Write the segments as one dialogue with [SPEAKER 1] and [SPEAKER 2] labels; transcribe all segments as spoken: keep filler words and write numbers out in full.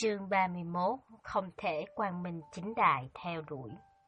[SPEAKER 1] Chương ba mươi mốt. Không thể quang minh chính đại theo đuổi.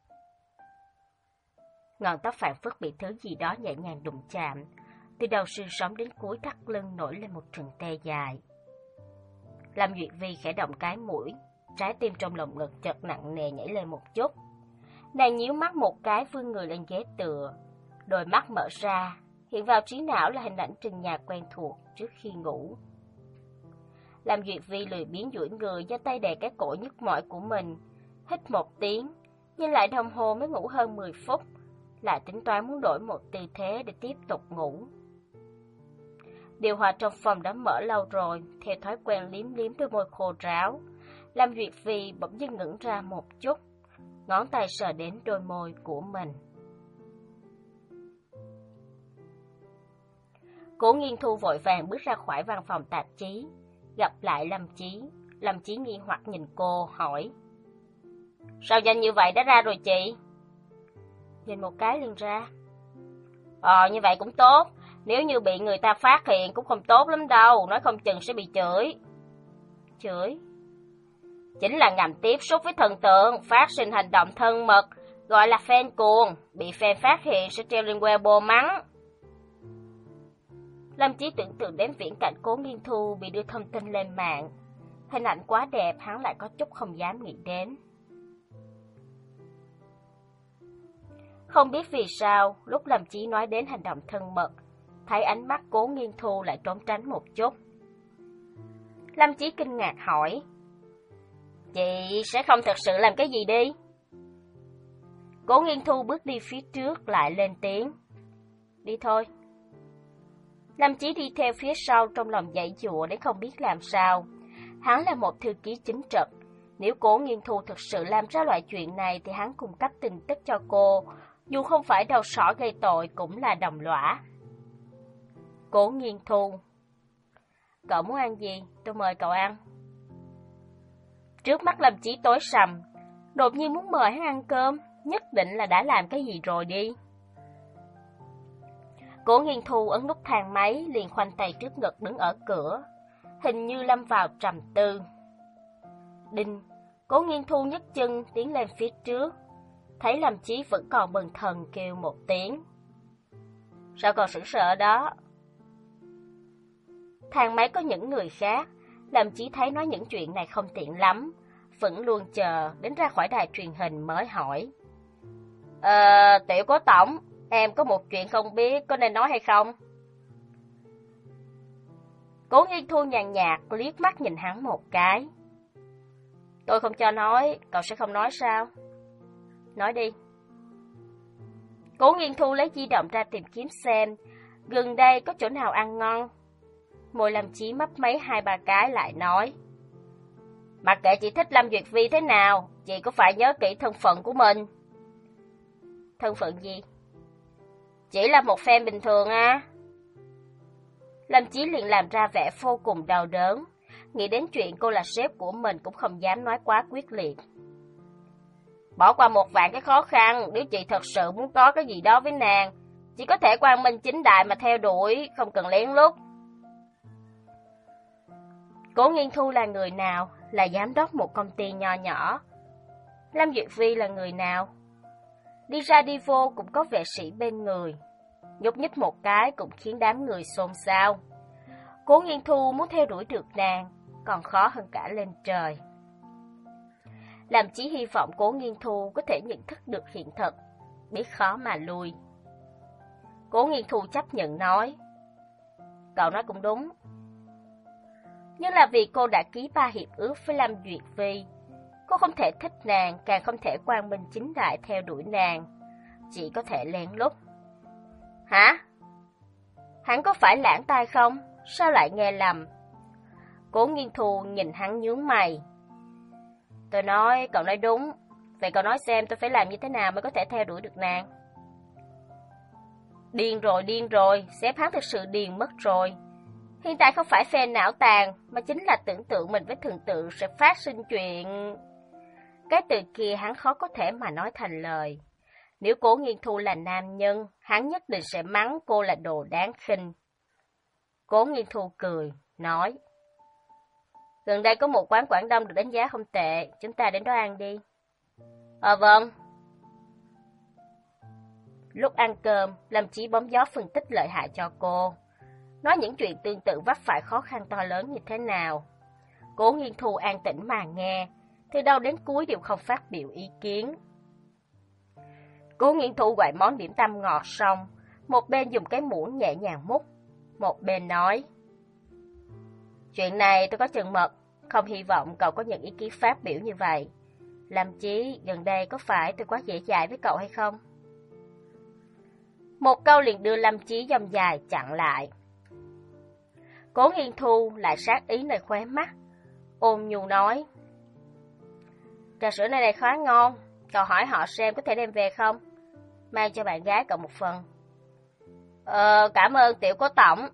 [SPEAKER 1] Ngọn tóc phảng phất bị thứ gì đó nhẹ nhàng đụng chạm, từ đầu xương sống đến cuối thắt lưng nổi lên một trận tê dài. Lâm Duyệt Vi khẽ động cái mũi, trái tim trong lồng ngực chợt nặng nề nhảy lên một chút. Nàng nhíu mắt một cái, vươn người lên ghế tựa, đôi mắt mở ra, hiện vào trí não là hình ảnh Trần Nhạc quen thuộc trước khi ngủ. Lâm Duyệt Vi lười biếng duỗi người, giơ tay đè cái cổ nhức mỏi của mình, hít một tiếng, nhìn lại đồng hồ mới ngủ hơn mười phút, lại tính toán muốn đổi một tư thế để tiếp tục ngủ. Điều hòa trong phòng đã mở lâu rồi, theo thói quen liếm liếm đôi môi khô ráo, Lâm Duyệt Vi bỗng dưng ngẩng ra một chút, ngón tay sờ đến đôi môi của mình. Cố Nghiên Thu vội vàng bước ra khỏi văn phòng tạp chí, gặp lại Lâm Chí. Lâm Chí nghi hoặc nhìn cô, hỏi: Sao nhanh như vậy đã ra rồi chị? Nhìn một cái liền ra. Ờ, như vậy cũng tốt. Nếu như bị người ta phát hiện cũng không tốt lắm đâu, nói không chừng sẽ bị chửi. Chửi? Chính là ngầm tiếp xúc với thần tượng, phát sinh hành động thân mật, gọi là fan cuồng, bị fan phát hiện sẽ treo lên Weibo mắng. Lâm Chí tưởng tượng đến viễn cảnh Cố Nghiên Thu bị đưa thông tin lên mạng. Hình ảnh quá đẹp, hắn lại có chút không dám nghĩ đến. Không biết vì sao, lúc Lâm Chí nói đến hành động thân mật, thấy ánh mắt Cố Nghiên Thu lại trốn tránh một chút. Lâm Chí kinh ngạc hỏi: Chị sẽ không thật sự làm cái gì đi? Cố Nghiên Thu bước đi phía trước lại lên tiếng: Đi thôi. Lâm Chí đi theo phía sau, trong lòng dãy dụa đến không biết làm sao. Hắn là một thư ký chính trực, nếu Cố Nghiên Thu thực sự làm ra loại chuyện này thì hắn cung cấp tin tức cho cô, dù không phải đầu sỏ gây tội cũng là đồng lõa. Cố Nghiên Thu: Cậu muốn ăn gì? Tôi mời cậu ăn. Trước mắt Lâm Chí tối sầm, đột nhiên muốn mời hắn ăn cơm, nhất định là đã làm cái gì rồi đi. Cố Nghiên Thu ấn nút thang máy, liền khoanh tay trước ngực đứng ở cửa, hình như lâm vào trầm tư. Đinh, Cố Nghiên Thu nhấc chân tiến lên phía trước, thấy Lâm Chí vẫn còn bần thần kêu một tiếng: Sao còn sững sờ đó? Thang máy có những người khác, Lâm Chí thấy nói những chuyện này không tiện lắm, vẫn luôn chờ đến ra khỏi đài truyền hình mới hỏi: Ờ, Tiểu Cố Tổng, em có một chuyện không biết, có nên nói hay không? Cố Nghiên Thu nhàn nhạt liếc mắt nhìn hắn một cái: Tôi không cho nói, cậu sẽ không nói sao? Nói đi. Cố Nghiên Thu lấy di động ra tìm kiếm xem gần đây có chỗ nào ăn ngon. Môi Lâm Chí mấp máy hai ba cái lại nói: Mặc kệ chị thích Lâm Duyệt Vi thế nào, chị cũng phải nhớ kỹ thân phận của mình. Thân phận gì? Chỉ là một fan bình thường à? Lâm Chí liền làm ra vẻ vô cùng đau đớn, nghĩ đến chuyện cô là sếp của mình cũng không dám nói quá quyết liệt. Bỏ qua một vạn cái khó khăn, nếu chị thật sự muốn có cái gì đó với nàng, chỉ có thể quang minh chính đại mà theo đuổi, không cần lén lút. Cố Nghiên Thu là người nào? Là giám đốc một công ty nho nhỏ. Lâm Duyệt Vi là người nào? Đi ra đi vô cũng có vệ sĩ bên người, nhúc nhích một cái cũng khiến đám người xôn xao. Cố Nghiên Thu muốn theo đuổi được nàng, còn khó hơn cả lên trời. Làm chỉ hy vọng Cố Nghiên Thu có thể nhận thức được hiện thực, biết khó mà lui. Cố Nghiên Thu chấp nhận nói: Cậu nói cũng đúng. Nhưng là vì cô đã ký ba hiệp ước với Lâm Duyệt Vi, cô không thể thích nàng, càng không thể quang minh chính đại theo đuổi nàng, chỉ có thể lén lút. Hả? Hắn có phải lãng tai không? Sao lại nghe lầm? Cố Nghiên Thu nhìn hắn nhướng mày. Tôi nói, cậu nói đúng. Vậy cậu nói xem tôi phải làm như thế nào mới có thể theo đuổi được nàng? Điên rồi, điên rồi, sếp hắn thực sự điên mất rồi. Hiện tại không phải fan não tàn, mà chính là tưởng tượng mình với thần tượng sẽ phát sinh chuyện. Cái từ kia hắn khó có thể mà nói thành lời. Nếu Cố Nghiên Thu là nam nhân, hắn nhất định sẽ mắng cô là đồ đáng khinh. Cố Nghiên Thu cười, nói: Gần đây có một quán Quảng Đông được đánh giá không tệ, chúng ta đến đó ăn đi. Ờ vâng. Lúc ăn cơm, Lâm Chí bóng gió phân tích lợi hại cho cô. Nói những chuyện tương tự vấp phải khó khăn to lớn như thế nào. Cố Nghiên Thu an tĩnh mà nghe, từ đầu đến cuối đều không phát biểu ý kiến. Cố Nghiên Thu gọi món điểm tâm ngọt xong, một bên dùng cái muỗng nhẹ nhàng múc, một bên nói. Chuyện này tôi có chừng mực, không hy vọng cậu có những ý kiến phát biểu như vậy. Lâm Chí, gần đây có phải tôi quá dễ dãi với cậu hay không? Một câu liền đưa Lâm Chí dòng dài chặn lại. Cố Nghiên Thu lại sát ý nơi khóe mắt, ôn nhu nói. Trà sữa nơi này khá ngon, cậu hỏi họ xem có thể đem về không? Mang cho bạn gái cậu một phần. Ờ, cảm ơn tiểu cố tổng.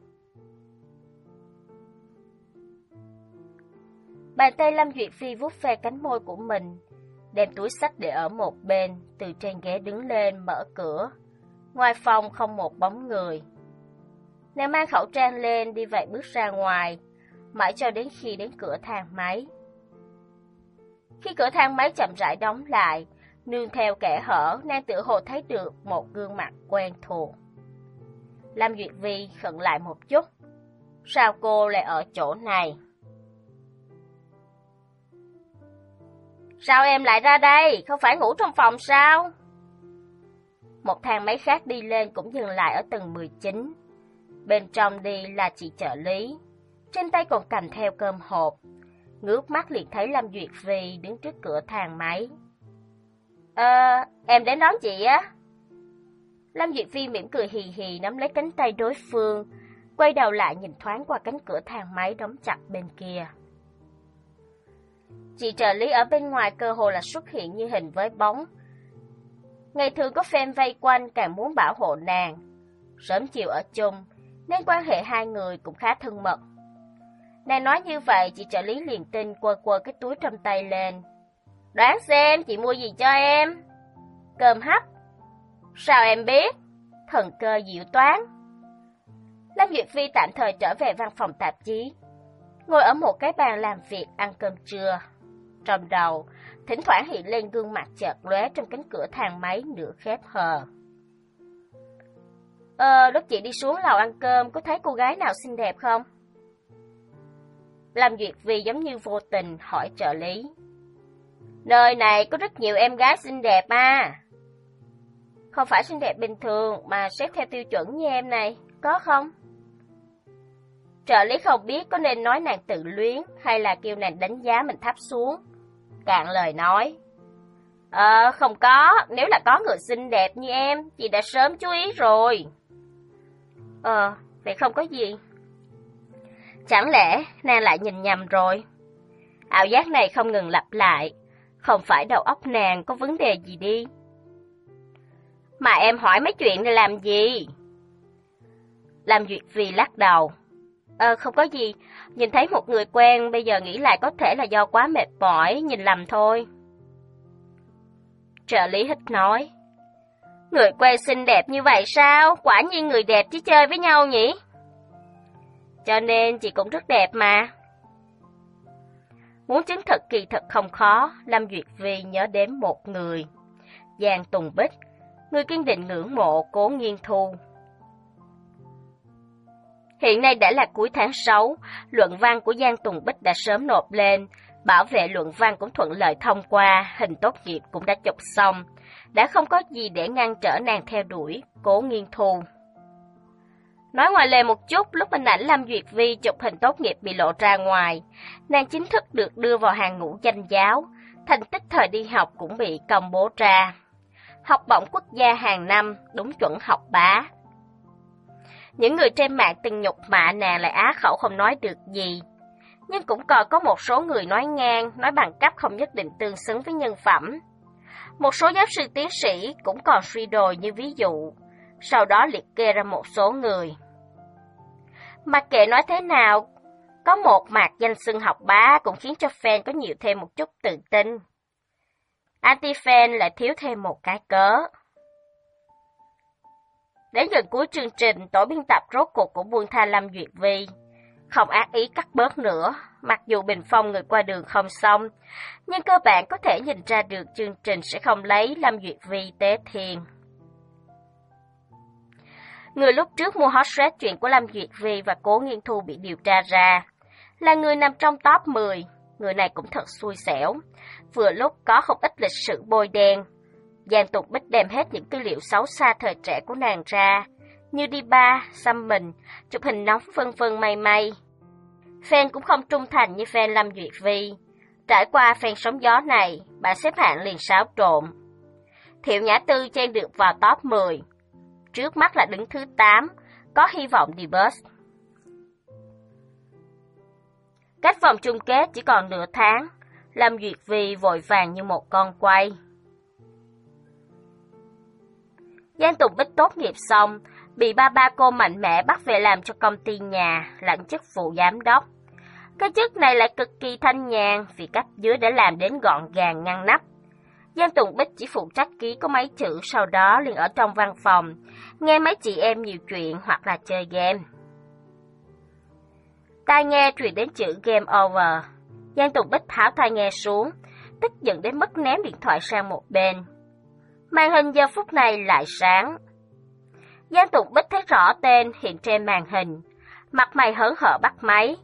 [SPEAKER 1] Bàn tay Lâm Duyệt Phi vuốt ve cánh môi của mình, đem túi xách để ở một bên, từ trên ghế đứng lên mở cửa. Ngoài phòng không một bóng người. Nàng mang khẩu trang lên đi vậy bước ra ngoài, mãi cho đến khi đến cửa thang máy. Khi cửa thang máy chậm rãi đóng lại, nương theo kẽ hở, nàng tự hồ thấy được một gương mặt quen thuộc. Lâm Duyệt Vi khựng lại một chút. Sao cô lại ở chỗ này? Sao em lại ra đây? Không phải ngủ trong phòng sao? Một thang máy khác đi lên cũng dừng lại ở tầng mười chín. Bên trong đi là chị trợ lý, trên tay còn cầm theo cơm hộp. Ngước mắt liền thấy Lâm Duyệt Vi đứng trước cửa thang máy. Ờ, em đến đón chị á. Lâm Duyệt Vi mỉm cười hì hì nắm lấy cánh tay đối phương, quay đầu lại nhìn thoáng qua cánh cửa thang máy đóng chặt bên kia. Chị trợ lý ở bên ngoài cơ hồ là xuất hiện như hình với bóng. Ngày thường có fan vây quanh càng muốn bảo hộ nàng. Sớm chiều ở chung, nên quan hệ hai người cũng khá thân mật. Nàng nói như vậy, chị trợ lý liền tin quơ quơ cái túi trong tay lên. Đoán xem chị mua gì cho em? Cơm hấp. Sao em biết? Thần cơ diệu toán. Lâm Duyệt Phi tạm thời trở về văn phòng tạp chí, ngồi ở một cái bàn làm việc ăn cơm trưa. Trong đầu, thỉnh thoảng hiện lên gương mặt chợt lóe trong cánh cửa thang máy nửa khép hờ. Ờ, lúc chị đi xuống lầu ăn cơm, có thấy cô gái nào xinh đẹp không? Lâm Duyệt Vi giống như vô tình hỏi trợ lý. Nơi này có rất nhiều em gái xinh đẹp à. Không phải xinh đẹp bình thường mà xếp theo tiêu chuẩn như em này, có không? Trợ lý không biết có nên nói nàng tự luyến hay là kêu nàng đánh giá mình thấp xuống. Cạn lời nói. Ờ, không có, nếu là có người xinh đẹp như em, chị đã sớm chú ý rồi. Ờ, vậy không có gì. Chẳng lẽ nàng lại nhìn nhầm rồi? Ảo giác này không ngừng lặp lại, không phải đầu óc nàng có vấn đề gì đi. Mà em hỏi mấy chuyện này làm gì? Lâm Duyệt Vi lắc đầu. Ờ, không có gì, nhìn thấy một người quen, bây giờ nghĩ lại có thể là do quá mệt mỏi, nhìn lầm thôi. Trợ lý hít nói. Người quen xinh đẹp như vậy sao? Quả nhiên người đẹp chứ chơi với nhau nhỉ? Cho nên chị cũng rất đẹp mà. Muốn chứng thực kỳ thực không khó, Lâm Duyệt Vi nhớ đến một người. Giang Tùng Bích, người kiên định ngưỡng mộ Cố Nghiên Thu. Hiện nay đã là cuối tháng sáu, luận văn của Giang Tùng Bích đã sớm nộp lên, bảo vệ luận văn cũng thuận lợi thông qua, hình tốt nghiệp cũng đã chụp xong, đã không có gì để ngăn trở nàng theo đuổi Cố Nghiên Thu. Nói ngoài lề một chút, lúc hình ảnh Lâm Duyệt Vi chụp hình tốt nghiệp bị lộ ra ngoài, nàng chính thức được đưa vào hàng ngũ danh giáo, thành tích thời đi học cũng bị công bố ra. Học bổng quốc gia hàng năm, đúng chuẩn học bá. Những người trên mạng từng nhục mạ nàng lại á khẩu không nói được gì. Nhưng cũng còn có một số người nói ngang, nói bằng cấp không nhất định tương xứng với nhân phẩm. Một số giáo sư tiến sĩ cũng còn suy đồi như ví dụ, sau đó liệt kê ra một số người. Mặc kệ nói thế nào, có một mặt danh xưng học bá cũng khiến cho fan có nhiều thêm một chút tự tin. Anti-fan lại thiếu thêm một cái cớ. Đến gần cuối chương trình, tổ biên tập rốt cuộc cũng buông tha Lâm Duyệt Vi. không ác ý cắt bớt nữa, mặc dù bình phong người qua đường không xong, nhưng cơ bản có thể nhìn ra được chương trình sẽ không lấy Lâm Duyệt Vi tế thiên. Người lúc trước mua hot search chuyện của Lâm Duyệt Vi và Cố Nghiên Thu bị điều tra ra, là người nằm trong top mười, người này cũng thật xui xẻo, vừa lúc có không ít lịch sử bôi đen. Giang Tục Bích đem hết những tư liệu xấu xa thời trẻ của nàng ra, như đi bar, xăm mình, chụp hình nóng vân vân may may. Fan cũng không trung thành như fan Lâm Duyệt Vi. Trải qua fan sóng gió này, bảng xếp hạng liền xáo trộn. Thiệu Nhã Tư chen được vào top mười. Trước mắt là đứng thứ tám, có hy vọng debut. Cách vòng chung kết chỉ còn nửa tháng, Lâm Duyệt Vi vội vàng như một con quay. Giang Tục Bích tốt nghiệp xong, bị ba ba cô mạnh mẽ bắt về làm cho công ty nhà, lãnh chức vụ giám đốc. Cái chức này lại cực kỳ thanh nhàn vì cấp dưới đã làm đến gọn gàng ngăn nắp. Giang Tùng Bích chỉ phụ trách ký có mấy chữ, sau đó liền ở trong văn phòng, nghe mấy chị em nhiều chuyện hoặc là chơi game. Tai nghe truyền đến chữ game over. Giang Tùng Bích tháo tai nghe xuống, tức giận đến mức ném điện thoại sang một bên. Màn hình giờ phút này lại sáng. Giang Tùng Bích thấy rõ tên hiện trên màn hình, mặt mày hớn hở bắt máy.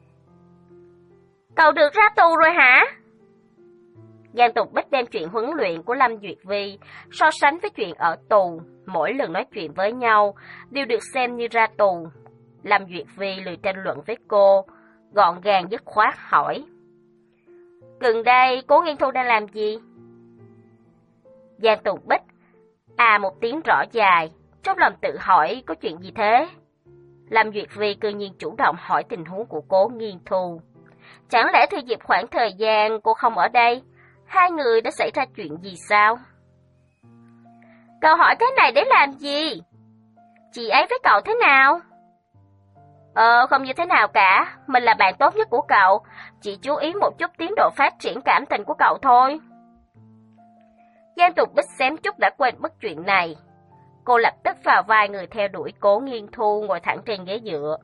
[SPEAKER 1] Cậu được ra tù rồi hả? Giang Tục Bích đem chuyện huấn luyện của Lâm Duyệt Vi so sánh với chuyện ở tù, mỗi lần nói chuyện với nhau đều được xem như ra tù. Lâm Duyệt Vi lười tranh luận với cô, gọn gàng dứt khoát hỏi. Gần đây Cố Nghiên Thu đang làm gì? Giang Tục Bích à một tiếng rõ dài, trong lòng tự hỏi có chuyện gì thế? Lâm Duyệt Vi cư nhiên chủ động hỏi tình huống của Cố Nghiên Thu. Chẳng lẽ thừa dịp khoảng thời gian cô không ở đây, hai người đã xảy ra chuyện gì sao? Cậu hỏi cái này để làm gì? Chị ấy với cậu thế nào? Ờ, không như thế nào cả, mình là bạn tốt nhất của cậu, chỉ chú ý một chút tiến độ phát triển cảm tình của cậu thôi. Giang Tục Bích xém chút đã quên mất chuyện này. Cô lập tức vào vai người theo đuổi Cố Nghiên Thu ngồi thẳng trên ghế dựa.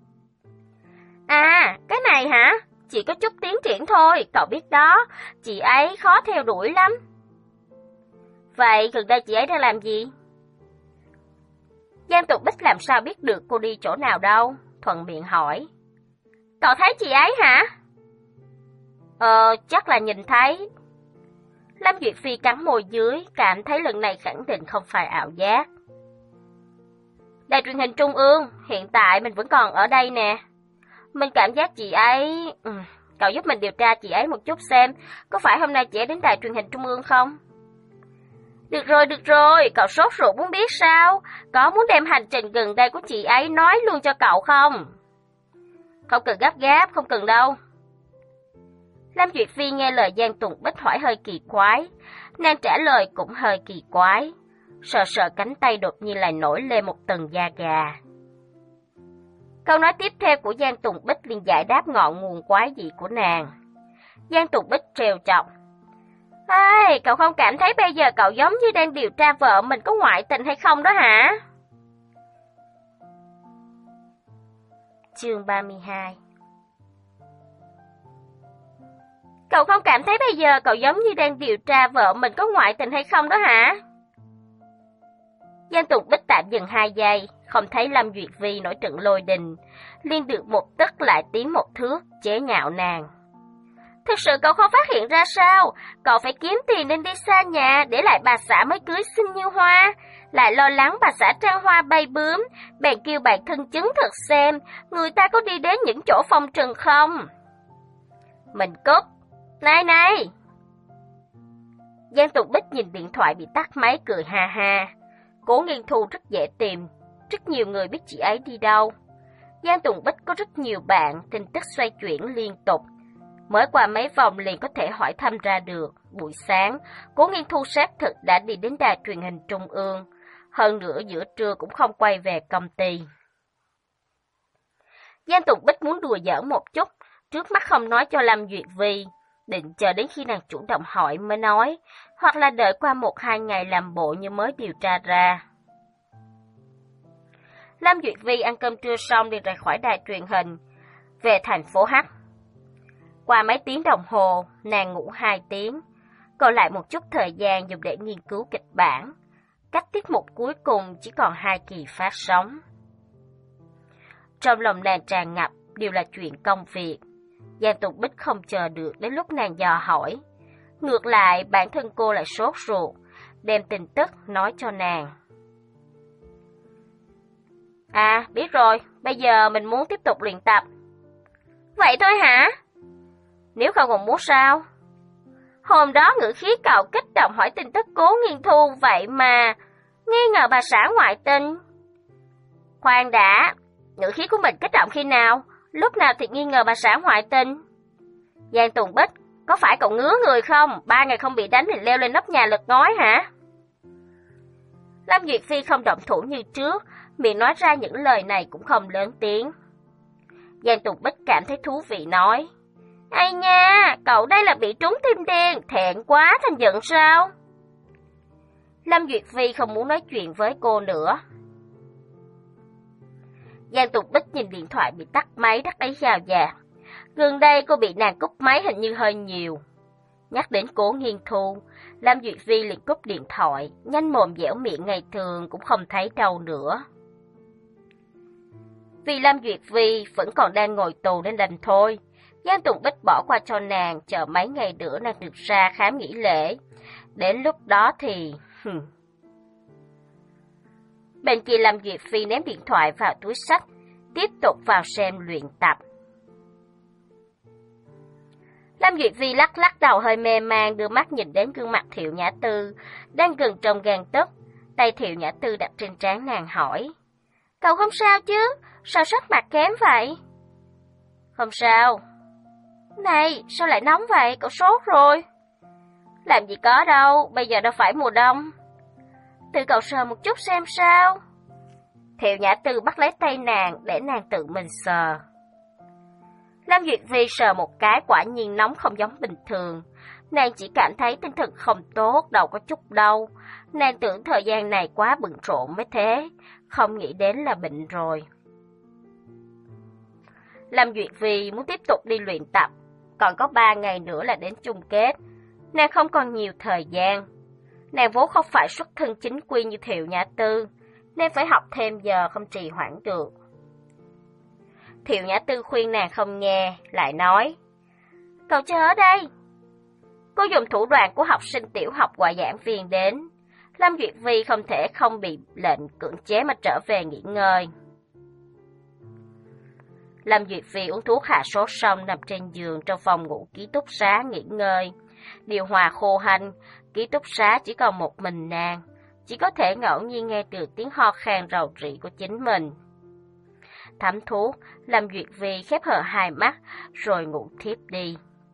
[SPEAKER 1] À, cái này hả? Chỉ có chút tiến triển thôi, cậu biết đó, chị ấy khó theo đuổi lắm. Vậy gần đây chị ấy đang làm gì? Giang Tục Bích làm sao biết được cô đi chỗ nào đâu, thuận miệng hỏi. Cậu thấy chị ấy hả? Ờ, chắc là nhìn thấy. Lâm Duyệt Phi cắn môi dưới, cảm thấy lần này khẳng định không phải ảo giác. Đài truyền hình Trung ương, hiện tại mình vẫn còn ở đây nè. Mình cảm giác chị ấy... Ừ, cậu giúp mình điều tra chị ấy một chút xem, có phải hôm nay chị ấy đến đài truyền hình Trung ương không? Được rồi, được rồi, cậu sốt ruột muốn biết sao? Có muốn đem hành trình gần đây của chị ấy nói luôn cho cậu không? Không cần gấp gáp, không cần đâu. Lâm Duyệt Phi nghe lời Giang Tùng Bích hỏi hơi kỳ quái, nàng trả lời cũng hơi kỳ quái, sờ sờ cánh tay đột nhiên lại nổi lên một tầng da gà. Câu nói tiếp theo của Giang Tùng Bích liền giải đáp ngọn nguồn quái dị của nàng. Giang Tùng Bích trêu chọc. Ê, cậu không cảm thấy bây giờ cậu giống như đang điều tra vợ mình có ngoại tình hay không đó hả? Chương ba mươi hai. Cậu không cảm thấy bây giờ cậu giống như đang điều tra vợ mình có ngoại tình hay không đó hả? Giang Tục Bích tạm dừng hai giây, không thấy Lâm Duyệt Vi nổi trận lôi đình, liền được một tức lại tiến một thước, chế nhạo nàng. Thực sự cậu không phát hiện ra sao? Cậu phải kiếm tiền nên đi xa nhà, để lại bà xã mới cưới xinh như hoa, lại lo lắng bà xã trăng hoa bay bướm, bèn kêu bạn thân chứng thực xem, người ta có đi đến những chỗ phong trần không? Mình cúp. Này này! Giang Tục Bích nhìn điện thoại bị tắt máy cười ha ha. Cố Nghiên Thu rất dễ tìm, rất nhiều người biết chị ấy đi đâu. Giang Tùng Bích có rất nhiều bạn, tin tức xoay chuyển liên tục. Mới qua mấy vòng liền có thể hỏi thăm ra được. Buổi sáng, Cố Nghiên Thu xác thực đã đi đến đài truyền hình Trung ương. Hơn nữa giữa trưa cũng không quay về công ty. Giang Tùng Bích muốn đùa giỡn một chút, trước mắt không nói cho Lâm Duyệt Vi, định chờ đến khi nàng chủ động hỏi mới nói, hoặc là đợi qua một hai ngày làm bộ như mới điều tra ra. Lâm Duyệt Vi ăn cơm trưa xong đi rời khỏi đài truyền hình. về thành phố H. Qua mấy tiếng đồng hồ, nàng ngủ hai tiếng, còn lại một chút thời gian dùng để nghiên cứu kịch bản. Cách tiết mục cuối cùng chỉ còn hai kỳ phát sóng. Trong lòng nàng tràn ngập đều là chuyện công việc. Giang Tùng Bích không chờ được đến lúc nàng dò hỏi. Ngược lại, bản thân cô lại sốt ruột, đem tin tức nói cho nàng. À, biết rồi, bây giờ mình muốn tiếp tục luyện tập. Vậy thôi hả? Nếu không còn muốn sao? Hôm đó ngữ khí cậu kích động hỏi tin tức Cố Nghiên Thu, vậy mà nghi ngờ bà xã ngoại tình. Khoan đã, ngữ khí của mình kích động khi nào? Lúc nào thì nghi ngờ bà xã ngoại tình? Giang Tùng Bích, có phải cậu ngứa người không? Ba ngày không bị đánh thì leo lên nóc nhà lật ngói hả? Lâm Duyệt Phi không động thủ như trước, miệng nói ra những lời này cũng không lớn tiếng. Giang Tùng Bích cảm thấy thú vị nói. Ây nha, cậu đây là bị trúng tim đen, thẹn quá thành giận sao? Lâm Duyệt Phi không muốn nói chuyện với cô nữa. Giang Tùng Bích nhìn điện thoại bị tắt máy đắc ấy rào rạt. Gần đây cô bị nàng cúp máy hình như hơi nhiều. Nhắc đến Cố Nghiên Thu, Lâm Duyệt Phi liền cúp điện thoại, nhanh mồm dẻo miệng ngày thường cũng không thấy đâu nữa. Vì Lâm Duyệt Phi vẫn còn đang ngồi tù nên đành thôi. Giang Tùng Bích bỏ qua cho nàng, chờ mấy ngày nữa nàng được ra khám nghỉ lễ. Đến lúc đó thì... Hừm. Bên kia Lâm Duyệt Phi ném điện thoại vào túi xách, tiếp tục vào xem luyện tập. Lâm Duyệt Phi lắc lắc đầu hơi mê man, đưa mắt nhìn đến gương mặt Thiệu Nhã Tư, đang gần trong gang tấc. Tay Thiệu Nhã Tư đặt trên trán nàng hỏi. Cậu không sao chứ? Sao sắc mặt kém vậy? Không sao. Này, sao lại nóng vậy? Cậu sốt rồi. Làm gì có đâu, bây giờ đâu phải mùa đông. Tự cậu sờ một chút xem sao. Thiệu Nhã Tư bắt lấy tay nàng để nàng tự mình sờ. Lâm Duyệt Phi sờ một cái quả nhiên nóng không giống bình thường. Nàng chỉ cảm thấy tinh thần không tốt, đâu có chút đâu. Nàng tưởng thời gian này quá bận rộn mới thế, không nghĩ đến là bệnh rồi. Lâm Duyệt Phi muốn tiếp tục đi luyện tập, còn có ba ngày nữa là đến chung kết. Nàng không còn nhiều thời gian. Nàng vốn không phải xuất thân chính quy như Thiệu Nhã Tư, nên phải học thêm giờ không trì hoãn được. Thiệu Nhã Tư khuyên nàng không nghe, lại nói. Cậu chờ ở đây. Cô dùng thủ đoạn của học sinh tiểu học gọi giảng viên đến. Lâm Duyệt Phi không thể không bị lệnh cưỡng chế mà trở về nghỉ ngơi. Lâm Duyệt Phi uống thuốc hạ sốt xong nằm trên giường trong phòng ngủ ký túc xá nghỉ ngơi. Điều hòa khô hành, ký túc xá chỉ còn một mình nàng, chỉ có thể ngẫu nhiên nghe được tiếng ho khan rầu rĩ của chính mình. Thấm thuốc, Lâm Duyệt Phi khép hờ hai mắt rồi ngủ thiếp đi.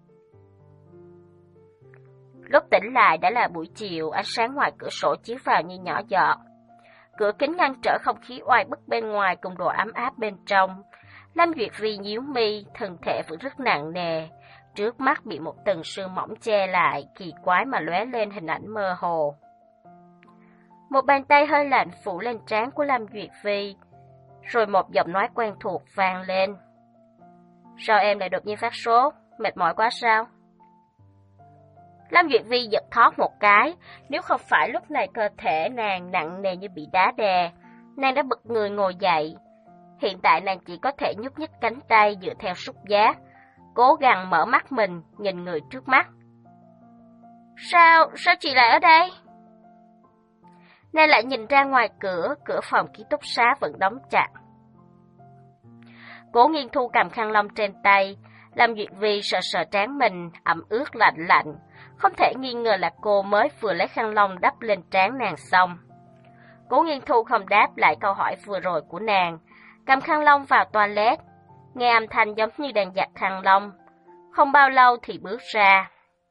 [SPEAKER 1] Lúc tỉnh lại đã là buổi chiều, ánh sáng ngoài cửa sổ chiếu vào như nhỏ giọt. Cửa kính ngăn trở không khí oai bức bên ngoài cùng độ ấm áp bên trong. Lâm Duyệt Phi nhíu mi, thân thể vẫn rất nặng nề. Trước mắt bị một tầng sương mỏng che lại, kỳ quái mà lóe lên hình ảnh mơ hồ. Một bàn tay hơi lạnh phủ lên trán của Lâm Duyệt Phi, rồi một giọng nói quen thuộc vang lên. Sao em lại đột nhiên phát sốt? Mệt mỏi quá sao? Lâm Duyệt Phi giật thót một cái, nếu không phải lúc này cơ thể nàng nặng nề như bị đá đè, nàng đã bật người ngồi dậy. Hiện tại nàng chỉ có thể nhúc nhích cánh tay dựa theo xúc giác, cố gắng mở mắt mình, nhìn người trước mắt. Sao, sao chị lại ở đây? Nàng lại nhìn ra ngoài cửa, cửa phòng ký túc xá vẫn đóng chặt. Cố Nghiên Thu cầm khăn lông trên tay, Lâm Duyệt Phi sờ sờ trán mình, ẩm ướt lạnh lạnh, không thể nghi ngờ là cô mới vừa lấy khăn lông đắp lên trán nàng xong. Cố Nghiên Thu không đáp lại câu hỏi vừa rồi của nàng, cầm khăn lông vào toilet, nghe âm thanh giống như đang giặt khăn lông. Không bao lâu thì bước ra.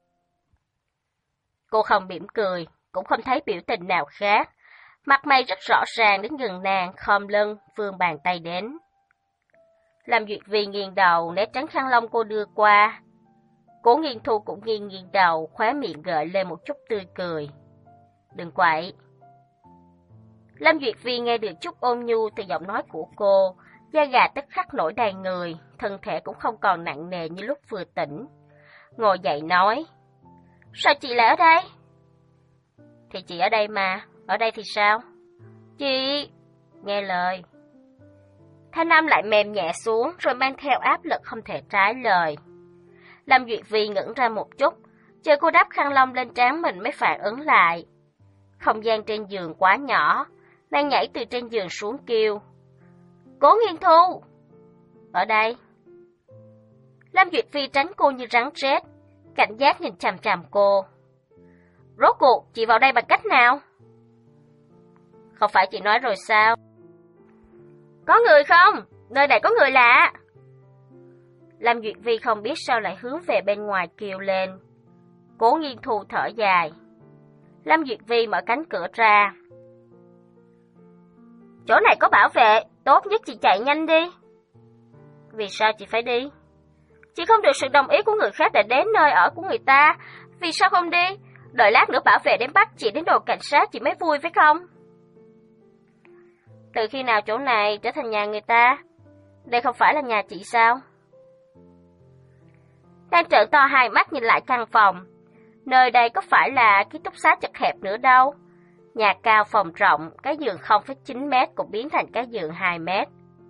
[SPEAKER 1] Cô không mỉm cười, cũng không thấy biểu tình nào khác. Mặt mày rất rõ ràng đến gần nàng, khom lưng, vươn bàn tay đến. Lâm Duyệt Phi nghiêng đầu, né tránh khăn lông cô đưa qua. Cố Nghiên Thu cũng nghiêng nghiêng đầu, khóe miệng gợi lên một chút tươi cười. Đừng quậy. Lâm Duyệt Phi nghe được chút ôn nhu từ giọng nói của cô, da gà tức khắc nổi đầy người, thân thể cũng không còn nặng nề như lúc vừa tỉnh. Ngồi dậy nói, sao chị lại ở đây? Thì chị ở đây mà, ở đây thì sao? Chị... Nghe lời. Thanh âm lại mềm nhẹ xuống rồi mang theo áp lực không thể trái lời. Lâm Duyệt Vi ngẩn ra một chút, chờ cô đắp khăn lông lên trán mình mới phản ứng lại. Không gian trên giường quá nhỏ, nàng nhảy từ trên giường xuống kêu. Cố Nghiên Thu! Ở đây. Lâm Duyệt Vi tránh cô như rắn rết, cảnh giác nhìn chằm chằm cô. Rốt cuộc, chị vào đây bằng cách nào? Không phải chị nói rồi sao? Có người không? Nơi này có người lạ. Lâm Duyệt Vi không biết sao lại hướng về bên ngoài kêu lên. Cố Nghiên Thu thở dài. Lâm Duyệt Vi mở cánh cửa ra. Chỗ này có bảo vệ, tốt nhất chị chạy nhanh đi. Vì sao chị phải đi? Chị không được sự đồng ý của người khác để đến nơi ở của người ta. Vì sao không đi? Đợi lát nữa bảo vệ đến bắt chị đến đồn cảnh sát chị mới vui phải không? Từ khi nào chỗ này trở thành nhà người ta? Đây không phải là nhà chị sao? Đang trợn to hai mắt nhìn lại căn phòng. Nơi đây có phải là ký túc xá chật hẹp nữa đâu. Nhà cao phòng rộng, cái giường không phẩy chín mét cũng biến thành cái giường hai mét.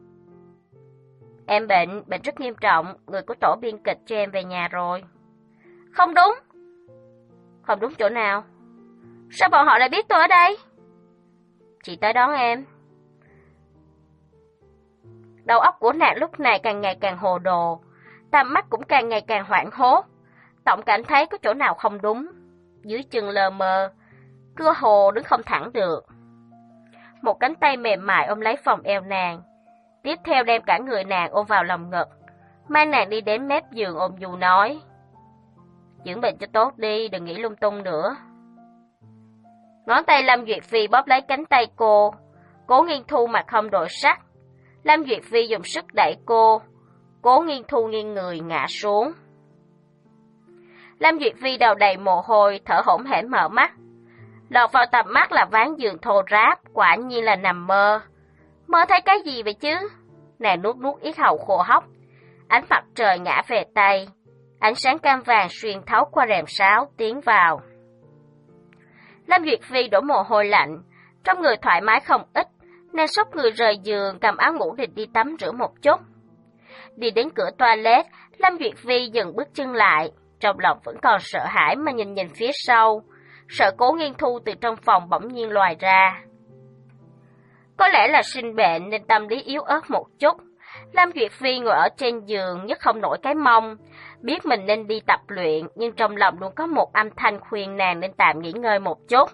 [SPEAKER 1] Em bệnh, bệnh rất nghiêm trọng, người của tổ biên kịch cho em về nhà rồi. Không đúng. Không đúng chỗ nào? Sao bọn họ lại biết tôi ở đây? Chị tới đón em. Đầu óc của nàng lúc này càng ngày càng hồ đồ, tầm mắt cũng càng ngày càng hoảng hốt. Tổng cảm thấy có chỗ nào không đúng. Dưới chân lờ mờ, cưa hồ đứng không thẳng được. Một cánh tay mềm mại ôm lấy vòng eo nàng, tiếp theo đem cả người nàng ôm vào lòng ngực, mang nàng đi đến mép giường ôm dù nói. Dưỡng bệnh cho tốt đi, đừng nghĩ lung tung nữa. Ngón tay Lâm Duyệt Vi bóp lấy cánh tay cô, Cố Nghiên Thu mặt không đổi sắc. Lâm Duyệt Vi dùng sức đẩy cô, Cố Nghiên Thu nghiêng người ngã xuống. Lâm Duyệt Vi đầu đầy mồ hôi, thở hổn hển mở mắt. Lọt vào tầm mắt là ván giường thô ráp, quả nhiên là nằm mơ. Mơ thấy cái gì vậy chứ? Nàng nuốt nuốt yết hầu khô hốc. Ánh mặt trời ngã về Tây, ánh sáng cam vàng xuyên thấu qua rèm sáo tiến vào. Lâm Duyệt Vi đổ mồ hôi lạnh, trong người thoải mái không ít, nàng xốc người rời giường cầm áo ngủ định đi tắm rửa một chút. Đi đến cửa toilet, Lâm Duyệt Vi dừng bước chân lại, trong lòng vẫn còn sợ hãi mà nhìn nhìn phía sau, sợ Cố Nghiên Thu từ trong phòng bỗng nhiên lòi ra. Có lẽ là sinh bệnh nên tâm lý yếu ớt một chút, Lâm Duyệt Vi ngồi ở trên giường nhấc không nổi cái mông, biết mình nên đi tập luyện nhưng trong lòng luôn có một âm thanh khuyên nàng nên tạm nghỉ ngơi một chút.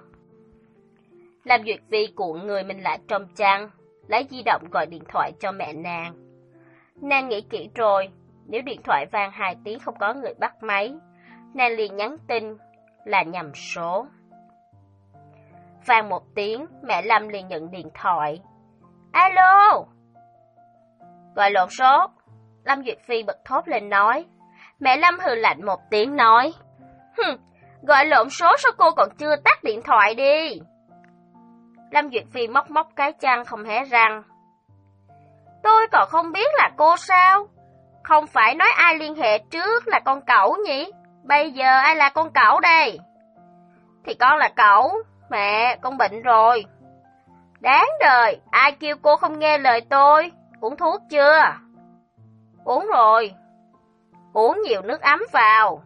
[SPEAKER 1] Lâm Duyệt Vi cuộn người mình lại trong chăn, lấy di động gọi điện thoại cho mẹ nàng. Nàng nghĩ kỹ rồi, nếu điện thoại vang hai tiếng không có người bắt máy, nàng liền nhắn tin là nhầm số. Vang một tiếng, mẹ Lâm liền nhận điện thoại. Alo! Gọi lộn số. Lâm Duyệt Vi bật thốt lên nói. Mẹ Lâm hừ lạnh một tiếng nói. Hừm, gọi lộn số sao cô còn chưa tắt điện thoại đi. Lâm Duyệt Vi móc móc cái chăn không hé răng. Tôi còn không biết là cô sao? Không phải nói ai liên hệ trước là con cẩu nhỉ? Bây giờ ai là con cẩu đây? Thì con là cẩu. Mẹ, con bệnh rồi. Đáng đời, ai kêu cô không nghe lời tôi? Uống thuốc chưa? Uống rồi. Uống nhiều nước ấm vào.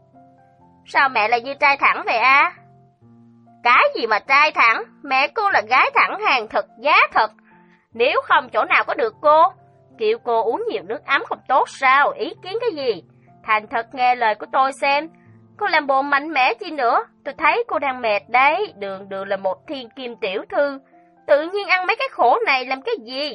[SPEAKER 1] Sao mẹ lại như trai thẳng vậy à? Cái gì mà trai thẳng? Mẹ cô là gái thẳng hàng thật, giá thật. Nếu không chỗ nào có được cô? Kêu cô uống nhiều nước ấm không tốt sao? Ý kiến cái gì? Thành thật nghe lời của tôi xem. Cô làm bộ mạnh mẽ chi nữa? Tôi thấy cô đang mệt đấy. Đường đường là một thiên kim tiểu thư. Tự nhiên ăn mấy cái khổ này làm cái gì?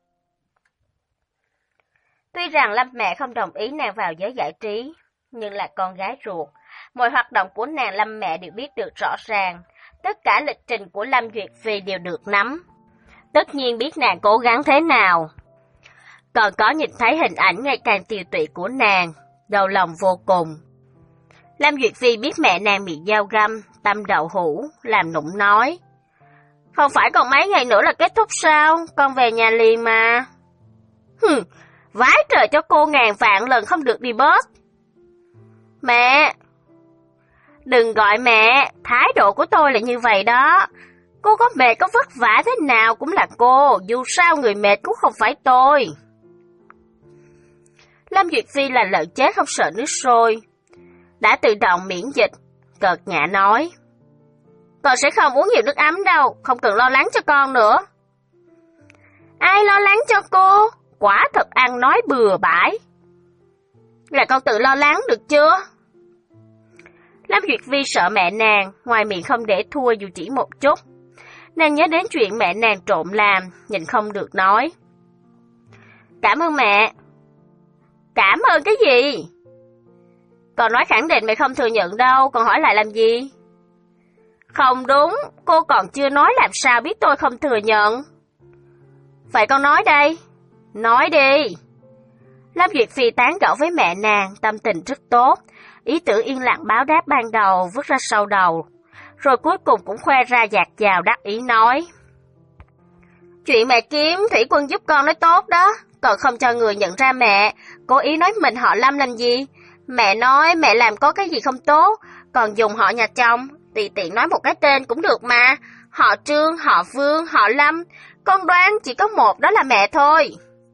[SPEAKER 1] Tuy rằng Lâm mẹ không đồng ý nàng vào giới giải trí, nhưng là con gái ruột. Mọi hoạt động của nàng Lâm mẹ đều biết được rõ ràng. Tất cả lịch trình của Lâm Duyệt Vi đều được nắm. Tất nhiên biết nàng cố gắng thế nào. Còn có nhìn thấy hình ảnh ngày càng tiều tụy của nàng, đau lòng vô cùng. Lâm Duyệt Vi biết mẹ nàng bị dao găm, tâm đậu hũ, làm nũng nói. Không phải còn mấy ngày nữa là kết thúc sao? Con về nhà liền mà. Hừm, vái trời cho cô ngàn vạn lần không được đi bớt. Mẹ! Đừng gọi mẹ, thái độ của tôi là như vậy đó. Cô có mệt có vất vả thế nào cũng là cô, dù sao người mệt cũng không phải tôi. Lâm Duyệt Phi là lợn chết không sợ nước sôi. Đã tự động miễn dịch, cợt nhã nói. Con sẽ không uống nhiều nước ấm đâu, không cần lo lắng cho con nữa. Ai lo lắng cho cô? Quả thật ăn nói bừa bãi. Là con tự lo lắng được chưa? Lâm Duyệt Phi sợ mẹ nàng, ngoài miệng không để thua dù chỉ một chút. Nàng nhớ đến chuyện mẹ nàng trộm làm, nhìn không được nói. Cảm ơn mẹ. Cảm ơn cái gì? Con nói khẳng định mẹ không thừa nhận đâu, con hỏi lại làm gì? Không đúng, cô còn chưa nói làm sao biết tôi không thừa nhận. Vậy con nói đây. Nói đi. Lâm Duyệt Phi tán gẫu với mẹ nàng, tâm tình rất tốt. Ý tưởng yên lặng báo đáp ban đầu vứt ra sau đầu. Rồi cuối cùng cũng khoe ra dạt dào đắc ý nói. Chuyện mẹ kiếm Thủy Quân giúp con nói tốt đó. Còn không cho người nhận ra mẹ. Cố ý nói mình họ Lâm làm gì? Mẹ nói mẹ làm có cái gì không tốt. Còn dùng họ nhà chồng. Tùy tiện nói một cái tên cũng được mà. Họ Trương, họ Vương, họ Lâm. Con đoán chỉ có một đó là mẹ thôi.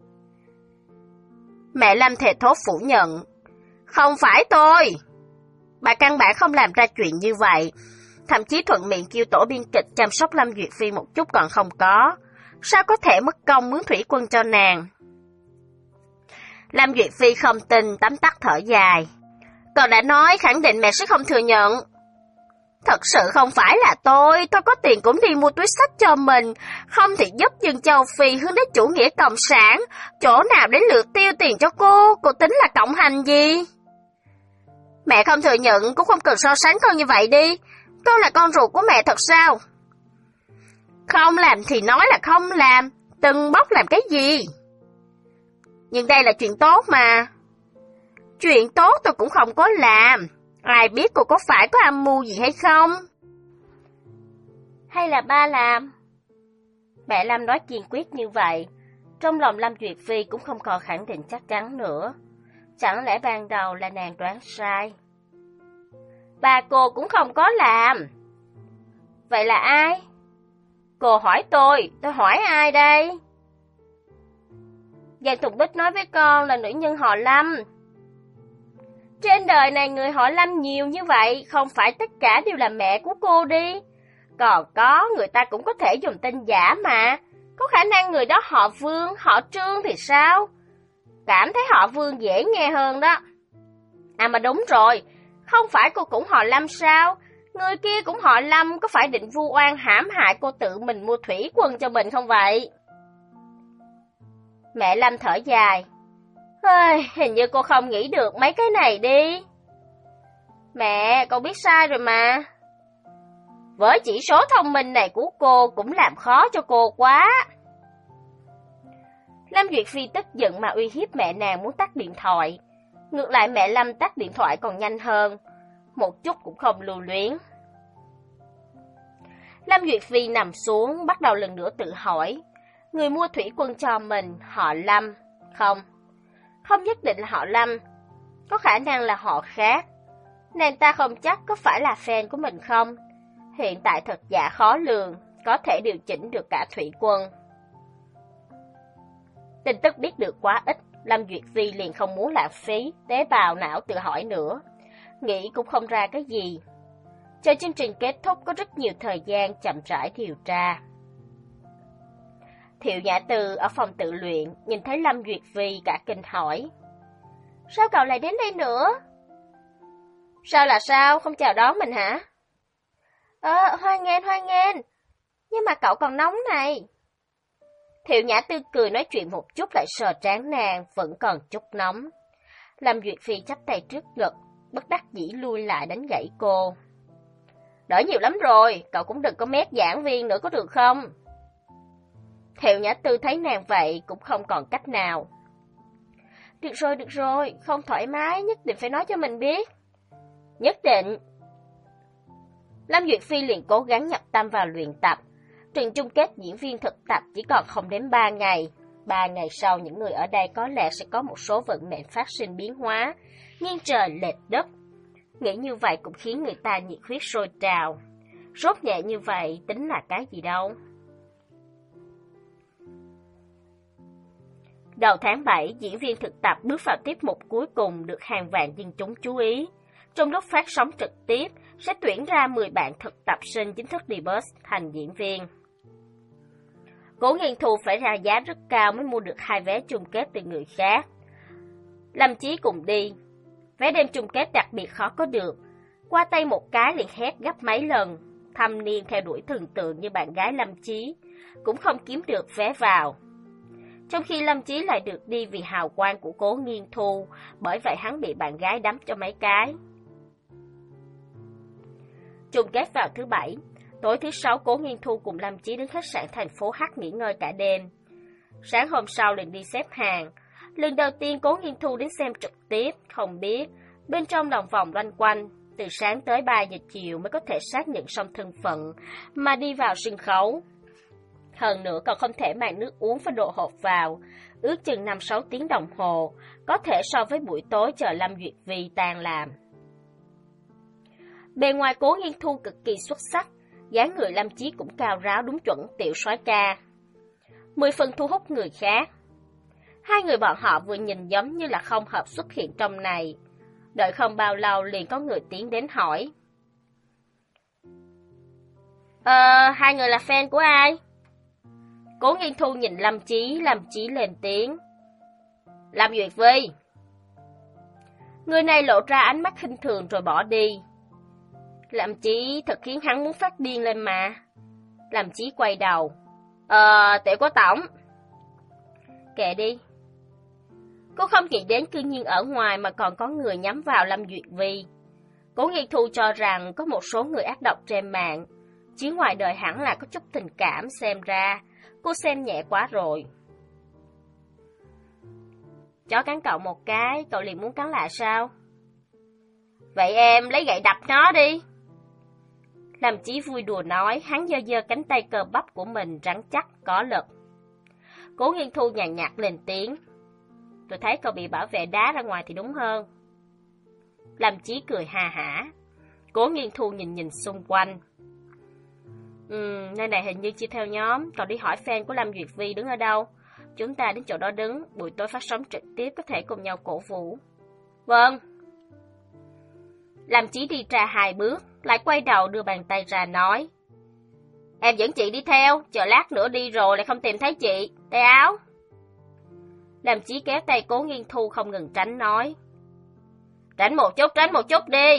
[SPEAKER 1] Mẹ Lâm thề thốt phủ nhận. Không phải tôi. Bà căn bản không làm ra chuyện như vậy. Thậm chí thuận miệng kêu tổ biên kịch chăm sóc Lâm Duyệt Phi một chút còn không có. Sao có thể mất công mướn Thủy Quân cho nàng? Lâm Duyệt Phi không tin, tấm tắc thở dài. Con đã nói khẳng định mẹ sẽ không thừa nhận. Thật sự không phải là tôi, tôi có tiền cũng đi mua túi xách cho mình, không thì giúp dân châu Phi hướng đến chủ nghĩa cộng sản, chỗ nào đến lượt tiêu tiền cho cô, cô tính là cộng hành gì? Mẹ không thừa nhận cũng không cần so sánh con như vậy đi, con là con ruột của mẹ thật sao? Không làm thì nói là không làm, từng bóc làm cái gì? Nhưng đây là chuyện tốt mà. Chuyện tốt tôi cũng không có làm. Ai biết cô có phải có âm mưu gì hay không? Hay là ba làm? Mẹ Lâm nói kiên quyết như vậy. Trong lòng Lâm Duyệt Phi cũng không còn khẳng định chắc chắn nữa. Chẳng lẽ ban đầu là nàng đoán sai? Ba cô cũng không có làm. Vậy là ai? Cô hỏi tôi, tôi hỏi ai đây? Giang Tùng Bích nói với con là nữ nhân họ Lâm. Trên đời này người họ Lâm nhiều như vậy, không phải tất cả đều là mẹ của cô đi. Còn có, người ta cũng có thể dùng tên giả mà. Có khả năng người đó họ Vương, họ Trương thì sao? Cảm thấy họ Vương dễ nghe hơn đó. À mà đúng rồi, không phải cô cũng họ Lâm sao? Người kia cũng họ Lâm, có phải định vu oan hãm hại cô tự mình mua Thủy Quân cho mình không vậy? Mẹ Lâm thở dài. Ơi, hình như cô không nghĩ được mấy cái này đi. Mẹ, con biết sai rồi mà. Với chỉ số thông minh này của cô cũng làm khó cho cô quá. Lâm Duyệt Phi tức giận mà uy hiếp mẹ nàng muốn tắt điện thoại. Ngược lại mẹ Lâm tắt điện thoại còn nhanh hơn. Một chút cũng không lưu luyến. Lâm Duyệt Phi nằm xuống bắt đầu lần nữa tự hỏi. Người mua Thủy Quân cho mình họ Lâm. Không. Không nhất định là họ Lâm. Có khả năng là họ khác. Nàng ta không chắc có phải là fan của mình không. Hiện tại thật giả khó lường. Có thể điều chỉnh được cả Thủy Quân. Tin tức biết được quá ít. Lâm Duyệt Phi liền không muốn lãng phí tế bào não tự hỏi nữa. Nghĩ cũng không ra cái gì. Chờ chương trình kết thúc có rất nhiều thời gian chậm rãi điều tra. Thiệu Nhã Từ ở phòng tự luyện nhìn thấy Lâm Duyệt Phi cả kinh hỏi. Sao cậu lại đến đây nữa? Sao là sao? Không chào đón mình hả? Ờ, hoan nghênh, hoan nghênh. Nhưng mà cậu còn nóng này. Thiệu Nhã Tư cười nói chuyện một chút lại sờ trán nàng, vẫn còn chút nóng. Lâm Duyệt Phi chắp tay trước ngực, bất đắc dĩ lui lại đánh gãy cô. Đỡ nhiều lắm rồi, cậu cũng đừng có mét giảng viên nữa có được không? Thiệu Nhã Tư thấy nàng vậy cũng không còn cách nào. Được rồi, được rồi, không thoải mái, nhất định phải nói cho mình biết. Nhất định. Lâm Duyệt Phi liền cố gắng nhập tâm vào luyện tập. Trận chung kết diễn viên thực tập chỉ còn không đến ba ngày. Ba ngày sau, những người ở đây có lẽ sẽ có một số vận mệnh phát sinh biến hóa, nghiêng trời lệch đất. Nghĩ như vậy cũng khiến người ta nhiệt huyết sôi trào. Rốt nhẹ như vậy tính là cái gì đâu. Đầu tháng bảy, diễn viên thực tập bước vào tiết mục cuối cùng được hàng vạn dân chúng chú ý. Trong lúc phát sóng trực tiếp, sẽ tuyển ra mười bạn thực tập sinh chính thức debut thành diễn viên. Cố Nghiên Thu phải ra giá rất cao mới mua được hai vé chung kết từ người khác. Lâm Chí cùng đi. Vé đêm chung kết đặc biệt khó có được. Qua tay một cái liền hét gấp mấy lần. Thâm Niên theo đuổi thần tượng như bạn gái Lâm Chí, cũng không kiếm được vé vào. Trong khi Lâm Chí lại được đi vì hào quang của Cố Nghiên Thu, bởi vậy hắn bị bạn gái đấm cho mấy cái. Chung kết vào thứ bảy. Tối thứ sáu, Cố Nghiên Thu cùng Lâm Chí đến khách sạn thành phố H nghỉ ngơi cả đêm. Sáng hôm sau liền đi xếp hàng. Lần đầu tiên Cố Nghiên Thu đến xem trực tiếp, không biết bên trong lòng vòng loanh quanh, từ sáng tới ba giờ chiều mới có thể xác nhận xong thân phận mà đi vào sân khấu. Hơn nữa còn không thể mang nước uống và đồ hộp vào, ước chừng năm sáu tiếng đồng hồ, có thể so với buổi tối chờ Lâm Duyệt Vi tan làm. Bề ngoài Cố Nghiên Thu cực kỳ xuất sắc, dáng người Lâm Chí cũng cao ráo đúng chuẩn tiểu soái ca, mười phần thu hút người khác. Hai người bọn họ vừa nhìn giống như là không hợp xuất hiện trong này. Đợi không bao lâu liền có người tiến đến hỏi. Ờ, hai người là fan của ai? Cố Nghiên Thu nhìn Lâm Chí, Lâm Chí lên tiếng. Lâm Duyệt Vi. Người này lộ ra ánh mắt khinh thường rồi bỏ đi. Lâm Chí thật khiến hắn muốn phát điên lên mà. Lâm Chí quay đầu. Ờ, tiểu cố tổng. Kệ đi. Cô không chỉ đến cư nhiên ở ngoài mà còn có người nhắm vào Lâm Duyệt Vi. Cố Nghiên Thu cho rằng có một số người ác độc trên mạng, chứ ngoài đời hẳn là có chút tình cảm, xem ra cô xem nhẹ quá rồi. Chó cắn cậu một cái, cậu liền muốn cắn lại sao? Vậy em lấy gậy đập nó đi. Lâm Chí vui đùa nói, hắn giơ giơ cánh tay cơ bắp của mình rắn chắc, có lực. Cố Nghiên Thu nhàn nhạt lên tiếng. Tôi thấy cậu bị bảo vệ đá ra ngoài thì đúng hơn. Lâm Chí cười ha hả. Cố Nghiên Thu nhìn nhìn xung quanh. Ừ, nơi này hình như chia theo nhóm, cậu đi hỏi fan của Lâm Duyệt Vi đứng ở đâu. Chúng ta đến chỗ đó đứng, buổi tối phát sóng trực tiếp có thể cùng nhau cổ vũ. Vâng. Lâm Chí đi ra hai bước, lại quay đầu đưa bàn tay ra nói. Em dẫn chị đi theo, chờ lát nữa đi rồi lại không tìm thấy chị. Tay áo. Lâm Chí kéo tay Cố Nghiên Thu không ngừng tránh nói. Tránh một chút, tránh một chút đi.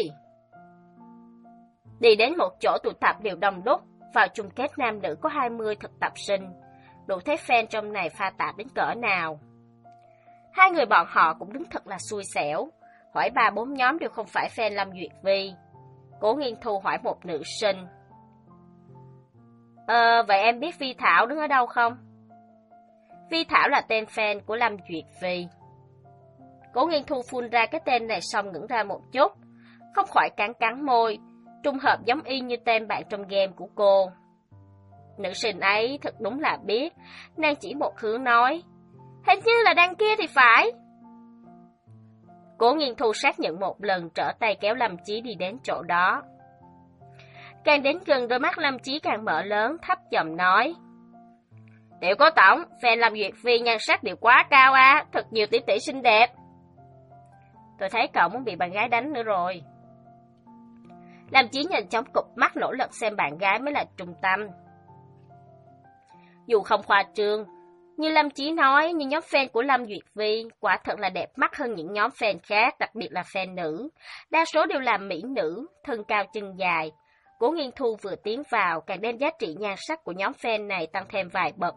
[SPEAKER 1] Đi đến một chỗ tụ tập đều đông đúc, vào chung kết nam nữ có hai mươi thực tập sinh. Đủ thấy fan trong này pha tạp đến cỡ nào. Hai người bọn họ cũng đứng thật là xui xẻo. Hỏi ba bốn nhóm đều không phải fan Lâm Duyệt Vi. Cố Nghiên Thu hỏi một nữ sinh. Ờ, vậy em biết Vi Thảo đứng ở đâu không? Vi Thảo là tên fan của Lâm Duyệt Vi. Cố Nghiên Thu phun ra cái tên này xong ngẩng ra một chút, không khỏi cắn cắn môi, trùng hợp giống y như tên bạn trong game của cô. Nữ sinh ấy thật đúng là biết, nàng chỉ một hướng nói, hình như là đằng kia thì phải. Cố Nghiên Thu xác nhận một lần, trở tay kéo Lâm Chí đi đến chỗ đó. Càng đến gần đôi mắt Lâm Chí càng mở lớn, thấp giọng nói. Tiểu cố tổng, fan Lâm Duyệt Vi nhan sắc đều quá cao à, thật nhiều tỷ tỷ xinh đẹp. Tôi thấy cậu muốn bị bạn gái đánh nữa rồi. Lâm Chí nhìn trong cụp mắt nỗ lực xem bạn gái mới là trung tâm. Dù không khoa trương, như Lâm Chí nói, nhưng nhóm fan của Lâm Duyệt Vi quả thật là đẹp mắt hơn những nhóm fan khác, đặc biệt là fan nữ. Đa số đều là mỹ nữ, thân cao chân dài. Cố Nghiên Thu vừa tiến vào, càng đem giá trị nhan sắc của nhóm fan này tăng thêm vài bậc.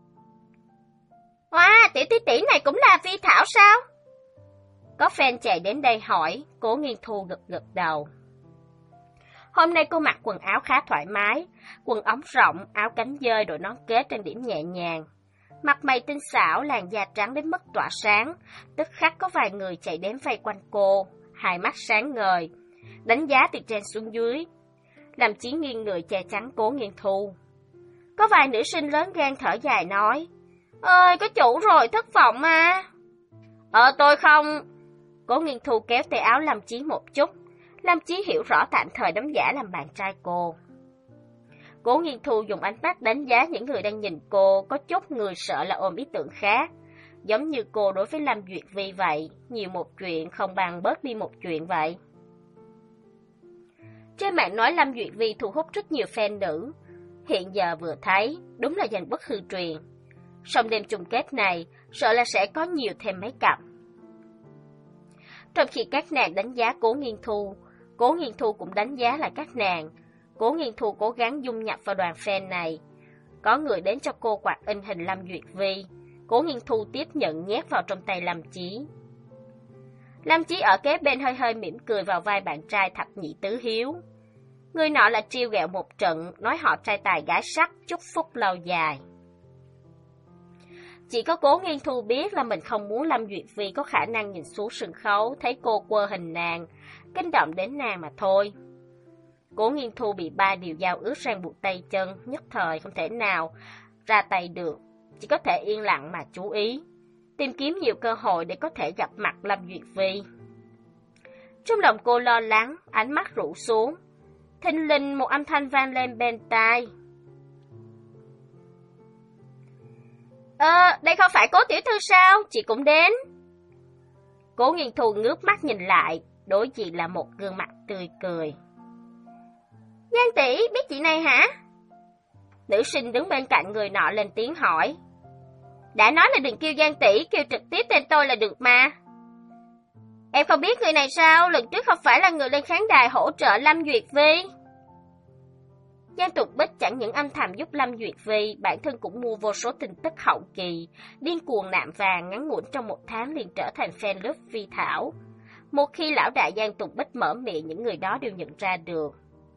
[SPEAKER 1] Wow, tiểu tỷ tỷ này cũng là Vi Thảo sao? Có fan chạy đến đây hỏi, Cố Nghiên Thu gật gật đầu. Hôm nay cô mặc quần áo khá thoải mái, quần ống rộng, áo cánh dơi, đội nón kết trang điểm nhẹ nhàng. Mặt mày tinh xảo, làn da trắng đến mức tỏa sáng, tức khắc có vài người chạy đến vây quanh cô, hai mắt sáng ngời, đánh giá từ trên xuống dưới. Lâm Chí nghiêng người che chắn Cố Nghiên Thu. Có vài nữ sinh lớn gan thở dài nói, Ơi, có chủ rồi, thất vọng à. Ờ, tôi không. Cố Nghiên Thu kéo tay áo Lâm Chí một chút. Lâm Chí hiểu rõ tạm thời đóng giả làm bạn trai cô. Cố Nghiên Thu dùng ánh mắt đánh giá những người đang nhìn cô, có chút người sợ là ôm ý tưởng khác. Giống như cô đối với Lâm Duyệt Vi vậy, nhiều một chuyện không bằng bớt đi một chuyện vậy. Trên mạng nói Lâm Duyệt Vi thu hút rất nhiều fan nữ. Hiện giờ vừa thấy, đúng là danh bất hư truyền. Song đêm chung kết này, sợ là sẽ có nhiều thêm mấy cặp. Trong khi các nàng đánh giá Cố Nghiên Thu, Cố Nghiên Thu cũng đánh giá lại các nàng. Cố Nghiên Thu cố gắng dung nhập vào đoàn fan này. Có người đến cho cô quạt in hình Lâm Duyệt Vi. Cố Nghiên Thu tiếp nhận nhét vào trong tay Lâm Chí. Lâm Chí ở kế bên hơi hơi mỉm cười vào vai bạn trai thập nhị tứ hiếu. Người nọ là trêu ghẹo một trận, nói họ trai tài gái sắc, chúc phúc lâu dài. Chỉ có Cố Nghiên Thu biết là mình không muốn Lâm Duyệt Vi có khả năng nhìn xuống sân khấu, thấy cô quơ hình nàng, kinh động đến nàng mà thôi. Cố Nghiên Thu bị ba điều dao ướt ràng buộc tay chân, nhất thời không thể nào ra tay được, chỉ có thể yên lặng mà chú ý, tìm kiếm nhiều cơ hội để có thể gặp mặt Lâm Duyệt Vi. Trong lòng cô lo lắng, ánh mắt rũ xuống, thình lình một âm thanh vang lên bên tai. Ờ, đây không phải Cố tiểu thư sao? Chị cũng đến. Cố Nghiên Thu ngước mắt nhìn lại, đối diện là một gương mặt tươi cười. Giang tỷ, biết chị này hả? Nữ sinh đứng bên cạnh người nọ lên tiếng hỏi. Đã nói là đừng kêu Giang tỷ, kêu trực tiếp tên tôi là được mà. Em không biết người này sao? Lần trước không phải là người lên khán đài hỗ trợ Lâm Duyệt Vi. Giang Tục Bích chẳng những âm thầm giúp Lâm Duyệt Vi, bản thân cũng mua vô số tin tức hậu kỳ, điên cuồng nạm vàng, ngắn ngủn trong một tháng liền trở thành fan lớp Vi Thảo. Một khi lão đại Giang Tục Bích mở miệng, những người đó đều nhận ra được.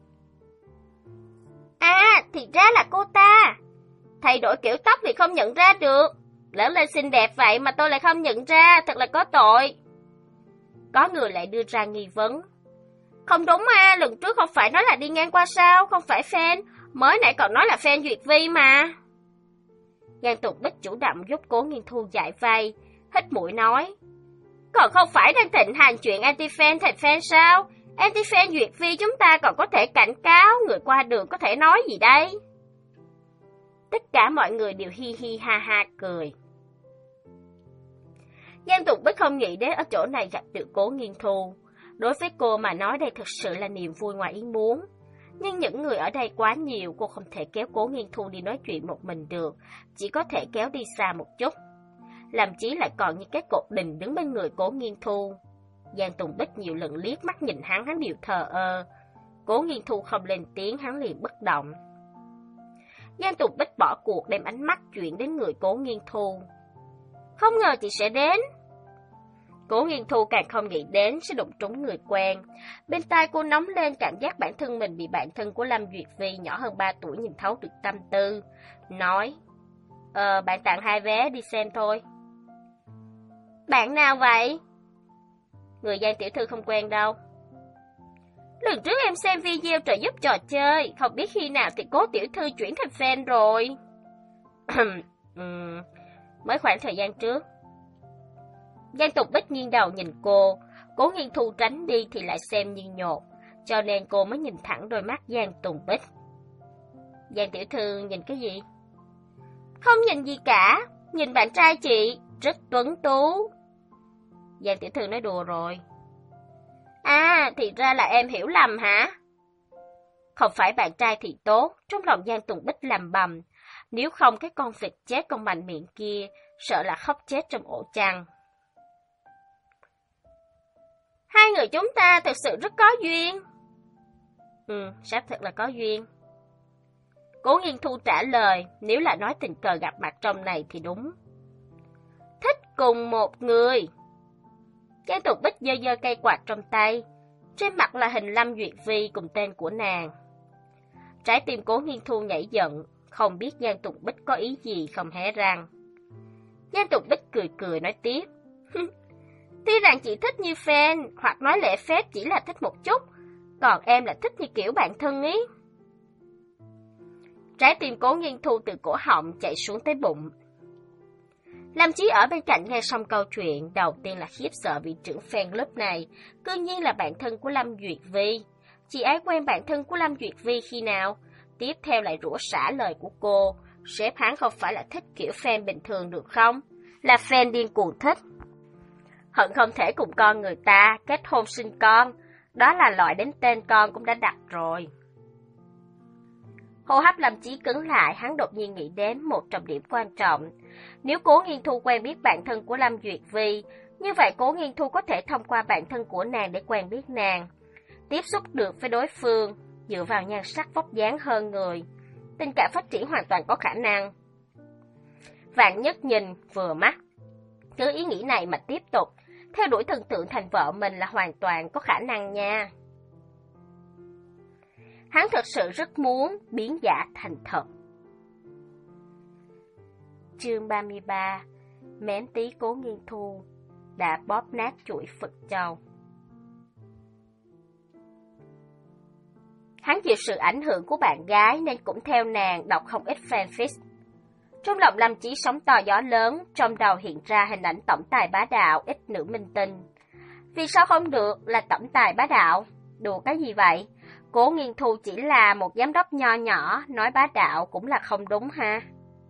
[SPEAKER 1] À, thì ra là cô ta. Thay đổi kiểu tóc thì không nhận ra được. Lớn lên xinh đẹp vậy mà tôi lại không nhận ra, thật là có tội. Có người lại đưa ra nghi vấn. Không đúng à, lần trước không phải nói là đi ngang qua sao, không phải fan, mới nãy còn nói là fan Duyệt Vi mà. Giang Tục Bích chủ động giúp Cố Nghiên Thu giải vây, hít mũi nói. Còn không phải đang thịnh hành chuyện anti-fan thành fan sao? Anti-fan Duyệt Vi chúng ta còn có thể cảnh cáo, người qua đường có thể nói gì đây? Tất cả mọi người đều hi hi ha ha cười. Giang Tục Bích không nghĩ đến ở chỗ này gặp được Cố Nghiên Thu. Đối với cô mà nói đây thực sự là niềm vui ngoài ý muốn. Nhưng những người ở đây quá nhiều, cô không thể kéo Cố Nghiên Thu đi nói chuyện một mình được, chỉ có thể kéo đi xa một chút. Làm Chí lại còn như cái cột đình đứng bên người Cố Nghiên Thu. Giang Tùng Bích nhiều lần liếc mắt nhìn hắn, hắn đều thờ ơ. Cố Nghiên Thu không lên tiếng, hắn liền bất động. Giang Tùng Bích bỏ cuộc, đem ánh mắt chuyển đến người Cố Nghiên Thu. Không ngờ chị sẽ đến. Cố Nghiên Thu càng không nghĩ đến sẽ đụng trúng người quen. Bên tai cô nóng lên, cảm giác bản thân mình bị bạn thân của Lâm Duyệt Vi nhỏ hơn ba tuổi nhìn thấu được tâm tư. Nói, Ờ, bạn tặng hai vé đi xem thôi. Bạn nào vậy? Người Giang tiểu thư không quen đâu. Lần trước em xem video trợ giúp trò chơi, không biết khi nào thì Cố tiểu thư chuyển thành fan rồi. uhm, mới khoảng thời gian trước. Giang Tục Bích nghiêng đầu nhìn cô, Cố Nghiên Thu tránh đi thì lại xem như nhột, cho nên cô mới nhìn thẳng đôi mắt Giang Tùng Bích. Giang tiểu thư nhìn cái gì? Không nhìn gì cả, nhìn bạn trai chị, rất tuấn tú. Giang tiểu thư nói đùa rồi. À, thì ra là em hiểu lầm hả? Không phải bạn trai thì tốt, trong lòng Giang Tùng Bích lầm bầm, nếu không cái con vịt chết con mạnh miệng kia, sợ là khóc chết trong ổ chăn. Hai người chúng ta thực sự rất có duyên. Ừ, sắp thật là có duyên. Cố Nghiên Thu trả lời, nếu là nói tình cờ gặp mặt trong này thì đúng. Thích cùng một người. Giang Tục Bích giơ giơ cây quạt trong tay, trên mặt là hình Lâm Duyệt Vi cùng tên của nàng. Trái tim Cố Nghiên Thu nhảy giận, không biết Giang Tục Bích có ý gì không hé răng. Giang Tục Bích cười cười nói tiếp. Tuy rằng chị thích như fan, hoặc nói lễ phép chỉ là thích một chút, còn em là thích như kiểu bạn thân ý. Trái tim Cố Nghiên Thu từ cổ họng chạy xuống tới bụng. Lâm Chí ở bên cạnh nghe xong câu chuyện, đầu tiên là khiếp sợ vì trưởng fan club này, cư nhiên là bạn thân của Lâm Duyệt Vi. Chị ấy quen bạn thân của Lâm Duyệt Vi khi nào? Tiếp theo lại rủa xả lời của cô, sếp hắn không phải là thích kiểu fan bình thường được không? Là fan điên cuồng thích. Hận không thể cùng con người ta, kết hôn sinh con, đó là loại đến tên con cũng đã đặt rồi. Hô hấp Lâm Chí cứng lại, hắn đột nhiên nghĩ đến một trọng điểm quan trọng. Nếu Cố Nghiên Thu quen biết bạn thân của Lâm Duyệt Vi, như vậy Cố Nghiên Thu có thể thông qua bạn thân của nàng để quen biết nàng. Tiếp xúc được với đối phương, dựa vào nhan sắc vóc dáng hơn người. Tình cảm phát triển hoàn toàn có khả năng. Vạn Nhất nhìn, vừa mắt. Cứ ý nghĩ này mà tiếp tục, theo đuổi thần tượng thành vợ mình là hoàn toàn có khả năng nha. Hắn thật sự rất muốn biến giả thành thật. Chương ba mươi ba. Mém tí Cố Nghiên Thu đã bóp nát chuỗi Phật Châu. Hắn chịu sự ảnh hưởng của bạn gái nên cũng theo nàng đọc không ít fanfic. Trong lòng Lâm Chí sóng to gió lớn, trong đầu hiện ra hình ảnh tổng tài bá đạo ít nữ minh tinh. Vì sao không được là tổng tài bá đạo? Đùa cái gì vậy? Cố Nghiên Thu chỉ là một giám đốc nho nhỏ, nói bá đạo cũng là không đúng ha.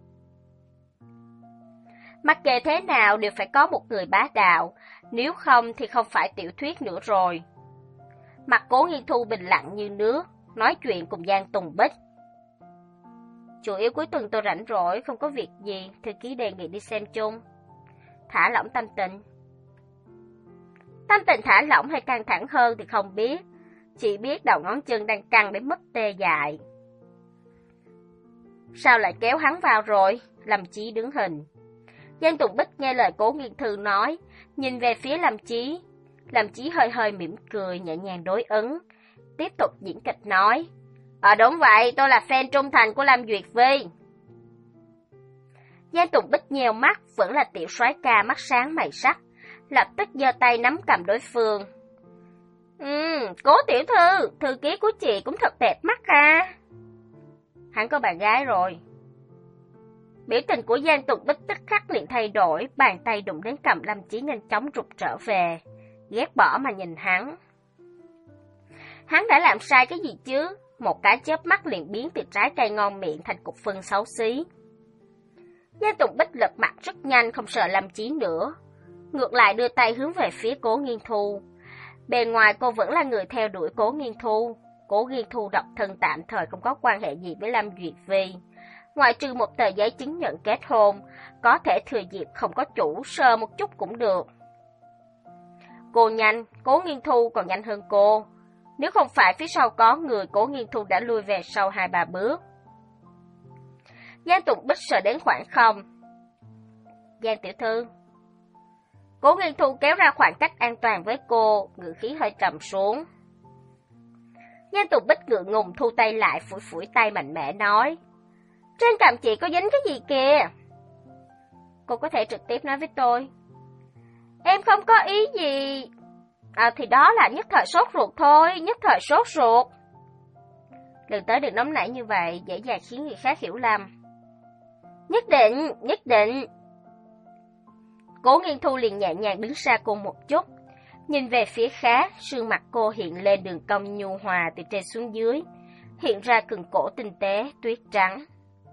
[SPEAKER 1] Mặc kệ thế nào đều phải có một người bá đạo, nếu không thì không phải tiểu thuyết nữa rồi. Mặt Cố Nghiên Thu bình lặng như nước, nói chuyện cùng Giang Tùng Bích. Chủ yếu cuối tuần tôi rảnh rỗi, không có việc gì, thư ký đề nghị đi xem chung. Thả lỏng tâm tình. Tâm tình thả lỏng hay căng thẳng hơn thì không biết, chỉ biết đầu ngón chân đang căng đến mức tê dại. Sao lại kéo hắn vào rồi? Lâm Chí đứng hình. Giang Tùng Bích nghe lời Cố Nghiên Thư nói, nhìn về phía Lâm Chí. Lâm Chí hơi hơi mỉm cười, nhẹ nhàng đối ứng. Tiếp tục diễn kịch nói, Ờ đúng vậy, tôi là fan trung thành của Lâm Duyệt Vi. Giang Tùng Bích nheo mắt, vẫn là tiểu soái ca mắt sáng mày sắc, lập tức giơ tay nắm cầm đối phương. Ừ, Cố tiểu thư, thư ký của chị cũng thật đẹp mắt ha. Hắn có bạn gái rồi. Biểu tình của Giang Tùng Bích tức khắc liền thay đổi, bàn tay đụng đến cầm Lâm Chí nhanh chóng rụt trở về, ghét bỏ mà nhìn hắn. Hắn đã làm sai cái gì chứ? Một cái chớp mắt liền biến từ trái cây ngon miệng thành cục phân xấu xí. Giang Tùng Bích lật mặt rất nhanh, không sợ Lâm Chí nữa. Ngược lại đưa tay hướng về phía Cố Nghiên Thu. Bề ngoài cô vẫn là người theo đuổi Cố Nghiên Thu. Cố Nghiên Thu độc thân tạm thời không có quan hệ gì với Lâm Duyệt Vi. Ngoại trừ một tờ giấy chứng nhận kết hôn, có thể thừa dịp không có chủ sờ một chút cũng được. Cô nhanh, Cố Nghiên Thu còn nhanh hơn cô. Nếu không phải phía sau có người, Cố Nghiên Thu đã lui về sau hai ba bước. Giang Tùng Bích sợ đến khoảng không. Giang tiểu thư. Cố Nghiên Thu kéo ra khoảng cách an toàn với cô, ngữ khí hơi trầm xuống. Giang Tùng Bích ngượng ngùng thu tay lại, phủi phủi tay mạnh mẽ nói, trên cằm chị có dính cái gì kìa? Cô có thể trực tiếp nói với tôi. Em không có ý gì. À thì đó là nhất thời sốt ruột thôi, nhất thời sốt ruột. Lần tới đừng nóng nảy như vậy, dễ dàng khiến người khác hiểu lầm. Nhất định, nhất định. Cố Nghiên Thu liền nhẹ nhàng đứng xa cô một chút, nhìn về phía khác, sương mặt cô hiện lên đường cong nhu hòa từ trên xuống dưới, hiện ra cần cổ tinh tế, tuyết trắng.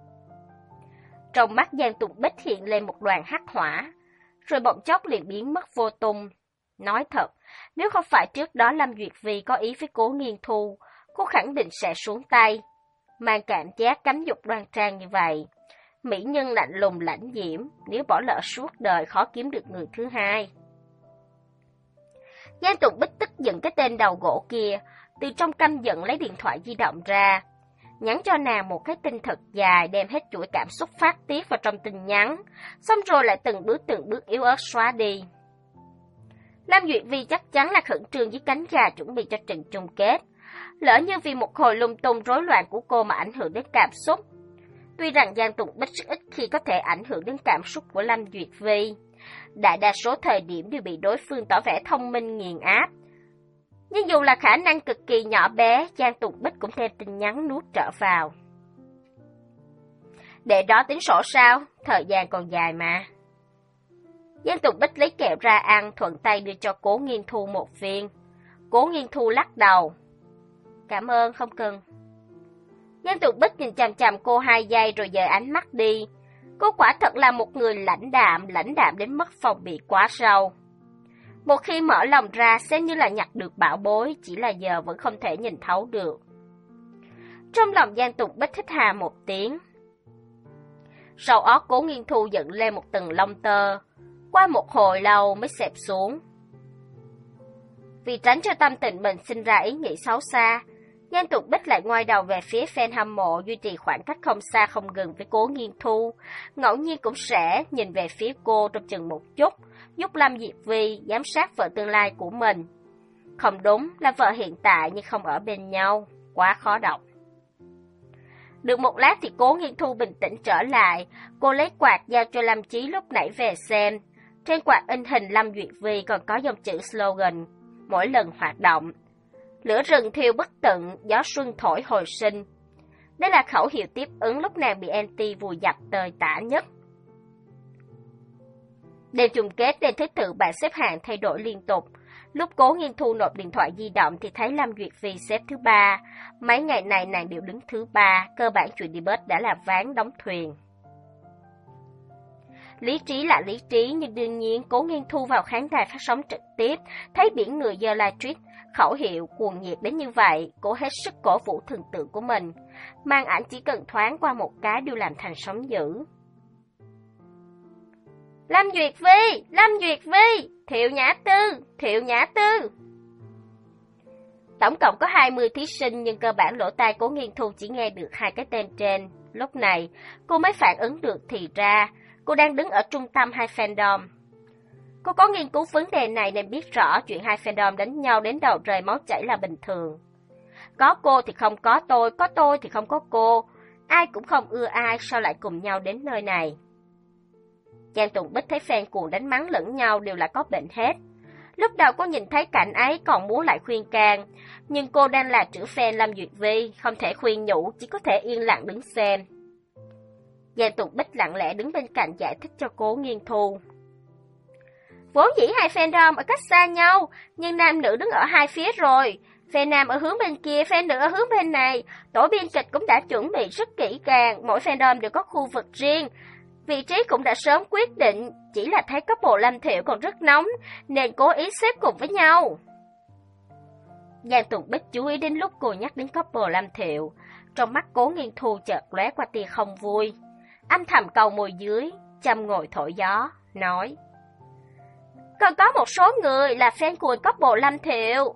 [SPEAKER 1] Trong mắt Giang Tùng Bích hiện lên một đoàn hắc hỏa, rồi bỗng chốc liền biến mất vô tung. Nói thật, nếu không phải trước đó Lâm Duyệt Vi có ý với Cố Nghiên Thu, cô khẳng định sẽ xuống tay. Mang cảm giác cấm dục đoan trang như vậy, mỹ nhân lạnh lùng lãnh diễm, nếu bỏ lỡ suốt đời khó kiếm được người thứ hai. Giang Tùng Bích tức giận cái tên đầu gỗ kia, từ trong căm giận lấy điện thoại di động ra, nhắn cho nàng một cái tin thật dài, đem hết chuỗi cảm xúc phát tiết vào trong tin nhắn, xong rồi lại từng bước từng bước yếu ớt xóa đi. Lâm Duyệt Vi chắc chắn là khẩn trương với cánh gà chuẩn bị cho trận chung kết. Lỡ như vì một hồi lung tung rối loạn của cô mà ảnh hưởng đến cảm xúc. Tuy rằng Giang Tùng Bích rất ít khi có thể ảnh hưởng đến cảm xúc của Lâm Duyệt Vi, đại đa số thời điểm đều bị đối phương tỏ vẻ thông minh nghiền áp. Nhưng dù là khả năng cực kỳ nhỏ bé, Giang Tùng Bích cũng thêm tin nhắn nuốt trở vào. Để đó tính sổ sao, thời gian còn dài mà. Giang Tùng Bích lấy kẹo ra ăn, thuận tay đưa cho Cố Nghiên Thu một viên. Cố Nghiên Thu lắc đầu. Cảm ơn, không cần. Giang Tùng Bích nhìn chằm chằm cô hai giây rồi dời ánh mắt đi. Cô quả thật là một người lãnh đạm, lãnh đạm đến mức phòng bị quá sâu. Một khi mở lòng ra, xem như là nhặt được bảo bối, chỉ là giờ vẫn không thể nhìn thấu được. Trong lòng Giang Tùng Bích hít hà một tiếng. Sau óc Cố Nghiên Thu dựng lên một tầng lông tơ, qua một hồi lâu mới xẹp xuống. Vì tránh cho tâm tình mình sinh ra ý nghĩ xấu xa, Giang Tùng Bích lại ngoái đầu về phía fan hâm mộ, duy trì khoảng cách không xa không gần với Cố Nghiên Thu, ngẫu nhiên cũng sẽ nhìn về phía cô trong chừng một chút, giúp Lâm Diệp Vi giám sát vợ tương lai của mình. Không đúng là vợ hiện tại nhưng không ở bên nhau, quá khó đọc. Được một lát thì Cố Nghiên Thu bình tĩnh trở lại, cô lấy quạt giao cho Lâm Chí lúc nãy về xem. Trên quạt in hình Lâm Duyệt Vi còn có dòng chữ slogan, mỗi lần hoạt động. Lửa rừng thiêu bất tận, gió xuân thổi hồi sinh. Đây là khẩu hiệu tiếp ứng lúc nàng bị anti vùi dập tơi tả nhất. Đêm chung kết đêm thứ tự bảng xếp hạng thay đổi liên tục. Lúc Cố Nghiên Thu nộp điện thoại di động thì thấy Lâm Duyệt Vi xếp thứ ba. Mấy ngày này nàng đều đứng thứ ba, cơ bản chuyện đi bớt đã là ván đóng thuyền. Lý trí là lý trí, nhưng đương nhiên Cố Nghiên Thu vào khán đài phát sóng trực tiếp, thấy biển người giơ live tweet, khẩu hiệu cuồng nhiệt đến như vậy, cô hết sức cổ vũ thần tượng của mình. Màn ảnh chỉ cần thoáng qua một cái đều làm thành sóng dữ. Lâm Duyệt Vi, Lâm Duyệt Vi, Thiệu Nhã Tư, Thiệu Nhã Tư. Tổng cộng có hai mươi thí sinh nhưng cơ bản lỗ tai Cố Nghiên Thu chỉ nghe được hai cái tên trên. Lúc này, cô mới phản ứng được thì ra, cô đang đứng ở trung tâm hai fandom. Cô có nghiên cứu vấn đề này nên biết rõ chuyện hai fandom đánh nhau đến đầu rơi máu chảy là bình thường. Có cô thì không có tôi, có tôi thì không có cô. Ai cũng không ưa ai, sao lại cùng nhau đến nơi này? Giang Tùng Bích thấy fan cuồng đánh mắng lẫn nhau đều là có bệnh hết. Lúc đầu cô nhìn thấy cảnh ấy còn muốn lại khuyên can, nhưng cô đang là trưởng fan Lâm Duyệt Vi, không thể khuyên nhủ, chỉ có thể yên lặng đứng xem. Giang Tùng Bích lặng lẽ đứng bên cạnh giải thích cho Cố Nghiên Thu. Vốn dĩ hai fandom ở cách xa nhau, nhưng nam nữ đứng ở hai phía rồi. Fan nam ở hướng bên kia, fan nữ ở hướng bên này. Tổ biên kịch cũng đã chuẩn bị rất kỹ càng, mỗi fandom đều có khu vực riêng. Vị trí cũng đã sớm quyết định, chỉ là thấy couple Lâm Thiệu còn rất nóng, nên cố ý xếp cùng với nhau. Giang Tùng Bích chú ý đến lúc cô nhắc đến couple Lâm Thiệu, trong mắt Cố Nghiên Thu chợt lóe qua tia không vui. Âm thầm cầu môi dưới, chăm ngồi thổi gió, nói. Còn có một số người là fan của couple Lâm Thiệu.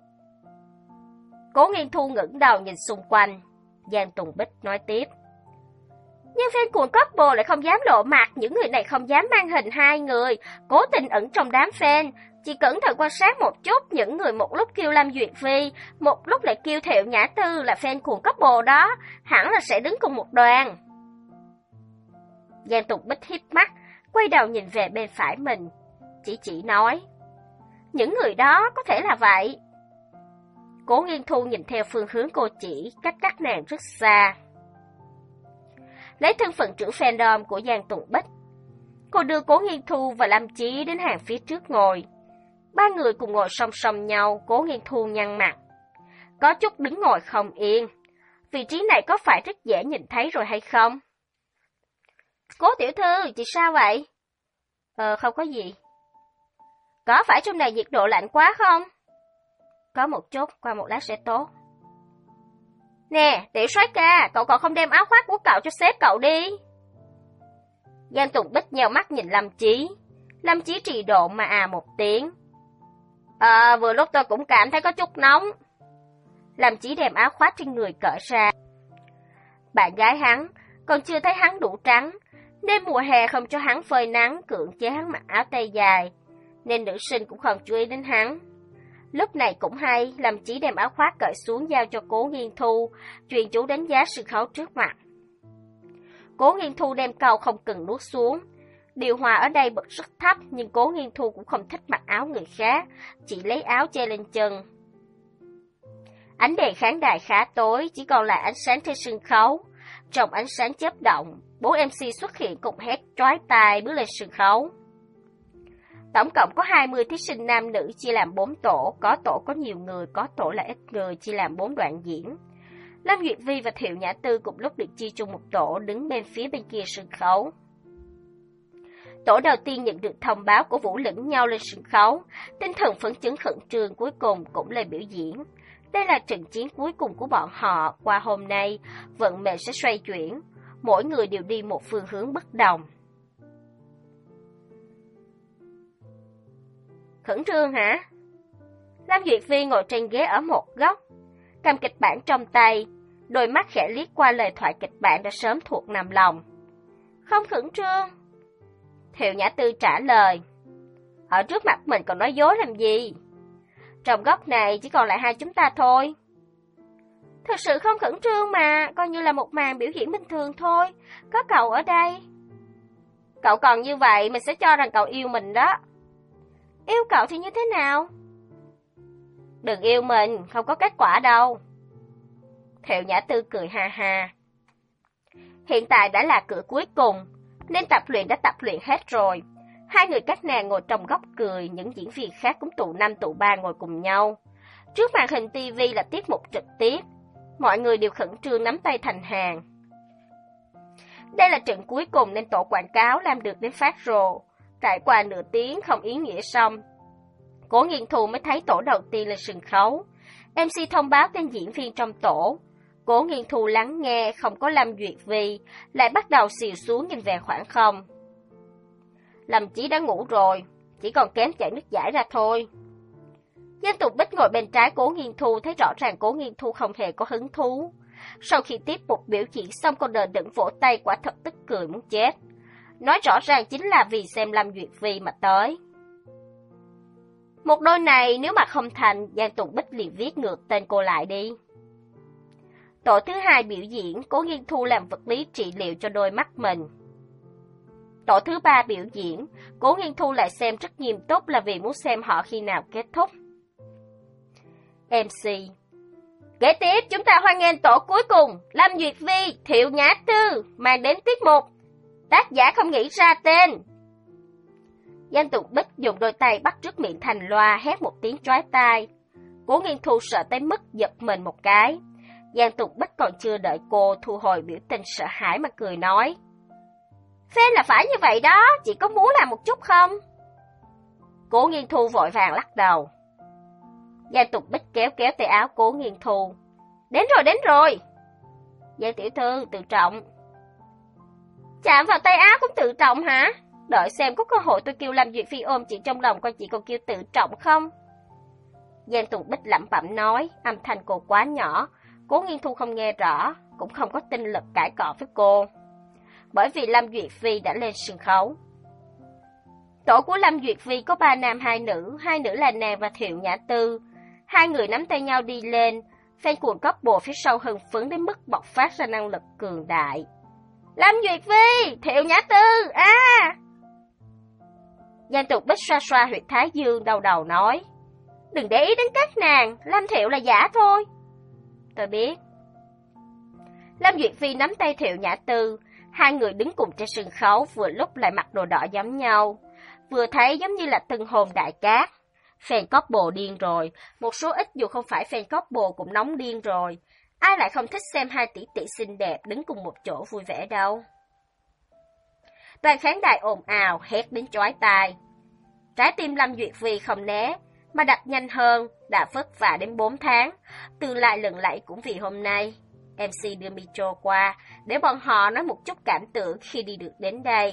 [SPEAKER 1] Cố Nghiên Thu ngẩng đầu nhìn xung quanh, Giang Tùng Bích nói tiếp. Nhưng fan của couple lại không dám lộ mặt, những người này không dám mang hình hai người, cố tình ẩn trong đám fan. Chỉ cẩn thận quan sát một chút, những người một lúc kêu Lâm Duyệt Vi, một lúc lại kêu Thiệu Nhã Tư là fan của couple đó, hẳn là sẽ đứng cùng một đoàn. Giang Tùng Bích híp mắt, quay đầu nhìn về bên phải mình, chỉ chỉ nói. Những người đó có thể là vậy. Cố Nghiên Thu nhìn theo phương hướng cô chỉ, cách các nàng rất xa. Lấy thân phận trưởng fandom của Giang Tùng Bích, cô đưa Cố Nghiên Thu và Lâm Chí đến hàng phía trước ngồi. Ba người cùng ngồi song song nhau, Cố Nghiên Thu nhăn mặt. Có chút đứng ngồi không yên. Vị trí này có phải rất dễ nhìn thấy rồi hay không? Cố tiểu thư, chị sao vậy? Ờ, không có gì. Có phải trong này nhiệt độ lạnh quá không? Có một chút, qua một lát sẽ tốt. Nè, tiểu soái ca, cậu còn không đem áo khoác của cậu cho sếp cậu đi. Giang Tùng Bích nheo mắt nhìn Lâm Chí. Lâm Chí trì độ mà à một tiếng. Ờ, vừa lúc tôi cũng cảm thấy có chút nóng. Lâm Chí đem áo khoác trên người cởi ra. Bạn gái hắn, còn chưa thấy hắn đủ trắng. Đêm mùa hè không cho hắn phơi nắng, cưỡng chế hắn mặc áo tay dài, nên nữ sinh cũng không chú ý đến hắn. Lúc này cũng hay, Lâm Chí đem áo khoác cởi xuống giao cho Cố Nghiên Thu, chuyên chú đánh giá sân khấu trước mặt. Cố Nghiên Thu đem câu không cần nuốt xuống. Điều hòa ở đây bật rất thấp, nhưng Cố Nghiên Thu cũng không thích mặc áo người khác, chỉ lấy áo che lên chân. Ánh đèn khán đài khá tối, chỉ còn lại ánh sáng trên sân khấu. Trong ánh sáng chớp động, bốn em xê xuất hiện cùng hét chói tai bước lên sân khấu. Tổng cộng có hai mươi thí sinh nam nữ chia làm bốn tổ, có tổ có nhiều người, có tổ là ít người, chia làm bốn đoạn diễn. Lâm Duyệt Vi và Thiệu Nhã Tư cùng lúc được chia chung một tổ, đứng bên phía bên kia sân khấu. Tổ đầu tiên nhận được thông báo cổ vũ lẫn nhau lên sân khấu, tinh thần phấn chấn khẩn trương cuối cùng cũng lên biểu diễn. Đây là trận chiến cuối cùng của bọn họ, qua hôm nay, vận mệnh sẽ xoay chuyển, mỗi người đều đi một phương hướng bất đồng. Khẩn trương hả? Lâm Duyệt Vi ngồi trên ghế ở một góc, cầm kịch bản trong tay, đôi mắt khẽ liếc qua lời thoại kịch bản đã sớm thuộc nằm lòng. Không khẩn trương. Thiệu Nhã Tư trả lời. Ở trước mặt mình còn nói dối làm gì? Trong góc này chỉ còn lại hai chúng ta thôi. Thực sự không khẩn trương mà, coi như là một màn biểu diễn bình thường thôi. Có cậu ở đây. Cậu còn như vậy mình sẽ cho rằng cậu yêu mình đó. Yêu cậu thì như thế nào? Đừng yêu mình, không có kết quả đâu. Thiệu Nhã Tư cười ha ha. Hiện tại đã là cửa cuối cùng, nên tập luyện đã tập luyện hết rồi. Hai người các nàng ngồi trong góc cười, những diễn viên khác cũng tụ năm tụ ba ngồi cùng nhau. Trước màn hình ti vi là tiết mục trực tiếp, mọi người đều khẩn trương nắm tay thành hàng. Đây là trận cuối cùng nên tổ quảng cáo làm được đến phát rồ. Trải qua nửa tiếng không ý nghĩa xong, Cố Nghiên Thu mới thấy tổ đầu tiên lên sân khấu. em xê thông báo tên diễn viên trong tổ. Cố Nghiên Thu lắng nghe, không có Lâm Duyệt Vi, lại bắt đầu xìu xuống nhìn về khoảng không. Lâm Chí đã ngủ rồi, chỉ còn kém chảy nước giải ra thôi. Giang Tục Bích ngồi bên trái Cố Nghiên Thu, thấy rõ ràng Cố Nghiên Thu không hề có hứng thú. Sau khi tiếp một biểu diễn xong, con đờ đẫn vỗ tay, quả thật tức cười muốn chết. Nói rõ ràng chính là vì xem Lâm Duyệt Vi mà tới. Một đôi này nếu mà không thành, Giang Tục Bích liền viết ngược tên cô lại đi. Tổ thứ hai biểu diễn, Cố Nghiên Thu làm vật lý trị liệu cho đôi mắt mình. Tổ thứ ba biểu diễn, Cố Nghiên Thu lại xem rất nghiêm túc là vì muốn xem họ khi nào kết thúc. em xê. Kế tiếp chúng ta hoan nghênh tổ cuối cùng, Lâm Duyệt Vi, Thiệu Nhã Tư, mang đến tiết mục. Tác giả không nghĩ ra tên. Giang Tục Bích dùng đôi tay bắt trước miệng thành loa, hét một tiếng chói tai. Cố Nghiên Thu sợ tới mức giật mình một cái. Giang Tục Bích còn chưa đợi cô thu hồi biểu tình sợ hãi mà cười nói. Fan là phải như vậy đó, chị có muốn làm một chút không? Cố Nghiên Thu vội vàng lắc đầu. Giang Tục Bích kéo kéo tay áo Cố Nghiên Thu. Đến rồi, đến rồi. Giang tiểu thư, tự trọng. Chạm vào tay áo cũng tự trọng hả? Đợi xem có cơ hội tôi kêu Lâm Duyệt Phi ôm chị trong lòng coi chị còn kêu tự trọng không? Giang Tục Bích lẩm bẩm nói, âm thanh cô quá nhỏ, Cố Nghiên Thu không nghe rõ, cũng không có tinh lực cãi cọ với cô. Bởi vì Lâm Duyệt Phi đã lên sân khấu. Tổ của Lâm Duyệt Phi có ba nam hai nữ, hai nữ là nàng và Thiệu Nhã Tư. Hai người nắm tay nhau đi lên, fan cuồng couple phía sau hưng phấn đến mức bộc phát ra năng lực cường đại. Lâm Duyệt Vi, Thiệu Nhã Tư, a! À! Giang Tục Bích xoa xoa huyệt thái dương đau đầu nói. Đừng để ý đến các nàng, Lâm Thiệu là giả thôi. Tôi biết. Lâm Duyệt Vi nắm tay Thiệu Nhã Tư, hai người đứng cùng trên sân khấu, vừa lúc lại mặc đồ đỏ giống nhau. Vừa thấy giống như là tân hôn đại cát. Fan couple điên rồi, một số ít dù không phải fan couple cũng nóng điên rồi. Ai lại không thích xem hai tỷ tỷ xinh đẹp đứng cùng một chỗ vui vẻ đâu. Toàn khán đài ồn ào, hét đến chói tai. Trái tim Lâm Duyệt Vi không né, mà đập nhanh hơn, đã vất vả đến bốn tháng. Tương lai lừng lẫy cũng vì hôm nay. em xê đưa micro qua, để bọn họ nói một chút cảm tưởng khi đi được đến đây.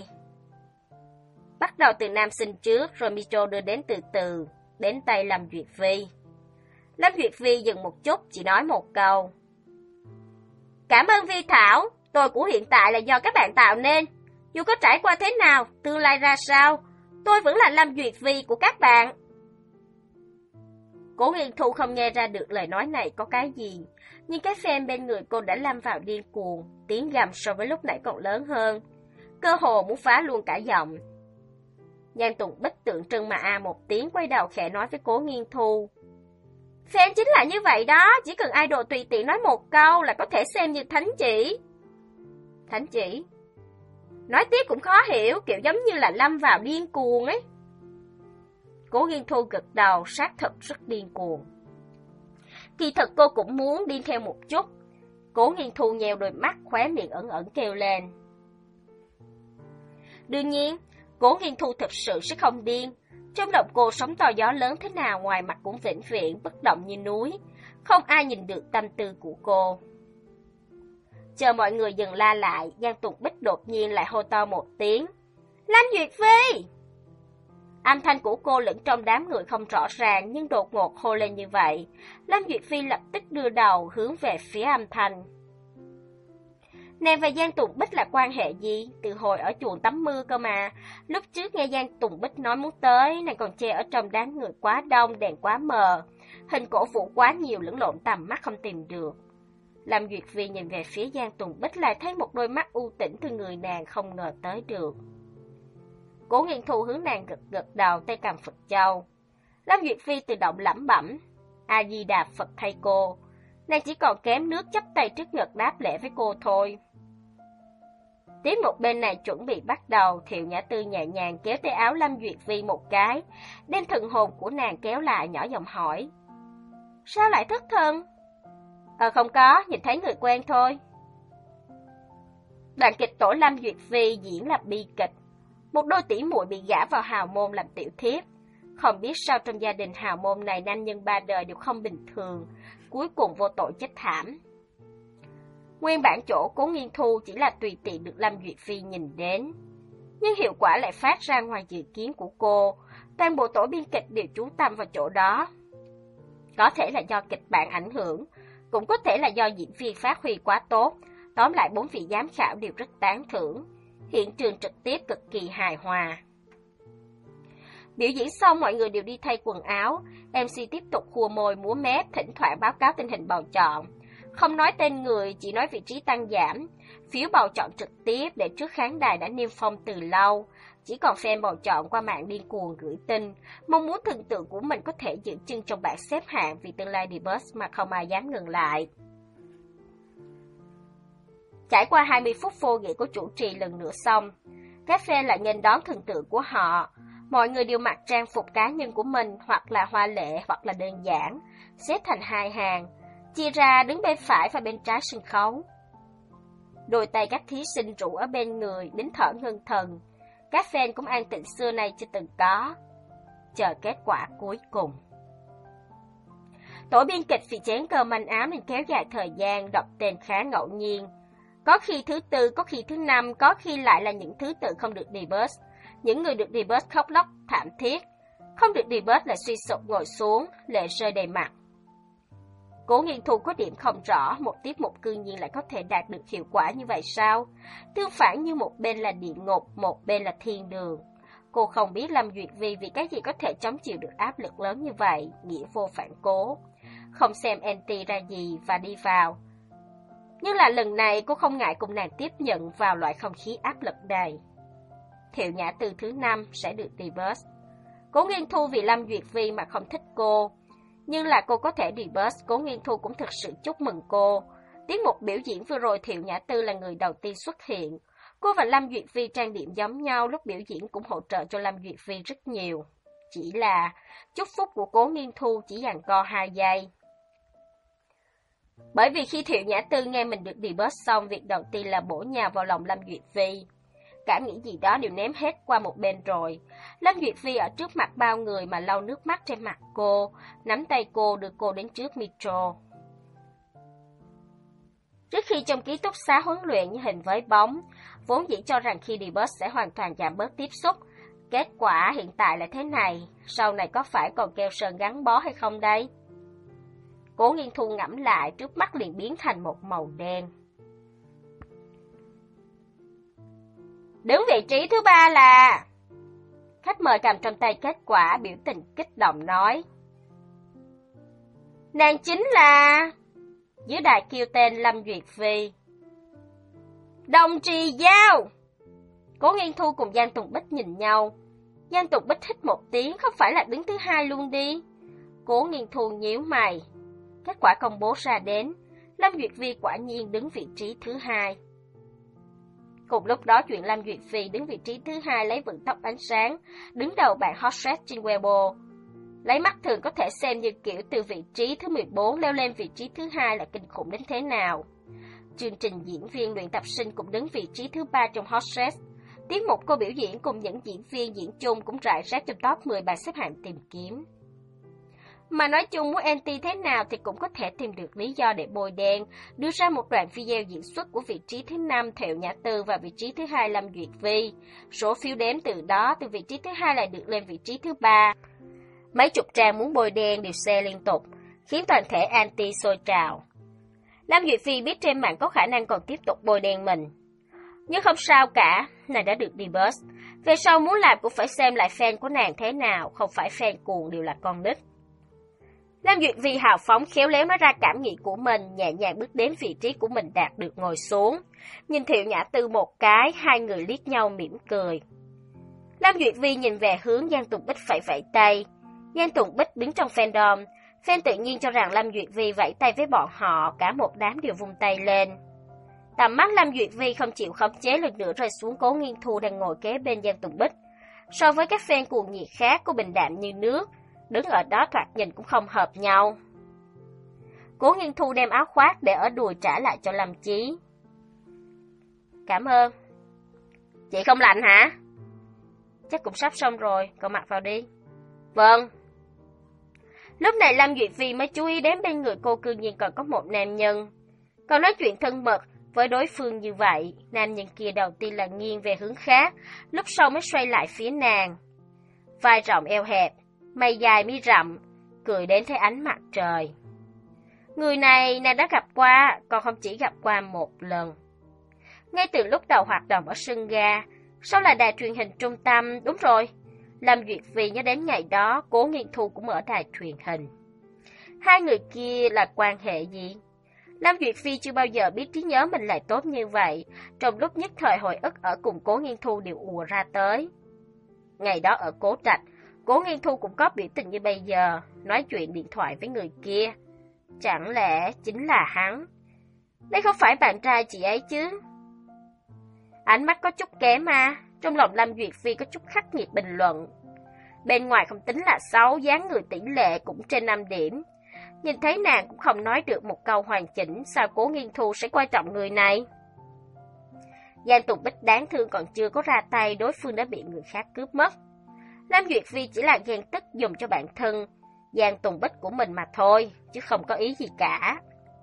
[SPEAKER 1] Bắt đầu từ nam sinh trước, rồi micro đưa đến từ từ, đến tay Lâm Duyệt Vi. Lâm Duyệt Vi dừng một chút, chỉ nói một câu. Cảm ơn Vi Thảo, tôi của hiện tại là do các bạn tạo nên. Dù có trải qua thế nào, tương lai ra sao, tôi vẫn là Lâm Duyệt Vi của các bạn. Cố Nghiên Thu không nghe ra được lời nói này có cái gì, nhưng cái fan bên người cô đã lâm vào điên cuồng, tiếng gầm so với lúc nãy còn lớn hơn, cơ hồ muốn phá luôn cả giọng. Giang Tùng Bích tượng trưng mà a một tiếng, quay đầu khẽ nói với Cố Nghiên Thu. Fan chính là như vậy đó, chỉ cần idol tùy tiện nói một câu là có thể xem như thánh chỉ. Thánh chỉ? Nói tiếp cũng khó hiểu, kiểu giống như là lâm vào điên cuồng ấy. Cố Nghiên Thu gật đầu, xác thực rất điên cuồng. Kỳ thực cô cũng muốn điên theo một chút. Cố Nghiên Thu nheo đôi mắt, khóe miệng ẩn ẩn kêu lên. Đương nhiên, Cố Nghiên Thu thực sự sẽ không điên. Trong lòng cô sóng to gió lớn thế nào, ngoài mặt cũng vĩnh viễn bất động như núi, không ai nhìn được tâm tư của cô. Chờ mọi người dừng la lại, Giang Tùng Bích đột nhiên lại hô to một tiếng. Lâm Duyệt Phi! Âm thanh của cô lẫn trong đám người không rõ ràng, nhưng đột ngột hô lên như vậy. Lâm Duyệt Phi lập tức đưa đầu hướng về phía âm thanh. Nàng và Giang Tùng Bích là quan hệ gì? Từ hồi ở chuồng tắm mưa cơ mà. Lúc trước nghe Giang Tùng Bích nói muốn tới, nàng còn che ở trong đám người quá đông, đèn quá mờ. Hình cổ vũ quá nhiều, lẫn lộn tầm mắt không tìm được. Lâm Duyệt Phi nhìn về phía Giang Tùng Bích, lại thấy một đôi mắt u tĩnh từ người nàng không ngờ tới được. Cố Nghiên Thu hướng nàng gật gật đầu, tay cầm Phật châu. Lâm Duyệt Phi tự động lẩm bẩm, A Di Đà Phật thay cô. Nàng chỉ còn kém nước chắp tay trước ngực đáp lễ với cô thôi. Tiếp một bên này chuẩn bị bắt đầu, Thiệu Nhã Tư nhẹ nhàng kéo tay áo Lâm Duyệt Phi một cái, đem thần hồn của nàng kéo lại, nhỏ giọng hỏi. Sao lại thất thần? Ờ không có, nhìn thấy người quen thôi. Đoạn kịch tổ Lâm Duyệt Phi diễn là bi kịch. Một đôi tỷ muội bị gả vào hào môn làm tiểu thiếp. Không biết sao trong gia đình hào môn này nam nhân ba đời đều không bình thường, cuối cùng vô tội chết thảm. Nguyên bản chỗ Cố Nghiên Thu chỉ là tùy tiện được Lâm Duyệt Phi nhìn đến, nhưng hiệu quả lại phát ra ngoài dự kiến của cô. Toàn bộ tổ biên kịch đều chú tâm vào chỗ đó. Có thể là do kịch bản ảnh hưởng, cũng có thể là do diễn viên phát huy quá tốt. Tóm lại bốn vị giám khảo đều rất tán thưởng. Hiện trường trực tiếp cực kỳ hài hòa. Biểu diễn xong mọi người đều đi thay quần áo. em xê tiếp tục khua môi múa mép, thỉnh thoảng báo cáo tình hình bầu chọn. Không nói tên người, chỉ nói vị trí tăng giảm. Phiếu bầu chọn trực tiếp để trước khán đài đã niêm phong từ lâu. Chỉ còn fan bầu chọn qua mạng điên cuồng gửi tin, mong muốn thần tượng của mình có thể giữ chân trong bảng xếp hạng vì tương lai The Boss mà không ai dám ngừng lại. Trải qua hai mươi phút vô nghĩa của chủ trì lần nữa xong, các fan lại nghênh đón thần tượng của họ. Mọi người đều mặc trang phục cá nhân của mình, hoặc là hoa lệ hoặc là đơn giản, xếp thành hai hàng, chia ra đứng bên phải và bên trái sân khấu. Đôi tay các thí sinh rủ ở bên người, đến thở ngưng thần. Các fan cũng an tĩnh xưa nay chưa từng có, chờ kết quả cuối cùng. Tổ biên kịch vì chén cơm manh áo nên kéo dài thời gian, đọc tên khá ngẫu nhiên. Có khi thứ tư, có khi thứ năm, có khi lại là những thứ tự không được debut. Những người được debut khóc lóc thảm thiết, không được debut là suy sụp ngồi xuống, lệ rơi đầy mặt. Cố Nghiên Thu có điểm không rõ, một tiết mục cư nhiên lại có thể đạt được hiệu quả như vậy sao? Tương phản như một bên là địa ngục, một bên là thiên đường. Cô không biết Lâm Duyệt Vi vì cái gì có thể chống chịu được áp lực lớn như vậy, nghĩa vô phản cố. Không xem anti ra gì và đi vào. Nhưng là lần này cô không ngại cùng nàng tiếp nhận vào loại không khí áp lực này. Thiệu Nhã Tư thứ năm sẽ được debut. Cố Nghiên Thu vì Lâm Duyệt Vi mà không thích cô. Nhưng là cô có thể debut, Cố Nghiên Thu cũng thực sự chúc mừng cô. Tiết mục biểu diễn vừa rồi Thiệu Nhã Tư là người đầu tiên xuất hiện. Cô và Lâm Duyệt Vi trang điểm giống nhau, lúc biểu diễn cũng hỗ trợ cho Lâm Duyệt Vi rất nhiều. Chỉ là chúc phúc của Cố Nghiên Thu chỉ giằng co hai giây. Bởi vì khi Thiệu Nhã Tư nghe mình được debut xong, việc đầu tiên là bổ nhào vào lòng Lâm Duyệt Vi. Cả nghĩ gì đó đều ném hết qua một bên rồi. Lâm Duyệt Vi ở trước mặt bao người mà lau nước mắt trên mặt cô, nắm tay cô đưa cô đến trước micro. Trước khi trong ký túc xá huấn luyện như hình với bóng, vốn dĩ cho rằng khi debut sẽ hoàn toàn giảm bớt tiếp xúc. Kết quả hiện tại là thế này, sau này có phải còn keo sơn gắn bó hay không đây? Cố Nghiên Thu ngẫm lại, trước mắt liền biến thành một màu đen. Đứng vị trí thứ ba là... Khách mời cầm trong tay kết quả, biểu tình kích động nói. Nàng chính là... Dưới đài kêu tên Lâm Duyệt Vi. Đồng Trì Giao! Cố Nghiên Thu cùng Giang Tùng Bích nhìn nhau. Giang Tùng Bích hít một tiếng, không phải là đứng thứ hai luôn đi. Cố Nghiên Thu nhíu mày. Kết quả công bố ra đến, Lâm Duyệt Vi quả nhiên đứng vị trí thứ hai. Cùng lúc đó chuyện Lâm Duyệt Vi đứng vị trí thứ hai lấy vận tốc ánh sáng, đứng đầu bảng hot search trên Weibo. Lấy mắt thường có thể xem như kiểu từ vị trí thứ mười bốn leo lên vị trí thứ hai là kinh khủng đến thế nào. Chương trình diễn viên luyện tập sinh cũng đứng vị trí thứ ba trong Hot Search. Tiết mục cô biểu diễn cùng những diễn viên diễn chung cũng rải rác trong top mười bài xếp hạng tìm kiếm. Mà nói chung muốn anti thế nào thì cũng có thể tìm được lý do để bôi đen, đưa ra một đoạn video diễn xuất của vị trí thứ năm Thẹo Nhã Tư và vị trí thứ hai Lâm Duyệt Vi. Số phiếu đếm từ đó từ vị trí thứ hai lại được lên vị trí thứ ba. Mấy chục trang muốn bôi đen đều share liên tục, khiến toàn thể anti sôi trào. Lâm Duyệt Vi biết trên mạng có khả năng còn tiếp tục bôi đen mình. Nhưng không sao cả, nàng đã được debust. Về sau muốn làm cũng phải xem lại fan của nàng thế nào, không phải fan cuồng đều là con nít. Lâm Duyệt Vi hào phóng khéo léo nói ra cảm nghĩ của mình, nhẹ nhàng bước đến vị trí của mình đạt được ngồi xuống. Nhìn Thiệu Nhã Tư một cái, hai người liếc nhau mỉm cười. Lâm Duyệt Vi nhìn về hướng Giang Tùng Bích phẩy vẫy tay. Giang Tùng Bích đứng trong fandom, fan tự nhiên cho rằng Lâm Duyệt Vi vẫy tay với bọn họ, cả một đám đều vung tay lên. Tầm mắt Lâm Duyệt Vi không chịu khống chế lần nữa rơi xuống Cố Nghiên Thu đang ngồi kế bên Giang Tùng Bích. So với các fan cuồng nhiệt khác, cô bình đạm như nước, đứng ở đó thoạt nhìn cũng không hợp nhau. Cố Nghiên Thu đem áo khoác để ở đùi trả lại cho Lâm Chí. Cảm ơn. Chị không lạnh hả? Chắc cũng sắp xong rồi, cậu mặc vào đi. Vâng. Lúc này Lâm Duyệt Vi mới chú ý đến bên người cô cư nhiên còn có một nam nhân. Còn nói chuyện thân mật với đối phương như vậy, nam nhân kia đầu tiên là nghiêng về hướng khác, lúc sau mới xoay lại phía nàng. Vai rộng eo hẹp, mày dài mi rậm, cười đến thấy ánh mặt trời. Người này nàng đã gặp qua, còn không chỉ gặp qua một lần. Ngay từ lúc đầu hoạt động ở sân ga, sau là đài truyền hình trung tâm, đúng rồi. Lâm Duyệt Vi nhớ đến ngày đó, Cố Nghiên Thu cũng ở đài truyền hình. Hai người kia là quan hệ gì? Lâm Duyệt Vi chưa bao giờ biết trí nhớ mình lại tốt như vậy, trong lúc nhất thời hồi ức ở cùng Cố Nghiên Thu đều ùa ra tới. Ngày đó ở Cố Trạch, Cố Nghiên Thu cũng có biểu tình như bây giờ, nói chuyện điện thoại với người kia. Chẳng lẽ chính là hắn? Đây không phải bạn trai chị ấy chứ? Ánh mắt có chút kém mà, trong lòng Lâm Duyệt Vi có chút khắc nghiệt bình luận. Bên ngoài không tính là xấu, dáng người tỷ lệ cũng trên năm điểm. Nhìn thấy nàng cũng không nói được một câu hoàn chỉnh, sao Cố Nghiên Thu sẽ quan trọng người này? Giang Tùng Bích đáng thương còn chưa có ra tay, đối phương đã bị người khác cướp mất. Lâm Duyệt Vi chỉ là ghen tức dùng cho bản thân Giang Tùng Bích của mình mà thôi, chứ không có ý gì cả.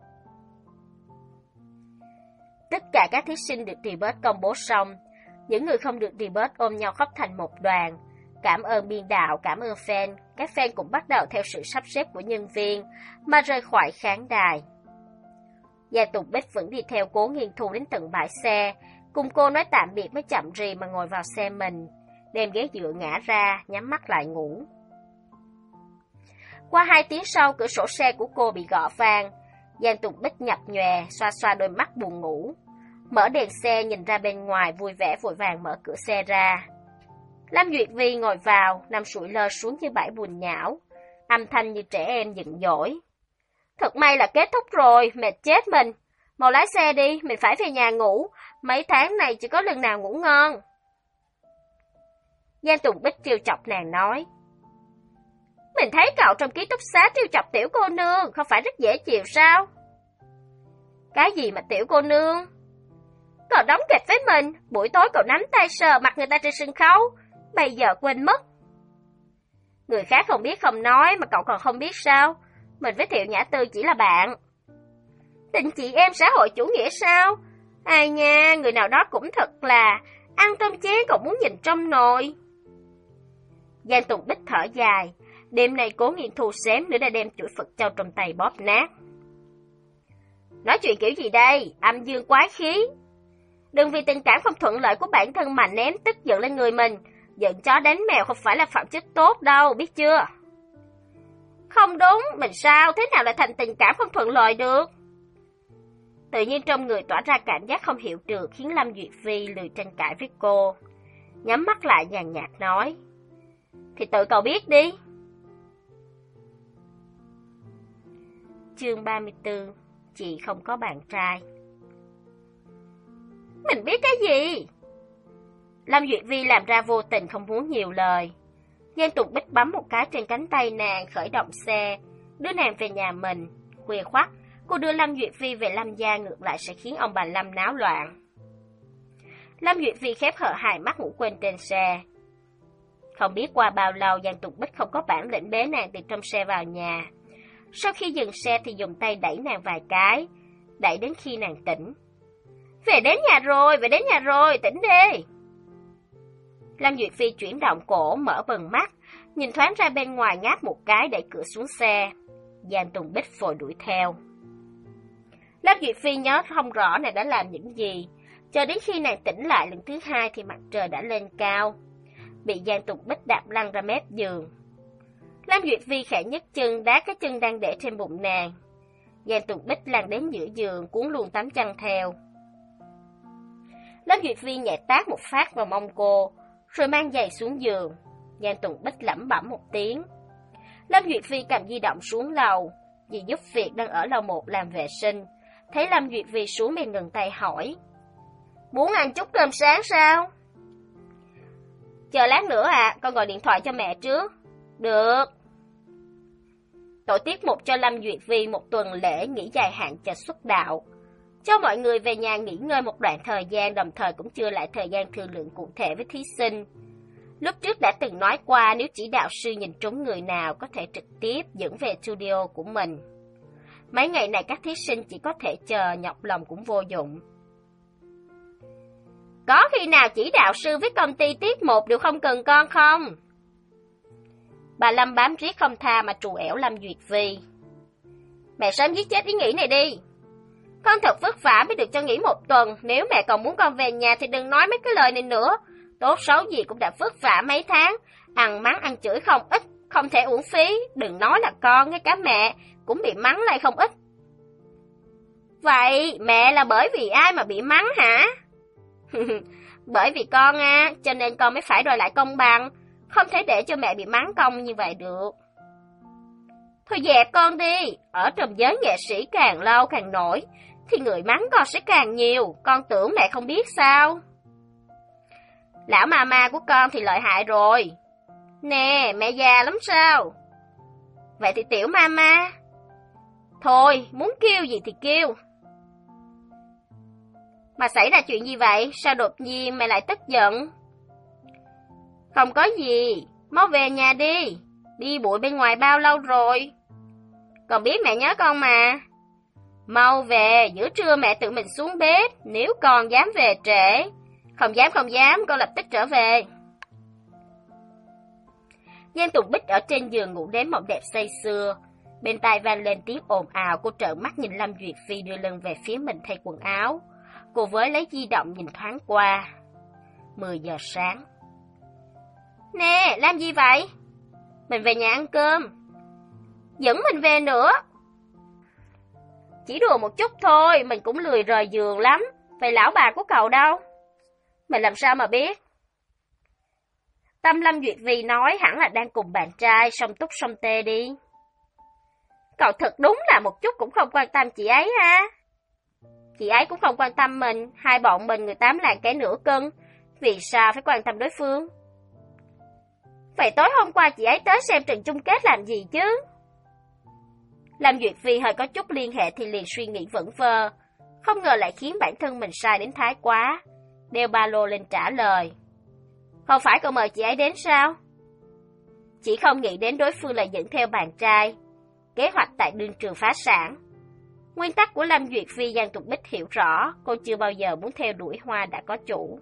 [SPEAKER 1] Tất cả các thí sinh được debut công bố xong, những người không được debut ôm nhau khóc thành một đoàn. Cảm ơn biên đạo, cảm ơn fan. Các fan cũng bắt đầu theo sự sắp xếp của nhân viên mà rời khỏi khán đài. Giang Tùng Bích vẫn đi theo Cố Nghiên Thu đến tận bãi xe, cùng cô nói tạm biệt mới chậm rì mà ngồi vào xe mình, đem ghế dựa ngã ra, nhắm mắt lại ngủ. Qua hai tiếng sau, cửa sổ xe của cô bị gõ vang. Giang Tùng Bích nhập nhòe, xoa xoa đôi mắt buồn ngủ. Mở đèn xe nhìn ra bên ngoài, vui vẻ vội vàng mở cửa xe ra. Lâm Duyệt Vi ngồi vào, nằm sụi lơ xuống như bãi bùn nhão, âm thanh như trẻ em giận dỗi. Thật may là kết thúc rồi, mệt chết mình. Mau lái xe đi, mình phải về nhà ngủ, mấy tháng này chỉ có lần nào ngủ ngon. Giang Tùng Bích trêu chọc nàng nói. Mình thấy cậu trong ký túc xá trêu chọc tiểu cô nương, không phải rất dễ chịu sao? Cái gì mà tiểu cô nương? Cậu đóng kịch với mình, buổi tối cậu nắm tay sờ mặt người ta trên sân khấu, bây giờ quên mất. Người khác không biết không nói mà cậu còn không biết sao? Mình với Thiệu Nhã Tư chỉ là bạn. Tình chị em xã hội chủ nghĩa sao? Ai nha, người nào đó cũng thật là ăn tôm chén còn muốn nhìn trong nồi. Giang Tùng Bích thở dài, đêm nay Cố Nghiên Thu xém nữa đã đem chuỗi Phật Châu trong tay bóp nát. Nói chuyện kiểu gì đây, âm dương quái khí. Đừng vì tình cảm không thuận lợi của bản thân mà ném tức giận lên người mình. Giận chó đánh mèo không phải là phẩm chất tốt đâu, biết chưa? Không đúng, mình sao, thế nào lại thành tình cảm không thuận lợi được? Tự nhiên trong người tỏa ra cảm giác không hiểu được, khiến Lâm Duyệt Vi lười tranh cãi với cô. Nhắm mắt lại nhàn nhạt nói. Thì tự cậu biết đi. Chương ba mươi tư. Chị không có bạn trai. Mình biết cái gì? Lâm Duyệt Vi làm ra vô tình không muốn nhiều lời. Giang Tùng Bích bấm một cái trên cánh tay nàng, khởi động xe, đưa nàng về nhà mình. Khuya khoắt, cô đưa Lâm Duyệt Phi về Lâm gia, ngược lại sẽ khiến ông bà Lâm náo loạn. Lâm Duyệt Phi khép hờ hai mắt ngủ quên trên xe. Không biết qua bao lâu, Giang Tùng Bích không có bản lĩnh bế nàng từ trong xe vào nhà. Sau khi dừng xe thì dùng tay đẩy nàng vài cái, đẩy đến khi nàng tỉnh. Về đến nhà rồi, về đến nhà rồi, tỉnh đi. Lâm Duyệt Phi chuyển động cổ, mở bừng mắt, nhìn thoáng ra bên ngoài, ngáp một cái đẩy cửa xuống xe. Giang Tùng Bích vội đuổi theo. Lâm Duyệt Phi nhớ không rõ nàng đã làm những gì. Chờ đến khi nàng tỉnh lại lần thứ hai thì mặt trời đã lên cao. Bị Giang Tùng Bích đạp lăn ra mép giường. Lâm Duyệt Phi khẽ nhấc chân đá cái chân đang để trên bụng nàng. Giang Tùng Bích lăn đến giữa giường, cuốn luôn tấm chăn theo. Lâm Duyệt Phi nhẹ tát một phát vào mông cô, rồi mang giày xuống giường. Giang Tùng Bích lẩm bẩm một tiếng. Lâm Duyệt Phi cầm di động xuống lầu. Dì giúp việc đang ở lầu một làm vệ sinh. Thấy Lâm Duyệt Phi xuống bên ngừng tay hỏi. Muốn ăn chút cơm sáng sao? Chờ lát nữa à, con gọi điện thoại cho mẹ trước. Được. Tổ tiết mục cho Lâm Duyệt Phi một tuần lễ nghỉ dài hạn cho xuất đạo. Cho mọi người về nhà nghỉ ngơi một đoạn thời gian, đồng thời cũng chưa lại thời gian thương lượng cụ thể với thí sinh. Lúc trước đã từng nói qua, nếu chỉ đạo sư nhìn trúng người nào có thể trực tiếp dẫn về studio của mình. Mấy ngày này các thí sinh chỉ có thể chờ, nhọc lòng cũng vô dụng. Có khi nào chỉ đạo sư với công ty tiết mục đều không cần con không? Bà Lâm bám riết không tha mà trù ẻo Lâm Duyệt Phi. Mẹ sớm giết chết ý nghĩ này đi. Con thật vất vả mới được cho nghỉ một tuần. Nếu mẹ còn muốn con về nhà thì đừng nói mấy cái lời này nữa. Tốt xấu gì cũng đã vất vả mấy tháng. Ăn mắng ăn chửi không ít, không thể uổng phí. Đừng nói là con, ngay cả mẹ cũng bị mắng lại không ít. Vậy mẹ là bởi vì ai mà bị mắng hả? Bởi vì con à, cho nên con mới phải đòi lại công bằng. Không thể để cho mẹ bị mắng công như vậy được. Thôi dẹp con đi. Ở trong giới nghệ sĩ càng lâu càng nổi thì người mắng con sẽ càng nhiều. Con tưởng mẹ không biết sao? Lão mama của con thì lợi hại rồi. Nè, mẹ già lắm sao? Vậy thì tiểu mama. Thôi, muốn kêu gì thì kêu. Mà xảy ra chuyện gì vậy? Sao đột nhiên mẹ lại tức giận? Không có gì, mau về nhà đi. Đi bụi bên ngoài bao lâu rồi? Con biết mẹ nhớ con mà. Mau về, giữa trưa mẹ tự mình xuống bếp. Nếu con dám về trễ. Không dám không dám, con lập tức trở về. Giang Tùng Bích ở trên giường ngủ đến mộng đẹp say sưa. Bên tai vang lên tiếng ồn ào, cô trợn mắt nhìn Lâm Duyệt Phi đưa lưng về phía mình thay quần áo. Cô với lấy di động nhìn thoáng qua. mười giờ sáng. Nè, làm gì vậy? Mình về nhà ăn cơm. Dẫn mình về nữa. Chỉ đùa một chút thôi, mình cũng lười rời giường lắm. Vậy lão bà của cậu đâu? Mình làm sao mà biết? Tâm Lâm Duyệt Phi nói hẳn là đang cùng bạn trai song túc song tê đi. Cậu thật đúng là một chút cũng không quan tâm chị ấy ha. Chị ấy cũng không quan tâm mình, hai bọn mình người tám lạng kẻ nửa cân. Vì sao phải quan tâm đối phương? Vậy tối hôm qua chị ấy tới xem trận chung kết làm gì chứ? Lâm Duyệt Phi hơi có chút liên hệ thì liền suy nghĩ vẩn vơ. Không ngờ lại khiến bản thân mình sai đến thái quá. Đeo ba lô lên trả lời. Không phải cậu mời chị ấy đến sao? Chỉ không nghĩ đến đối phương lại dẫn theo bạn trai. Kế hoạch tại đương trường phá sản. Nguyên tắc của Lâm Duyệt Phi Giang Tùng Bích hiểu rõ. Cô chưa bao giờ muốn theo đuổi hoa đã có chủ.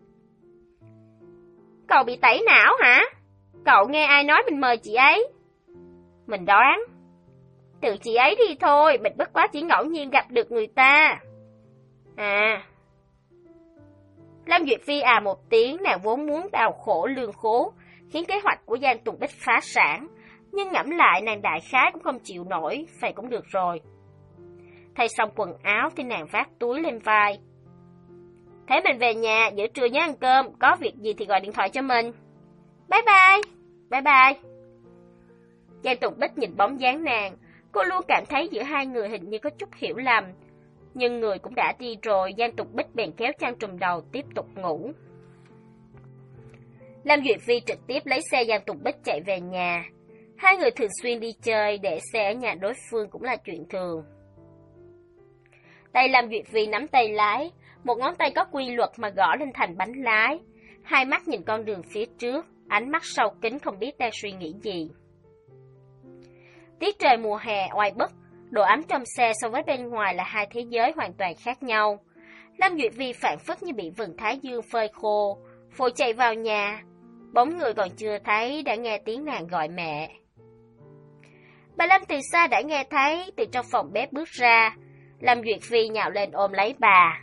[SPEAKER 1] Cậu bị tẩy não hả? Cậu nghe ai nói mình mời chị ấy? Mình đoán. Tự chị ấy đi thôi, mình bất quá chỉ ngẫu nhiên gặp được người ta. À. Lâm Duyệt Phi à một tiếng, nàng vốn muốn đau khổ lương khố, khiến kế hoạch của Giang Tùng Bích phá sản. Nhưng ngẫm lại nàng đại khái cũng không chịu nổi, vậy cũng được rồi. Thay xong quần áo thì nàng vác túi lên vai. Thế mình về nhà, giữa trưa nhớ ăn cơm, có việc gì thì gọi điện thoại cho mình. Bye bye, bye bye. Giang Tùng Bích nhìn bóng dáng nàng, cô luôn cảm thấy giữa hai người hình như có chút hiểu lầm. Nhưng người cũng đã đi rồi, Giang Tùng Bích bèn kéo chăn trùm đầu tiếp tục ngủ. Lâm Duyệt Vi trực tiếp lấy xe Giang Tục Bích chạy về nhà. Hai người thường xuyên đi chơi, để xe ở nhà đối phương cũng là chuyện thường. Tay Lâm Duyệt Vi nắm tay lái, một ngón tay có quy luật mà gõ lên thành bánh lái. Hai mắt nhìn con đường phía trước, ánh mắt sau kính không biết đang suy nghĩ gì. Tiết trời mùa hè oai bức, độ ấm trong xe so với bên ngoài là hai thế giới hoàn toàn khác nhau. Lâm Duyệt Vi phảng phất như bị vầng thái dương phơi khô, vội chạy vào nhà. Bóng người còn chưa thấy đã nghe tiếng nàng gọi mẹ. Bà Lâm từ xa đã nghe thấy, từ trong phòng bếp bước ra. Lâm Duyệt Vi nhào lên ôm lấy bà.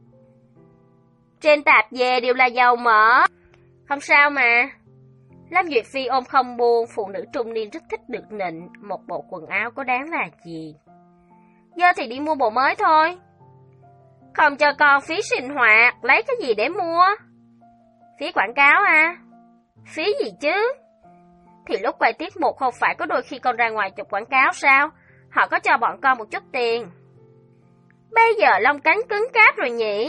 [SPEAKER 1] Trên tạp dề đều là dầu mỡ. Không sao mà. Lâm Duyệt Vi ôm không buông, phụ nữ trung niên rất thích được nịnh, một bộ quần áo có đáng là gì. Giờ thì đi mua bộ mới thôi. Không cho con phí sinh hoạt, lấy cái gì để mua? Phí quảng cáo à? Phí gì chứ? Thì lúc quay tiết mục không phải có đôi khi con ra ngoài chụp quảng cáo sao? Họ có cho bọn con một chút tiền. Bây giờ lông cánh cứng cáp rồi nhỉ?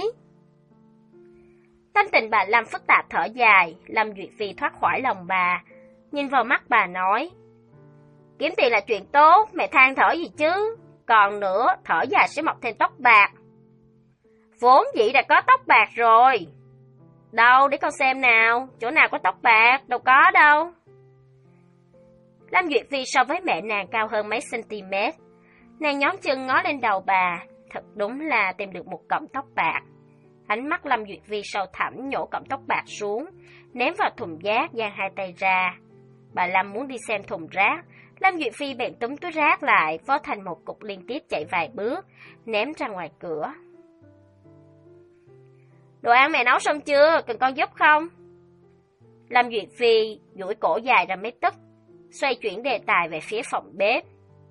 [SPEAKER 1] Tâm tình bà Lâm phức tạp thở dài, Lâm Duyệt Vi thoát khỏi lòng bà, nhìn vào mắt bà nói. Kiếm tiền là chuyện tốt, mẹ than thở gì chứ? Còn nữa, thở dài sẽ mọc thêm tóc bạc. Vốn dĩ đã có tóc bạc rồi. Đâu, để con xem nào, chỗ nào có tóc bạc, đâu có đâu. Lâm Duyệt Vi so với mẹ nàng cao hơn mấy cm. Nàng nhón chân ngó lên đầu bà, thật đúng là tìm được một cọng tóc bạc. Ánh mắt Lâm Duyệt Vi sâu thẳm nhổ cọng tóc bạc xuống, ném vào thùng rác, giang hai tay ra. Bà Lâm muốn đi xem thùng rác, Lâm Duyệt Vi bèn túm túi rác lại, vó thành một cục liên tiếp chạy vài bước, ném ra ngoài cửa. Đồ ăn mẹ nấu xong chưa? Cần con giúp không? Lâm Duyệt Vi duỗi cổ dài ra mấy tấc, xoay chuyển đề tài về phía phòng bếp.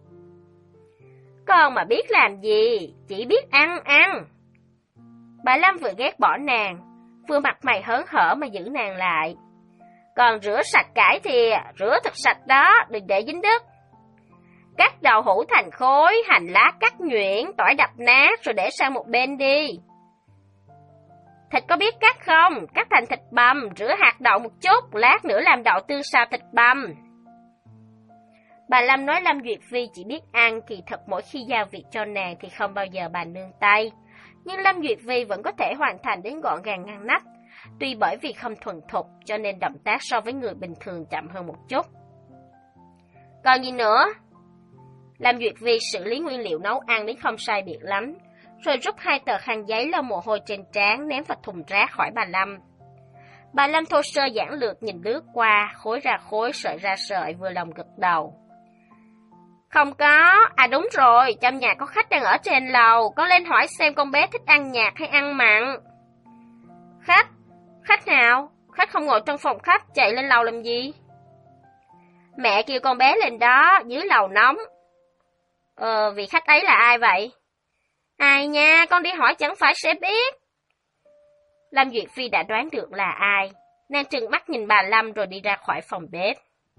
[SPEAKER 1] Con mà biết làm gì, chỉ biết ăn ăn. Bà Lâm vừa ghét bỏ nàng, vừa mặt mày hớn hở mà giữ nàng lại. Còn rửa sạch cải thìa, rửa thật sạch đó, đừng để dính đất. Cắt đậu hũ thành khối, hành lá cắt nhuyễn, tỏi đập nát rồi để sang một bên đi. Thịt có biết cắt không? Cắt thành thịt bằm, rửa hạt đậu một chút, lát nữa làm đậu tương xào thịt bằm. Bà Lâm nói Lâm Duyệt Vi chỉ biết ăn, kỳ thật mỗi khi giao việc cho nàng thì không bao giờ bà nương tay. Nhưng Lâm Duyệt Vi vẫn có thể hoàn thành đến gọn gàng ngăn nắp. Tuy bởi vì không thuần thục cho nên động tác so với người bình thường chậm hơn một chút. Còn gì nữa? Lâm Duyệt Vi xử lý nguyên liệu nấu ăn đến không sai biệt lắm, rồi rút hai tờ khăn giấy lau mồ hôi trên trán ném vào thùng rác khỏi bà Lâm. Bà Lâm thô sơ giản lược nhìn lướt qua, khối ra khối, sợi ra sợi, vừa lòng gật đầu. Không có, à đúng rồi, trong nhà có khách đang ở trên lầu, con lên hỏi xem con bé thích ăn nhạt hay ăn mặn. Khách? Khách nào? Khách không ngồi trong phòng khách, chạy lên lầu làm gì? Mẹ kêu con bé lên đó, dưới lầu nóng. Ờ, vị khách ấy là ai vậy? Ai nha, con đi hỏi chẳng phải sẽ biết. Lâm Duyệt Phi đã đoán được là ai, nàng trừng mắt nhìn bà Lâm rồi đi ra khỏi phòng bếp.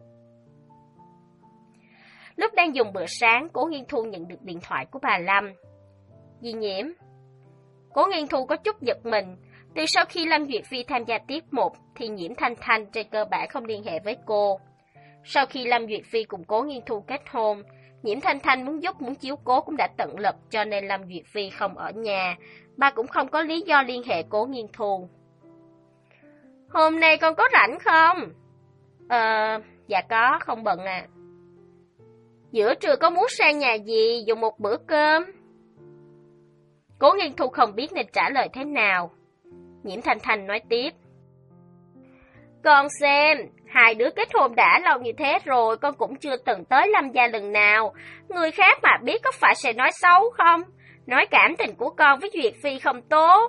[SPEAKER 1] Lúc đang dùng bữa sáng, Cố Nghiên Thu nhận được điện thoại của bà Lâm. Dì Nhiễm. Cố Nghiên Thu có chút giật mình. Từ sau khi Lâm Duyệt Phi tham gia tiết mục thì Nhiễm Thanh Thanh trên cơ bản không liên hệ với cô. Sau khi Lâm Duyệt Phi cùng Cố Nghiên Thu kết hôn, Nhiễm Thanh Thanh muốn giúp muốn chiếu cố cũng đã tận lực, cho nên Lâm Duyệt Phi không ở nhà. Bà cũng không có lý do liên hệ Cố Nghiên Thu. Hôm nay con có rảnh không? Ờ, dạ có, không bận à. Giữa trưa có muốn sang nhà dì dùng một bữa cơm? Cố Nghiên Thu không biết nên trả lời thế nào. Nhiễm Thanh Thanh nói tiếp. Con xem, hai đứa kết hôn đã lâu như thế rồi, con cũng chưa từng tới Lâm gia lần nào. Người khác mà biết có phải sẽ nói xấu không? Nói cảm tình của con với Duyệt Phi không tốt.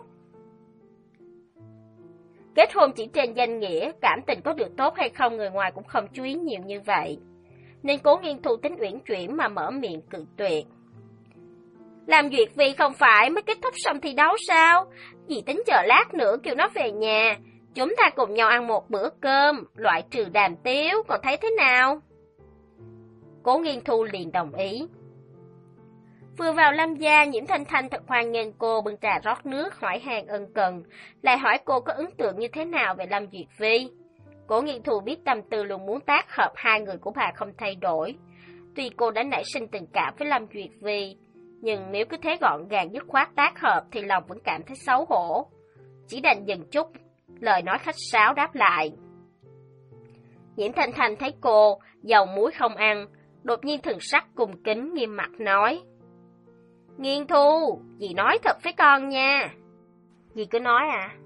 [SPEAKER 1] Kết hôn chỉ trên danh nghĩa, cảm tình có được tốt hay không người ngoài cũng không chú ý nhiều như vậy. Nên Cố Nghiên Thu tính uyển chuyển mà mở miệng cự tuyệt. Làm Duyệt Phi không phải mới kết thúc xong thi đấu sao? Dì tính chờ lát nữa kêu nó về nhà, chúng ta cùng nhau ăn một bữa cơm, loại trừ đàm tiếu, còn thấy thế nào? Cố Nghiên Thu liền đồng ý. Vừa vào Lâm gia, Nhiễm Thanh Thanh thật hoan nghênh cô bưng trà rót nước, hỏi han ân cần, lại hỏi cô có ấn tượng như thế nào về Lâm Duyệt Phi. Cố Nghiên Thu biết tâm tư luôn muốn tác hợp hai người của bà không thay đổi. Tuy cô đã nảy sinh tình cảm với Lâm Duyệt Vi, nhưng nếu cứ thế gọn gàng dứt khoát tác hợp thì lòng vẫn cảm thấy xấu hổ. Chỉ đành dừng chút, lời nói khách sáo đáp lại. Nhiễm Thanh Thanh thấy cô, dầu muối không ăn, đột nhiên thần sắc cung kính nghiêm mặt nói. Nghiên Thu, dì nói thật với con nha. Dì cứ nói à?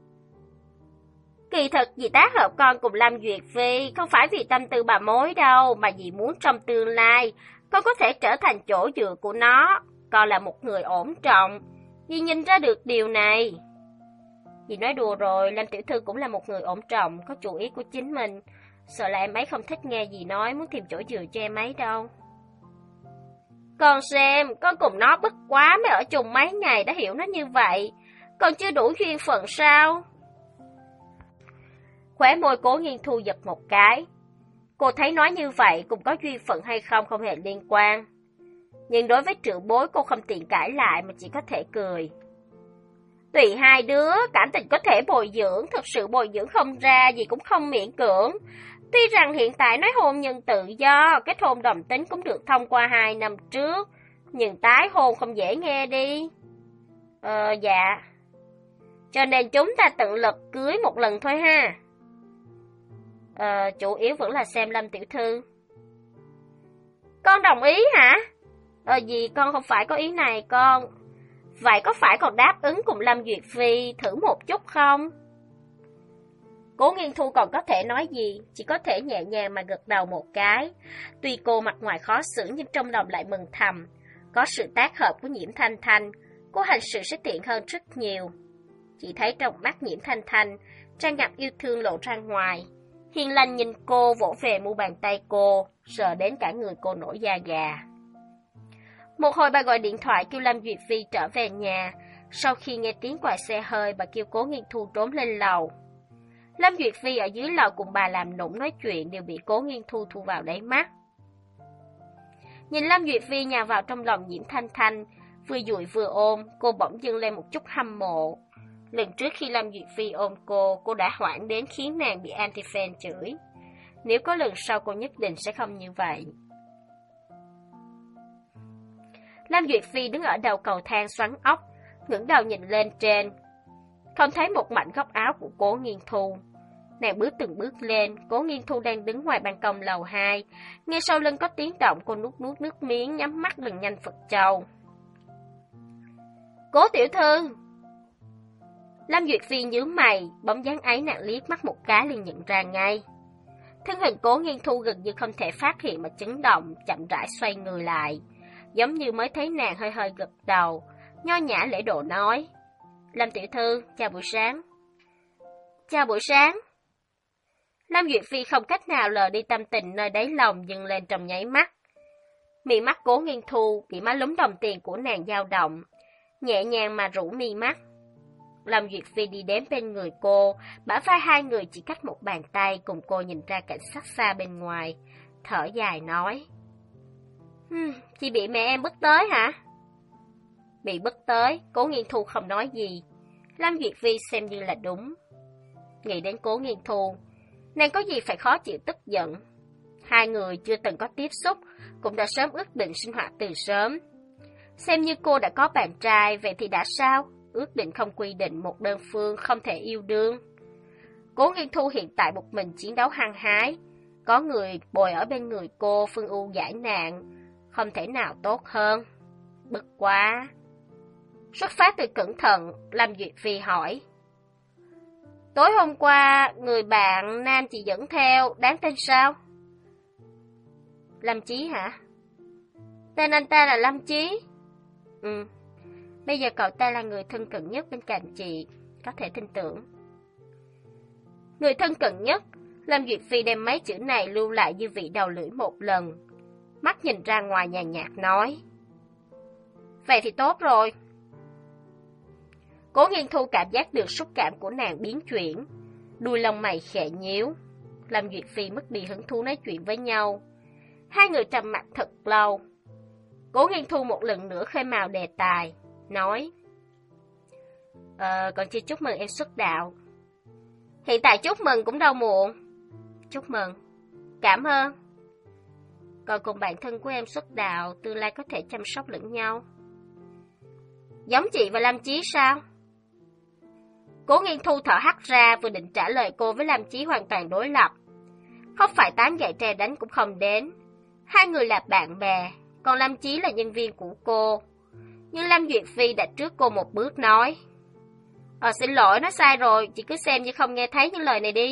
[SPEAKER 1] Kỳ thực dì tác hợp con cùng Lâm Duyệt Vi không phải vì tâm tư bà mối đâu, mà dì muốn trong tương lai con có thể trở thành chỗ dựa của nó. Con là một người ổn trọng, dì nhìn ra được điều này. Dì nói đùa rồi, Lâm tiểu thư cũng là một người ổn trọng, có chủ ý của chính mình. Sợ là em ấy không thích nghe dì nói, muốn tìm chỗ dựa cho em ấy đâu. Con xem, con cùng nó bất quá mới ở chung mấy ngày đã hiểu nó như vậy. Còn chưa đủ duyên phận sao? Khóe môi Cố Nghiên Thu giật một cái. Cô thấy nói như vậy cùng có duyên phận hay không không hề liên quan. Nhưng đối với trưởng bối cô không tiện cãi lại mà chỉ có thể cười. Tùy hai đứa, cảm tình có thể bồi dưỡng, thực sự bồi dưỡng không ra gì cũng không miễn cưỡng. Tuy rằng hiện tại nói hôn nhân tự do, kết hôn đồng tính cũng được thông qua hai năm trước, nhưng tái hôn không dễ nghe đi. Ờ, dạ. Cho nên chúng ta tận lực cưới một lần thôi ha. Ờ, chủ yếu vẫn là xem Lâm tiểu thư. Con đồng ý hả? Ờ gì, con không phải có ý này con. Vậy có phải còn đáp ứng cùng Lâm Duyệt Vi thử một chút không? Cố Nghiên Thu còn có thể nói gì, chỉ có thể nhẹ nhàng mà gật đầu một cái. Tuy cô mặt ngoài khó xử nhưng trong lòng lại mừng thầm. Có sự tác hợp của Nhiễm Thanh Thanh, cô hành sự sẽ tiện hơn rất nhiều. Chỉ thấy trong mắt Nhiễm Thanh Thanh, tràn ngập yêu thương lộ ra ngoài. Hiền lành nhìn cô, vỗ về mu bàn tay cô, sờ đến cả người cô nổi da gà. Một hồi bà gọi điện thoại kêu Lâm Duyệt Vi trở về nhà. Sau khi nghe tiếng còi xe hơi, bà kêu Cố Nghiên Thu trốn lên lầu. Lâm Duyệt Vi ở dưới lầu cùng bà làm nũng nói chuyện đều bị Cố Nghiên Thu thu vào đáy mắt. Nhìn Lâm Duyệt Vi nhào vào trong lòng Nhiễm Thanh Thanh, vừa dụi vừa ôm, cô bỗng dưng lên một chút hâm mộ. Lần trước khi Lâm Duyệt Vi ôm cô, cô đã hoảng đến khiến nàng bị anti-fan chửi. Nếu có lần sau cô nhất định sẽ không như vậy. Lâm Duyệt Vi đứng ở đầu cầu thang xoắn ốc, ngẩng đầu nhìn lên trên. Không thấy một mảnh góc áo của Cố Nghiên Thu. Nàng bước từng bước lên, Cố Nghiên Thu đang đứng ngoài ban công lầu hai. Nghe sau lưng có tiếng động, cô nuốt nuốt nước miếng, nhắm mắt lần nhanh Phật châu. Cố tiểu thư! Lâm Duyệt Vi nhíu mày, bóng dáng ấy nàng liếc mắt một cái liền nhận ra ngay. Thân hình Cố Nghiên Thu gần như không thể phát hiện mà chấn động, chậm rãi xoay người lại. Giống như mới thấy nàng hơi hơi gật đầu, nho nhã lễ độ nói. Lâm tiểu thư, chào buổi sáng. Chào buổi sáng. Lâm Duyệt Vi không cách nào lờ đi tâm tình nơi đáy lòng dâng lên trong nháy mắt. Mí mắt Cố Nghiên Thu bị má lúm đồng tiền của nàng dao động, nhẹ nhàng mà rũ mi mắt. Lâm Duyệt Vi đi đến bên người cô, bả vai hai người chỉ cách một bàn tay cùng cô nhìn ra cảnh sắc xa bên ngoài, thở dài nói. Hm, chị bị mẹ em bức tới hả? Bị bức tới, Cố Nghiên Thu không nói gì. Lâm Duyệt Vi xem như là đúng. Nghĩ đến Cố Nghiên Thu, nàng có gì phải khó chịu tức giận. Hai người chưa từng có tiếp xúc, cũng đã sớm ước định sinh hoạt từ sớm. Xem như cô đã có bạn trai, vậy thì đã sao? Ước định không quy định một đơn phương không thể yêu đương. Cố Nghiên Thu hiện tại một mình chiến đấu hăng hái. Có người bồi ở bên người cô phương ưu giải nạn, không thể nào tốt hơn. Bực quá. Xuất phát từ cẩn thận, Lâm Duyệt Vi hỏi. Tối hôm qua, người bạn nam chị dẫn theo, đáng tên sao? Lâm Chí hả? Tên anh ta là Lâm Chí? Ừ. Bây giờ cậu ta là người thân cận nhất bên cạnh chị, có thể tin tưởng. Người thân cận nhất, Lâm Duyệt Phi đem mấy chữ này lưu lại như vị đầu lưỡi một lần. Mắt nhìn ra ngoài nhàn nhạt nói. Vậy thì tốt rồi. Cố Nghiên Thu cảm giác được xúc cảm của nàng biến chuyển, đuôi lông mày khẽ nhíu. Lâm Duyệt Phi mất đi hứng thú nói chuyện với nhau. Hai người trầm mặc thật lâu. Cố Nghiên Thu một lần nữa khơi mào đề tài, nói. Ờ, còn chưa chúc mừng em xuất đạo. Hiện tại chúc mừng cũng đâu muộn. Chúc mừng. Cảm ơn. Còn cùng bạn thân của em xuất đạo, tương lai có thể chăm sóc lẫn nhau. Giống chị và Lam Chí sao? Cố Nghiên Thu thở hắt ra, vừa định trả lời cô với Lam Chí hoàn toàn đối lập. Không phải tám gậy tre đánh cũng không đến. Hai người là bạn bè, còn Lam Chí là nhân viên của cô. Nhưng Lam Duyệt Phi đã trước cô một bước nói. Ờ xin lỗi, nó sai rồi, chị cứ xem như không nghe thấy những lời này đi.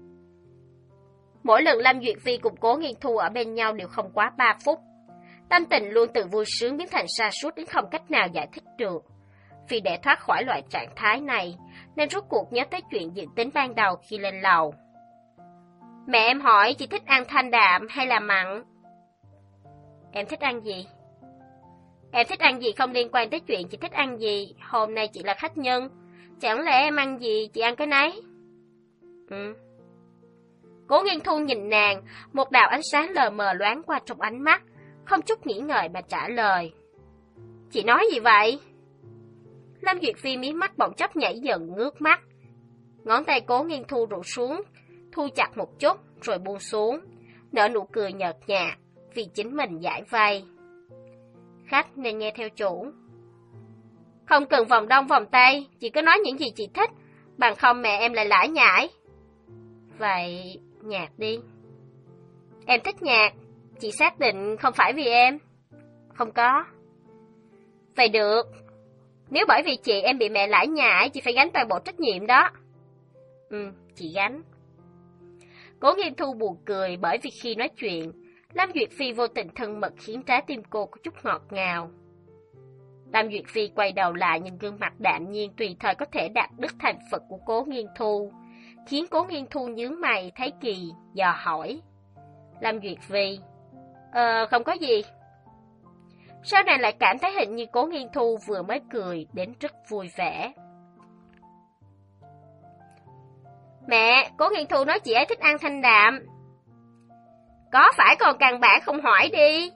[SPEAKER 1] Mỗi lần Lam Duyệt Phi cùng Cố Nghiên Thu ở bên nhau đều không quá ba phút. Tâm tình luôn từ vui sướng biến thành sa sút đến không cách nào giải thích được. Vì để thoát khỏi loại trạng thái này, nên rốt cuộc nhớ tới chuyện dự tính ban đầu khi lên lầu. Mẹ em hỏi chị thích ăn thanh đạm hay là mặn? Em thích ăn gì? Em thích ăn gì không liên quan tới chuyện chị thích ăn gì. Hôm nay chị là khách nhân. Chẳng lẽ em ăn gì chị ăn cái nấy? Ừ. Cố Nghiên Thu nhìn nàng, một đạo ánh sáng lờ mờ loáng qua trong ánh mắt, không chút nghĩ ngợi mà trả lời. Chị nói gì vậy? Lam Duyệt Phi mí mắt bỗng chốc nhảy dần ngước mắt. Ngón tay Cố Nghiên Thu rủ xuống, thu chặt một chút rồi buông xuống, nở nụ cười nhợt nhạt vì chính mình giải vây. Khách nên nghe theo chủ. Không cần vòng đông vòng tây, chị cứ nói những gì chị thích, bằng không mẹ em lại lải nhải. Vậy nhạc đi. Em thích nhạc, chị xác định không phải vì em? Không có. Vậy được. Nếu bởi vì chị em bị mẹ lải nhải, chị phải gánh toàn bộ trách nhiệm đó. Ừ, chị gánh. Cố Nghiên Thu buồn cười bởi vì khi nói chuyện, Lam Duyệt Phi vô tình thân mật khiến trái tim cô có chút ngọt ngào. Lam Duyệt Phi quay đầu lại nhìn gương mặt đạm nhiên tùy thời có thể đạt đức thành Phật của Cố Nghiên Thu, khiến Cố Nghiên Thu nhướng mày thấy kỳ, dò hỏi. Lam Duyệt Phi, Ờ, không có gì. Sao nàng lại cảm thấy hình như Cố Nghiên Thu vừa mới cười đến rất vui vẻ. Mẹ, Cố Nghiên Thu nói chị ấy thích ăn thanh đạm. Có phải còn căn bản không hỏi đi?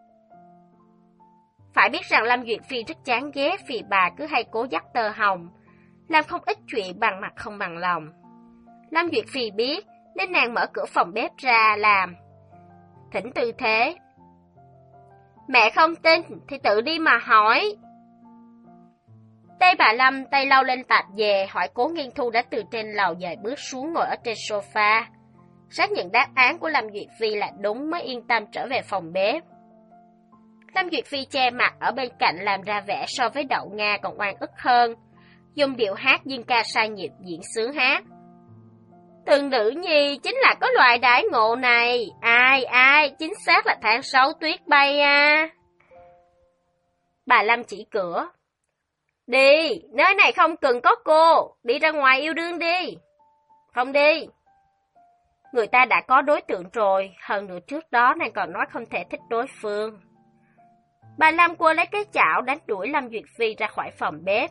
[SPEAKER 1] Phải biết rằng Lam Duyệt Phi rất chán ghét vì bà cứ hay cố dắt tơ hồng, làm không ít chuyện bằng mặt không bằng lòng. Lam Duyệt Phi biết nên nàng mở cửa phòng bếp ra làm. Thỉnh tư thế. Mẹ không tin thì tự đi mà hỏi. Tay bà Lâm tay lau lên tạp dề hỏi Cố Nghiên Thu đã từ trên lầu dời bước xuống ngồi ở trên sofa. Xác nhận đáp án của Lam Duyệt Phi là đúng mới yên tâm trở về phòng bếp. Lam Duyệt Phi che mặt ở bên cạnh làm ra vẻ so với Đậu Nga còn oan ức hơn, dùng điệu hát dân ca sai nhịp diễn sướng hát. Từng nữ nhi chính là có loại đãi ngộ này, ai ai, chính xác là tháng sáu tuyết bay à. Bà Lâm chỉ cửa. Đi, nơi này không cần có cô, đi ra ngoài yêu đương đi. Không đi. Người ta đã có đối tượng rồi, hơn nữa trước đó nàng còn nói không thể thích đối phương. Bà Lâm cô lấy cái chảo đánh đuổi Lam Duyệt Phi ra khỏi phòng bếp.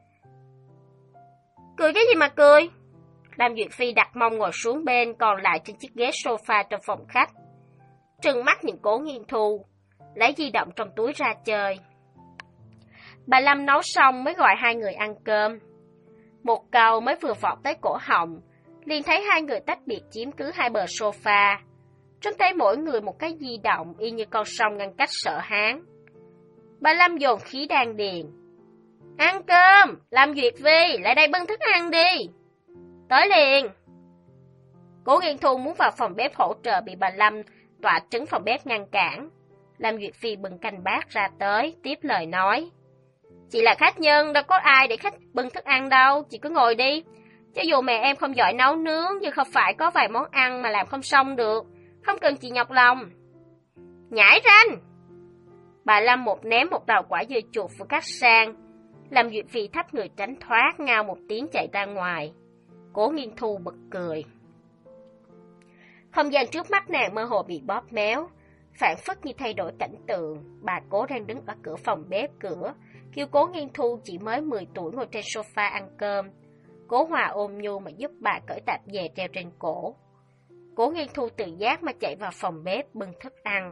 [SPEAKER 1] Cười cái gì mà cười? Lam Duyệt Phi đặt mông ngồi xuống bên, còn lại trên chiếc ghế sofa trong phòng khách. Trừng mắt nhìn Cố Nghiên Thu, lấy di động trong túi ra chơi. Bà Lâm nấu xong mới gọi hai người ăn cơm. Một câu mới vừa vọt tới cổ họng, liền thấy hai người tách biệt chiếm cứ hai bờ sofa. Trong tay mỗi người một cái di động y như con sông ngăn cách Sở Hán. Bà Lâm dồn khí đan điền. Ăn cơm, Lam Duyệt Phi, lại đây bưng thức ăn đi. Tới liền. Cố Nghiên Thu muốn vào phòng bếp hỗ trợ bị bà Lâm tọa trấn phòng bếp ngăn cản. Lam Duyệt Phi bưng canh bát ra tới, tiếp lời nói. Chị là khách nhân, đâu có ai để khách bưng thức ăn đâu, chị cứ ngồi đi. Cho dù mẹ em không giỏi nấu nướng, nhưng không phải có vài món ăn mà làm không xong được, không cần chị nhọc lòng. Nhảy ranh! Bà Lâm một ném một đầu quả dưa chuột vừa cắt sang, Lam Duyệt Phi thấp người tránh thoát, ngao một tiếng chạy ra ngoài. Cố Nghiên Thu bật cười. Không gian trước mắt nàng mơ hồ bị bóp méo, phản phất như thay đổi cảnh tượng. Bà Cố đang đứng ở cửa phòng bếp cửa, kêu Cố Nghiên Thu chỉ mới mười tuổi ngồi trên sofa ăn cơm. Cố Hòa ôm nhu mà giúp bà cởi tạp dề treo trên cổ. Cố Nghiên Thu tự giác mà chạy vào phòng bếp bưng thức ăn.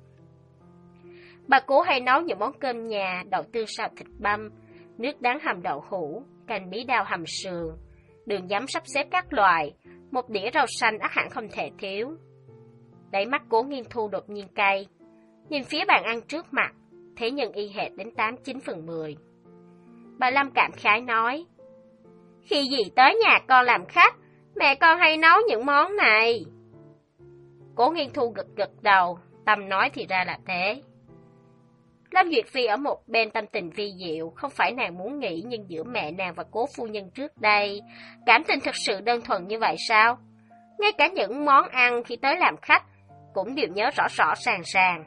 [SPEAKER 1] Bà Cố hay nấu những món cơm nhà, đậu tương xào thịt băm, nước đắng hầm đậu hũ, canh bí đao hầm sườn. đường giấm sắp xếp các loại, một đĩa rau xanh ắt hẳn không thể thiếu. Đáy mắt Cố Nghiên Thu đột nhiên cay, nhìn phía bàn ăn trước mặt, thế nhưng y hệt đến tám chín phần mười. Bà Lâm cảm khái nói, khi gì tới nhà con làm khách, mẹ con hay nấu những món này. Cố Nghiên Thu gật gật đầu, tâm nói thì ra là thế. Lâm Duyệt Phi ở một bên tâm tình vi diệu, không phải nàng muốn nghĩ, nhưng giữa mẹ nàng và Cố phu nhân trước đây, cảm tình thực sự đơn thuần như vậy sao? Ngay cả những món ăn khi tới làm khách, cũng đều nhớ rõ rõ ràng ràng.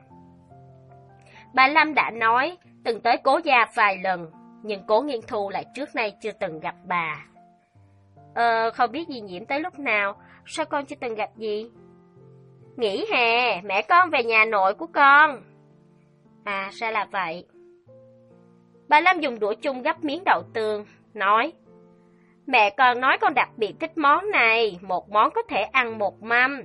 [SPEAKER 1] Bà Lâm đã nói, từng tới Cố gia vài lần, nhưng Cố Nghiên Thu lại trước nay chưa từng gặp bà. Ờ, không biết dì Nhiễm tới lúc nào, sao con chưa từng gặp dì? Nghỉ hè, mẹ con về nhà nội của con. À, ra là vậy. Bà Lâm dùng đũa chung gắp miếng đậu tương, nói, mẹ con nói con đặc biệt thích món này, một món có thể ăn một mâm.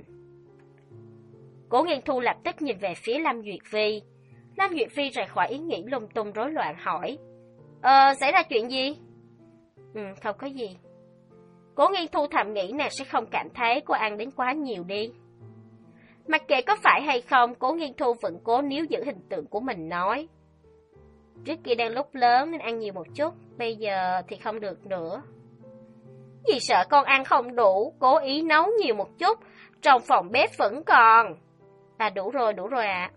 [SPEAKER 1] Cố Nghiên Thu lập tức nhìn về phía Lâm Duyệt Phi. Lâm Duyệt Phi rời khỏi ý nghĩ lung tung rối loạn hỏi, Ờ, xảy ra chuyện gì? Ừ, không có gì. Cố Nghiên Thu thầm nghĩ nàng sẽ không cảm thấy cô ăn đến quá nhiều đi. Mặc kệ có phải hay không, Cố Nghiên Thu vẫn cố níu giữ hình tượng của mình nói, trước kia đang lúc lớn nên ăn nhiều một chút, bây giờ thì không được nữa. Vì sợ con ăn không đủ, cố ý nấu nhiều một chút, trong phòng bếp vẫn còn. À đủ rồi, đủ rồi ạ. À.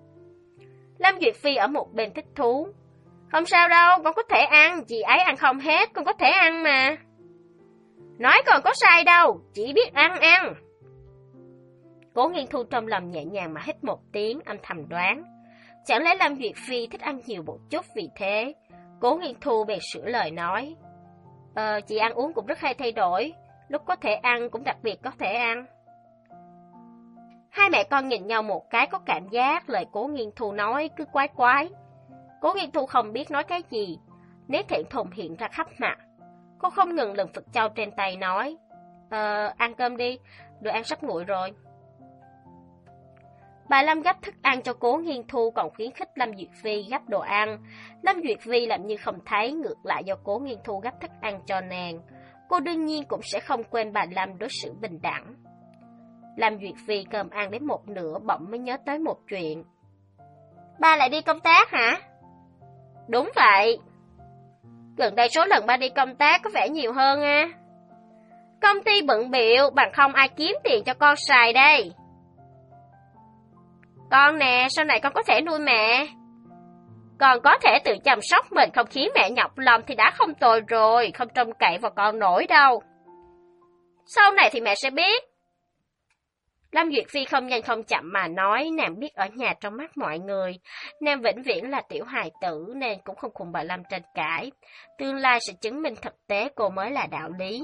[SPEAKER 1] Lâm Duyệt Phi ở một bên thích thú, không sao đâu, con có thể ăn, chị ấy ăn không hết, con có thể ăn mà. Nói còn có sai đâu, chỉ biết ăn ăn. Cố Nghiên Thu trong lòng nhẹ nhàng mà hít một tiếng, âm thầm đoán, chẳng lẽ Lâm Duyệt Phi thích ăn nhiều một chút vì thế. Cố Nghiên Thu bèn sửa lời nói, Ờ, chị ăn uống cũng rất hay thay đổi, lúc có thể ăn cũng đặc biệt có thể ăn. Hai mẹ con nhìn nhau một cái có cảm giác lời Cố Nghiên Thu nói cứ quái quái. Cố Nghiên Thu không biết nói cái gì, nét thẹn thùng hiện ra khắp mặt. Cô không ngừng lần phật châu trên tay nói, Ờ, ăn cơm đi, đồ ăn sắp nguội rồi. Bà Lâm gấp thức ăn cho Cố Nghiên Thu còn khuyến khích Lâm Duyệt Phi gấp đồ ăn. Lâm Duyệt Phi làm như không thấy, ngược lại do Cố Nghiên Thu gấp thức ăn cho nàng. Cô đương nhiên cũng sẽ không quên bà Lâm đối xử bình đẳng. Lâm Duyệt Phi cơm ăn đến một nửa bỗng mới nhớ tới một chuyện. Ba lại đi công tác hả? Đúng vậy. Gần đây số lần ba đi công tác có vẻ nhiều hơn à. Công ty bận bịu, bằng không ai kiếm tiền cho con xài đây. Con nè, sau này con có thể nuôi mẹ. Con có thể tự chăm sóc mình, không khiến mẹ nhọc lòng thì đã không tồi rồi, không trông cậy vào con nổi đâu. Sau này thì mẹ sẽ biết. Lâm Duyệt Phi không nhanh không chậm mà nói, nàng biết ở nhà trong mắt mọi người, nàng vĩnh viễn là tiểu hài tử nên cũng không cùng bà Lâm tranh cãi. Tương lai sẽ chứng minh thực tế cô mới là đạo lý.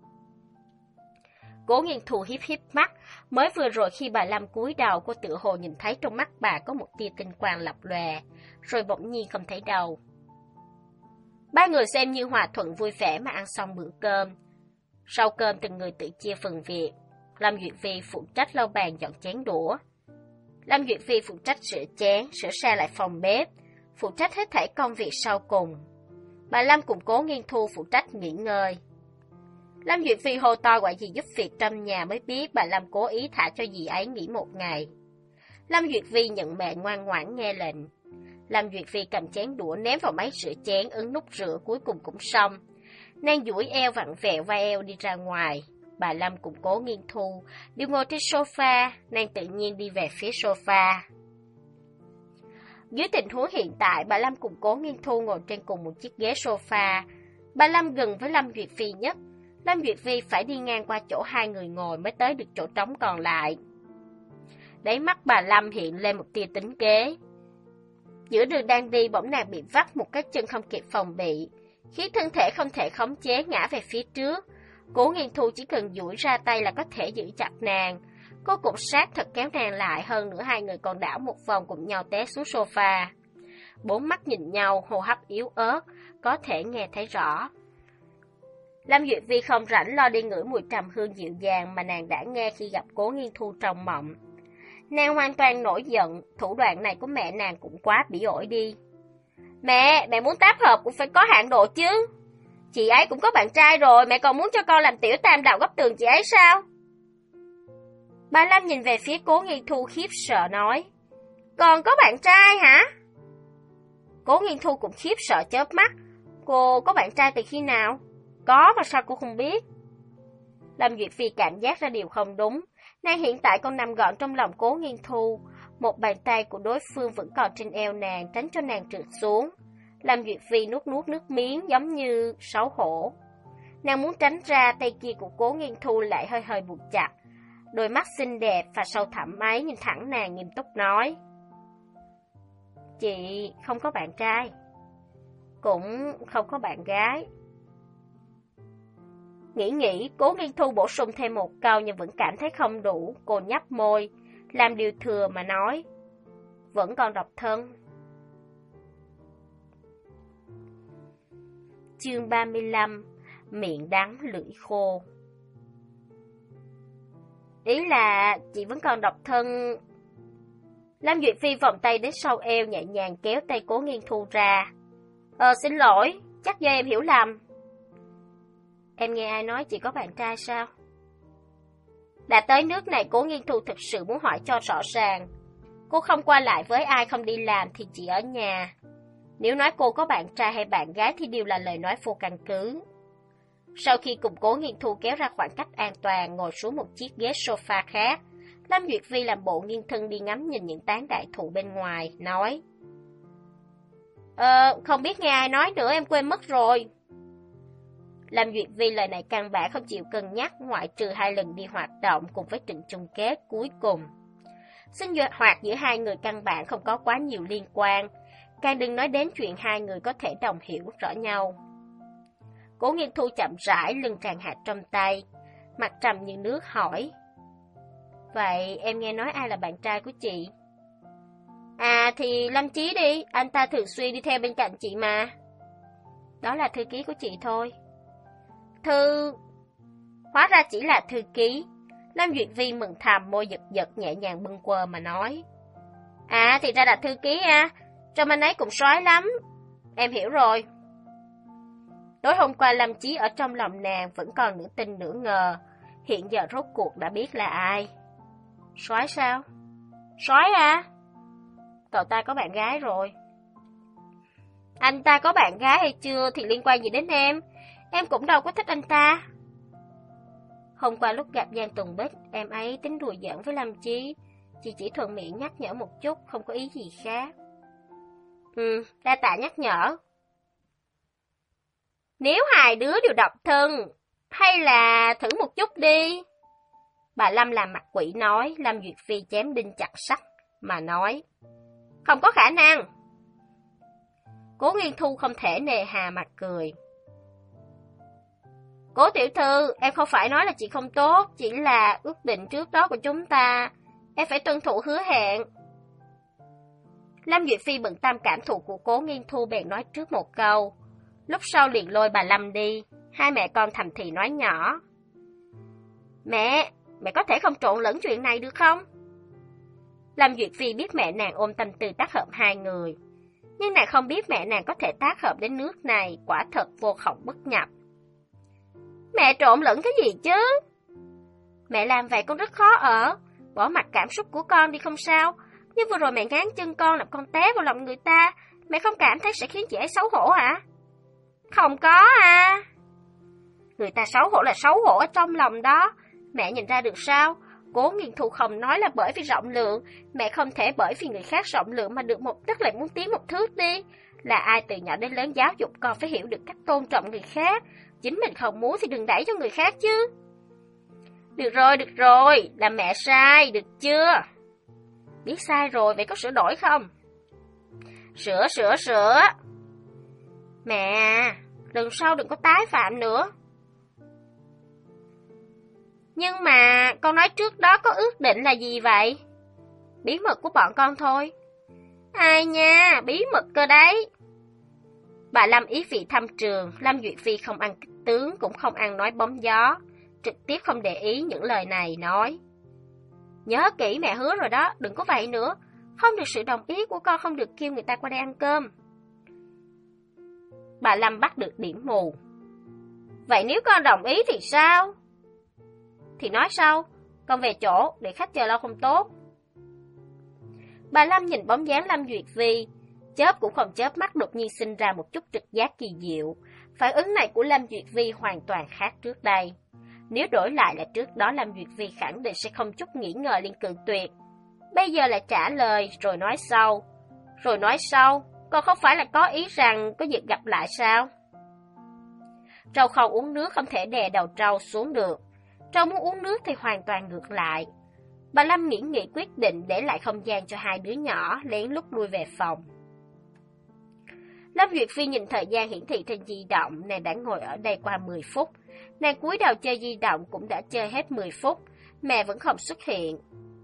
[SPEAKER 1] Cố Nghiên Thu hiếp hiếp mắt, mới vừa rồi khi bà Lâm cúi đầu, cô tự hồ nhìn thấy trong mắt bà có một tia tinh quang lập lòe, rồi bỗng nhiên không thấy đâu. Ba người xem như hòa thuận vui vẻ mà ăn xong bữa cơm. Sau cơm từng người tự chia phần việc. Lâm Duyệt Phi phụ trách lau bàn dọn chén đũa. Lâm Duyệt Phi phụ trách rửa chén, sửa sang lại phòng bếp, phụ trách hết thảy công việc sau cùng. Bà Lâm cùng Cố Nghiên Thu phụ trách nghỉ ngơi. Lâm Duyệt Phi hô to gọi dì giúp việc trong nhà mới biết bà Lâm cố ý thả cho dì ấy nghỉ một ngày. Lâm Duyệt Phi nhận mệnh ngoan ngoãn nghe lệnh. Lâm Duyệt Phi cầm chén đũa ném vào máy rửa chén, ấn nút rửa cuối cùng cũng xong. Nàng duỗi eo vặn vẹo vai eo đi ra ngoài. Bà Lâm cùng Cố Nghiên Thu đều ngồi trên sofa, nàng tự nhiên đi về phía sofa. Dưới tình huống hiện tại, bà Lâm cùng Cố Nghiên Thu ngồi trên cùng một chiếc ghế sofa. Bà Lâm gần với Lâm Duyệt Phi nhất. Lâm Duyệt Phi phải đi ngang qua chỗ hai người ngồi mới tới được chỗ trống còn lại. Đáy mắt bà Lâm hiện lên một tia tính kế. Giữa đường đang đi bỗng nàng bị vắt một cái chân không kịp phòng bị, khiến thân thể không thể khống chế ngã về phía trước. Cố Nghiên Thu chỉ cần duỗi ra tay là có thể giữ chặt nàng. Cô cục sát thật kéo nàng lại, hơn nữa hai người còn đảo một vòng cùng nhau té xuống sofa. Bốn mắt nhìn nhau, hô hấp yếu ớt, có thể nghe thấy rõ. Lâm Duyệt Phi không rảnh lo đi ngửi mùi trầm hương dịu dàng mà nàng đã nghe khi gặp Cố Nghiên Thu trong mộng. Nàng hoàn toàn nổi giận, thủ đoạn này của mẹ nàng cũng quá bỉ ổi đi. Mẹ, mẹ muốn tác hợp cũng phải có hạn độ chứ. Chị ấy cũng có bạn trai rồi, mẹ còn muốn cho con làm tiểu tam đào góc tường chị ấy sao? Bà Lâm nhìn về phía Cố Nghiên Thu khiếp sợ nói, còn có bạn trai hả? Cố Nghiên Thu cũng khiếp sợ chớp mắt, cô có bạn trai từ khi nào? Có mà sao cô không biết? Lâm Duyệt Phi cảm giác ra điều không đúng, nàng hiện tại còn nằm gọn trong lòng Cố Nghiên Thu, một bàn tay của đối phương vẫn còn trên eo nàng tránh cho nàng trượt xuống. Lâm Duyệt Phi nuốt nuốt nước miếng giống như xấu hổ. Nàng muốn tránh ra, tay kia của Cố Nghiên Thu lại hơi hơi buộc chặt. Đôi mắt xinh đẹp và sâu thẳm ấy nhìn thẳng nàng nghiêm túc nói, chị không có bạn trai, cũng không có bạn gái. Nghĩ nghĩ, Cố Nghiên Thu bổ sung thêm một câu nhưng vẫn cảm thấy không đủ, cô nhấp môi, làm điều thừa mà nói, vẫn còn độc thân. Chương ba mươi lăm, miệng đắng lưỡi khô. Ý là chị vẫn còn độc thân. Lâm Duyệt Phi vòng tay đến sau eo nhẹ nhàng kéo tay Cố Nghiên Thu ra. Ờ xin lỗi, chắc do em hiểu lầm. Em nghe ai nói chị có bạn trai sao? Đã tới nước này, Cố Nghiên Thu thực sự muốn hỏi cho rõ ràng. Cô không qua lại với ai, không đi làm thì chỉ ở nhà. Nếu nói cô có bạn trai hay bạn gái thì đều là lời nói vô căn cứ. Sau khi cùng Cố Nghiên Thu kéo ra khoảng cách an toàn, ngồi xuống một chiếc ghế sofa khác, Lâm Duyệt Phi làm bộ nghiêng thân đi ngắm nhìn những tán đại thụ bên ngoài, nói, Ờ, không biết nghe ai nói nữa, em quên mất rồi. Lâm Duyệt Phi lời này căn bản không chịu cân nhắc, ngoại trừ hai lần đi hoạt động cùng với trận chung kết cuối cùng. Sinh hoạt giữa hai người căn bản không có quá nhiều liên quan, càng đừng nói đến chuyện hai người có thể đồng hiểu rõ nhau. Cố Nghiên Thu chậm rãi, lưng tràn hạt trong tay, mặt trầm như nước hỏi, vậy em nghe nói ai là bạn trai của chị? À thì Lâm Chí đi, anh ta thường xuyên đi theo bên cạnh chị mà. Đó là thư ký của chị thôi. Thư... Hóa ra chỉ là thư ký. Lâm Duyệt Vi mừng thầm, môi giật giật nhẹ nhàng bâng quơ mà nói, à thì ra là thư ký à, trông anh ấy cũng soái lắm. Em hiểu rồi. Tối hôm qua Lâm Chí ở trong lòng nàng vẫn còn nửa tin nửa ngờ, hiện giờ rốt cuộc đã biết là ai. Soái sao? Soái à? Cậu ta có bạn gái rồi. Anh ta có bạn gái hay chưa thì liên quan gì đến em? Em cũng đâu có thích anh ta. Hôm qua lúc gặp Giang Tùng Bích, em ấy tính đùa giỡn với Lâm Chí. Chị chỉ thuận miệng nhắc nhở một chút, không có ý gì khác. Ừ, đa tạ nhắc nhở. Nếu hai đứa đều độc thân, hay là thử một chút đi. Bà Lâm làm mặt quỷ nói, Lâm Duyệt Phi chém đinh chặt sắt mà nói, không có khả năng. Cố Nghiên Thu không thể nề hà mặt cười. Cố tiểu thư, em không phải nói là chị không tốt, chỉ là ước định trước đó của chúng ta, em phải tuân thủ hứa hẹn. Lâm Duyệt Phi bận tâm cảm thụ của Cố Nghiên Thu bèn nói trước một câu, lúc sau liền lôi bà Lâm đi, hai mẹ con thầm thì nói nhỏ. Mẹ, mẹ có thể không trộn lẫn chuyện này được không? Lâm Duyệt Phi biết mẹ nàng ôm tâm tư tác hợp hai người, nhưng nàng không biết mẹ nàng có thể tác hợp đến nước này, quả thật vô khổng bất nhập. Mẹ trộn lẫn cái gì chứ? Mẹ làm vậy con rất khó ở, bỏ mặt cảm xúc của con đi không sao, nhưng vừa rồi mẹ ngáng chân con làm con té vào lòng người ta, mẹ không cảm thấy sẽ khiến chị ấy xấu hổ hả? Không có à. Người ta xấu hổ là xấu hổ ở trong lòng đó, mẹ nhìn ra được sao? Cố Nghiên Thu không nói là bởi vì rộng lượng, mẹ không thể bởi vì người khác rộng lượng mà được một tấc lại muốn tiến một thước đi. Là ai từ nhỏ đến lớn giáo dục con phải hiểu được cách tôn trọng người khác, chính mình không muốn thì đừng đẩy cho người khác chứ. Được rồi, được rồi, là mẹ sai, được chưa? Biết sai rồi, vậy có sửa đổi không? Sửa, sửa, sửa. Mẹ, lần sau đừng có tái phạm nữa. Nhưng mà con nói trước đó có ước định là gì vậy? Bí mật của bọn con thôi. Ai nha, bí mật cơ đấy. Bà Lâm ý vị thăm trường, Lâm Duyệt Phi không ăn kích tướng cũng không ăn nói bóng gió, trực tiếp không để ý những lời này nói. Nhớ kỹ mẹ hứa rồi đó, đừng có vậy nữa, không được sự đồng ý của con, không được kêu người ta qua đây ăn cơm. Bà Lâm bắt được điểm mù. Vậy nếu con đồng ý thì sao? Thì nói sau, con về chỗ, để khách chờ lâu không tốt. Bà Lâm nhìn bóng dáng Lâm Duyệt Vi, chớp cũng không chớp mắt, đột nhiên sinh ra một chút trực giác kỳ diệu. Phản ứng này của Lâm Duyệt Vi hoàn toàn khác trước đây. Nếu đổi lại là trước đó, Lâm Duyệt Vi khẳng định sẽ không chút nghĩ ngợi liền cự tuyệt. Bây giờ lại trả lời, rồi nói sau. Rồi nói sau, còn không phải là có ý rằng có dịp gặp lại sao? Trâu không uống nước không thể đè đầu trâu xuống được. Trâu muốn uống nước thì hoàn toàn ngược lại. Bà Lâm nghĩ nghĩ quyết định để lại không gian cho hai đứa nhỏ, lén lút lui về phòng. Lâm Duyệt Phi nhìn thời gian hiển thị trên di động, nàng đã ngồi ở đây qua mười phút. Nàng cúi đầu chơi di động cũng đã chơi hết mười phút, mẹ vẫn không xuất hiện.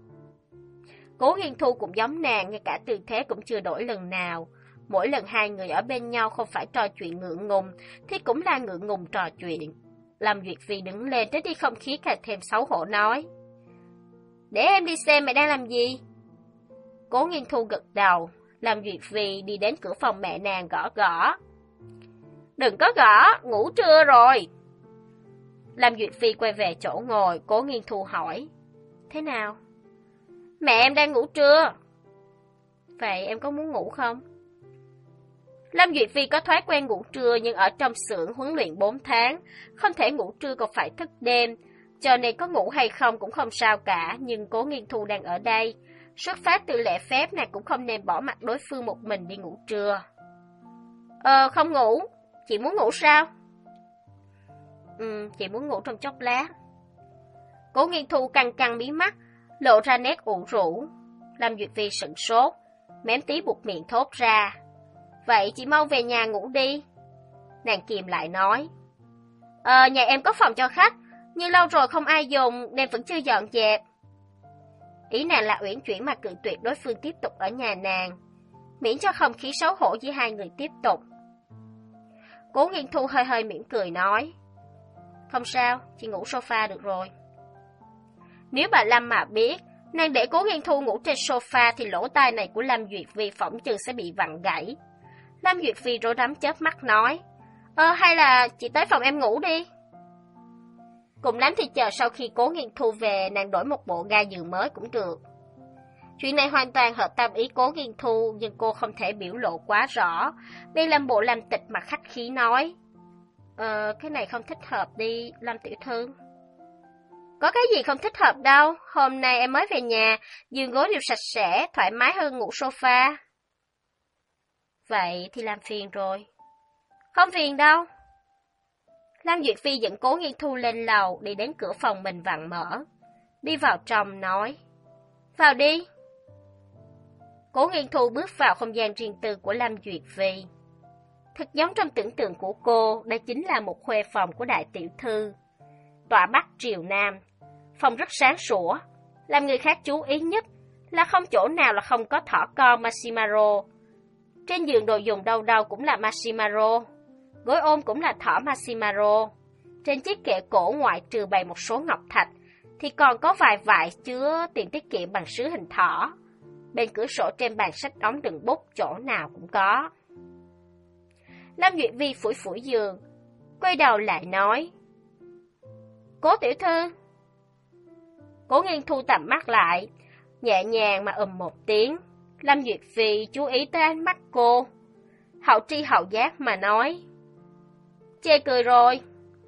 [SPEAKER 1] Cố Nghiên Thu cũng giống nàng, ngay cả tư thế cũng chưa đổi lần nào. Mỗi lần hai người ở bên nhau không phải trò chuyện ngượng ngùng, thì cũng là ngượng ngùng trò chuyện. Lâm Duyệt Phi đứng lên, tránh đi không khí càng thêm xấu hổ nói. Để em đi xem mẹ đang làm gì. Cố Nghiên Thu gật đầu. Lâm Duyệt Phi đi đến cửa phòng mẹ nàng gõ gõ. Đừng có gõ, ngủ trưa rồi. Lâm Duyệt Phi quay về chỗ ngồi, Cố Nghiên Thu hỏi. Thế nào? Mẹ em đang ngủ trưa. Vậy em có muốn ngủ không? Lâm Duyệt Phi có thói quen ngủ trưa, nhưng ở trong xưởng huấn luyện bốn tháng, không thể ngủ trưa còn phải thức đêm, cho nên có ngủ hay không cũng không sao cả, nhưng Cố Nghiên Thu đang ở đây. Xuất phát từ lễ phép, nàng cũng không nên bỏ mặc đối phương một mình đi ngủ trưa. Ờ, không ngủ. Chị muốn ngủ sao? Ừ, chị muốn ngủ trong chốc lát. Cố Nghiên Thu căng căng mí mắt, lộ ra nét ủ rũ. Lâm Duyệt Phi sửng sốt, mém tí buộc miệng thốt ra. Vậy chị mau về nhà ngủ đi. Nàng kìm lại nói. Ờ, nhà em có phòng cho khách, nhưng lâu rồi không ai dùng nên vẫn chưa dọn dẹp. Ý nàng là uyển chuyển mà cự tuyệt đối phương tiếp tục ở nhà nàng, miễn cho không khí xấu hổ giữa hai người tiếp tục. Cố Nghiên Thu hơi hơi mỉm cười nói. Không sao, chị ngủ sofa được rồi. Nếu bà Lâm mà biết, nàng để Cố Nghiên Thu ngủ trên sofa thì lỗ tai này của Lâm Duyệt Phi phỏng chừng sẽ bị vặn gãy. Lâm Duyệt Phi rối rắm chớp mắt nói. Ờ, hay là chị tới phòng em ngủ đi. Cùng lắm thì chờ sau khi Cố Nghiên Thu về, nàng đổi một bộ ga giường mới cũng được. Chuyện này hoàn toàn hợp tâm ý Cố Nghiên Thu, nhưng cô không thể biểu lộ quá rõ, nên làm bộ làm tịch mà khách khí nói. Ờ, cái này không thích hợp đi, Lâm tiểu thư. Có cái gì không thích hợp đâu, hôm nay em mới về nhà, giường gối đều sạch sẽ, thoải mái hơn ngủ sofa. Vậy thì làm phiền rồi. Không phiền đâu. Lâm Duyệt Phi dẫn Cố Nghiên Thu lên lầu, đi đến cửa phòng mình vặn mở. Đi vào trong nói. Vào đi. Cố Nghiên Thu bước vào không gian riêng tư của Lâm Duyệt Phi. Thật giống trong tưởng tượng của cô, đây chính là một khuê phòng của đại tiểu thư. Tọa bắc triều nam. Phòng rất sáng sủa. Làm người khác chú ý nhất là không chỗ nào là không có thỏ con Massimaro. Trên giường đồ dùng đâu đâu cũng là Massimaro. Gối ôm cũng là thỏ Massimaro. Trên chiếc kệ cổ ngoại trừ bày một số ngọc thạch, thì còn có vài vại chứa tiền tiết kiệm bằng sứ hình thỏ. Bên cửa sổ trên bàn sách đóng đựng bút, chỗ nào cũng có. Lâm Duyệt Vi phủi phủi giường, quay đầu lại nói. Cố tiểu thư. Cố Nghiên Thu tầm mắt lại, nhẹ nhàng mà ừm một tiếng. Lâm Duyệt Vi chú ý tới ánh mắt cô, hậu tri hậu giác mà nói. Chê cười rồi.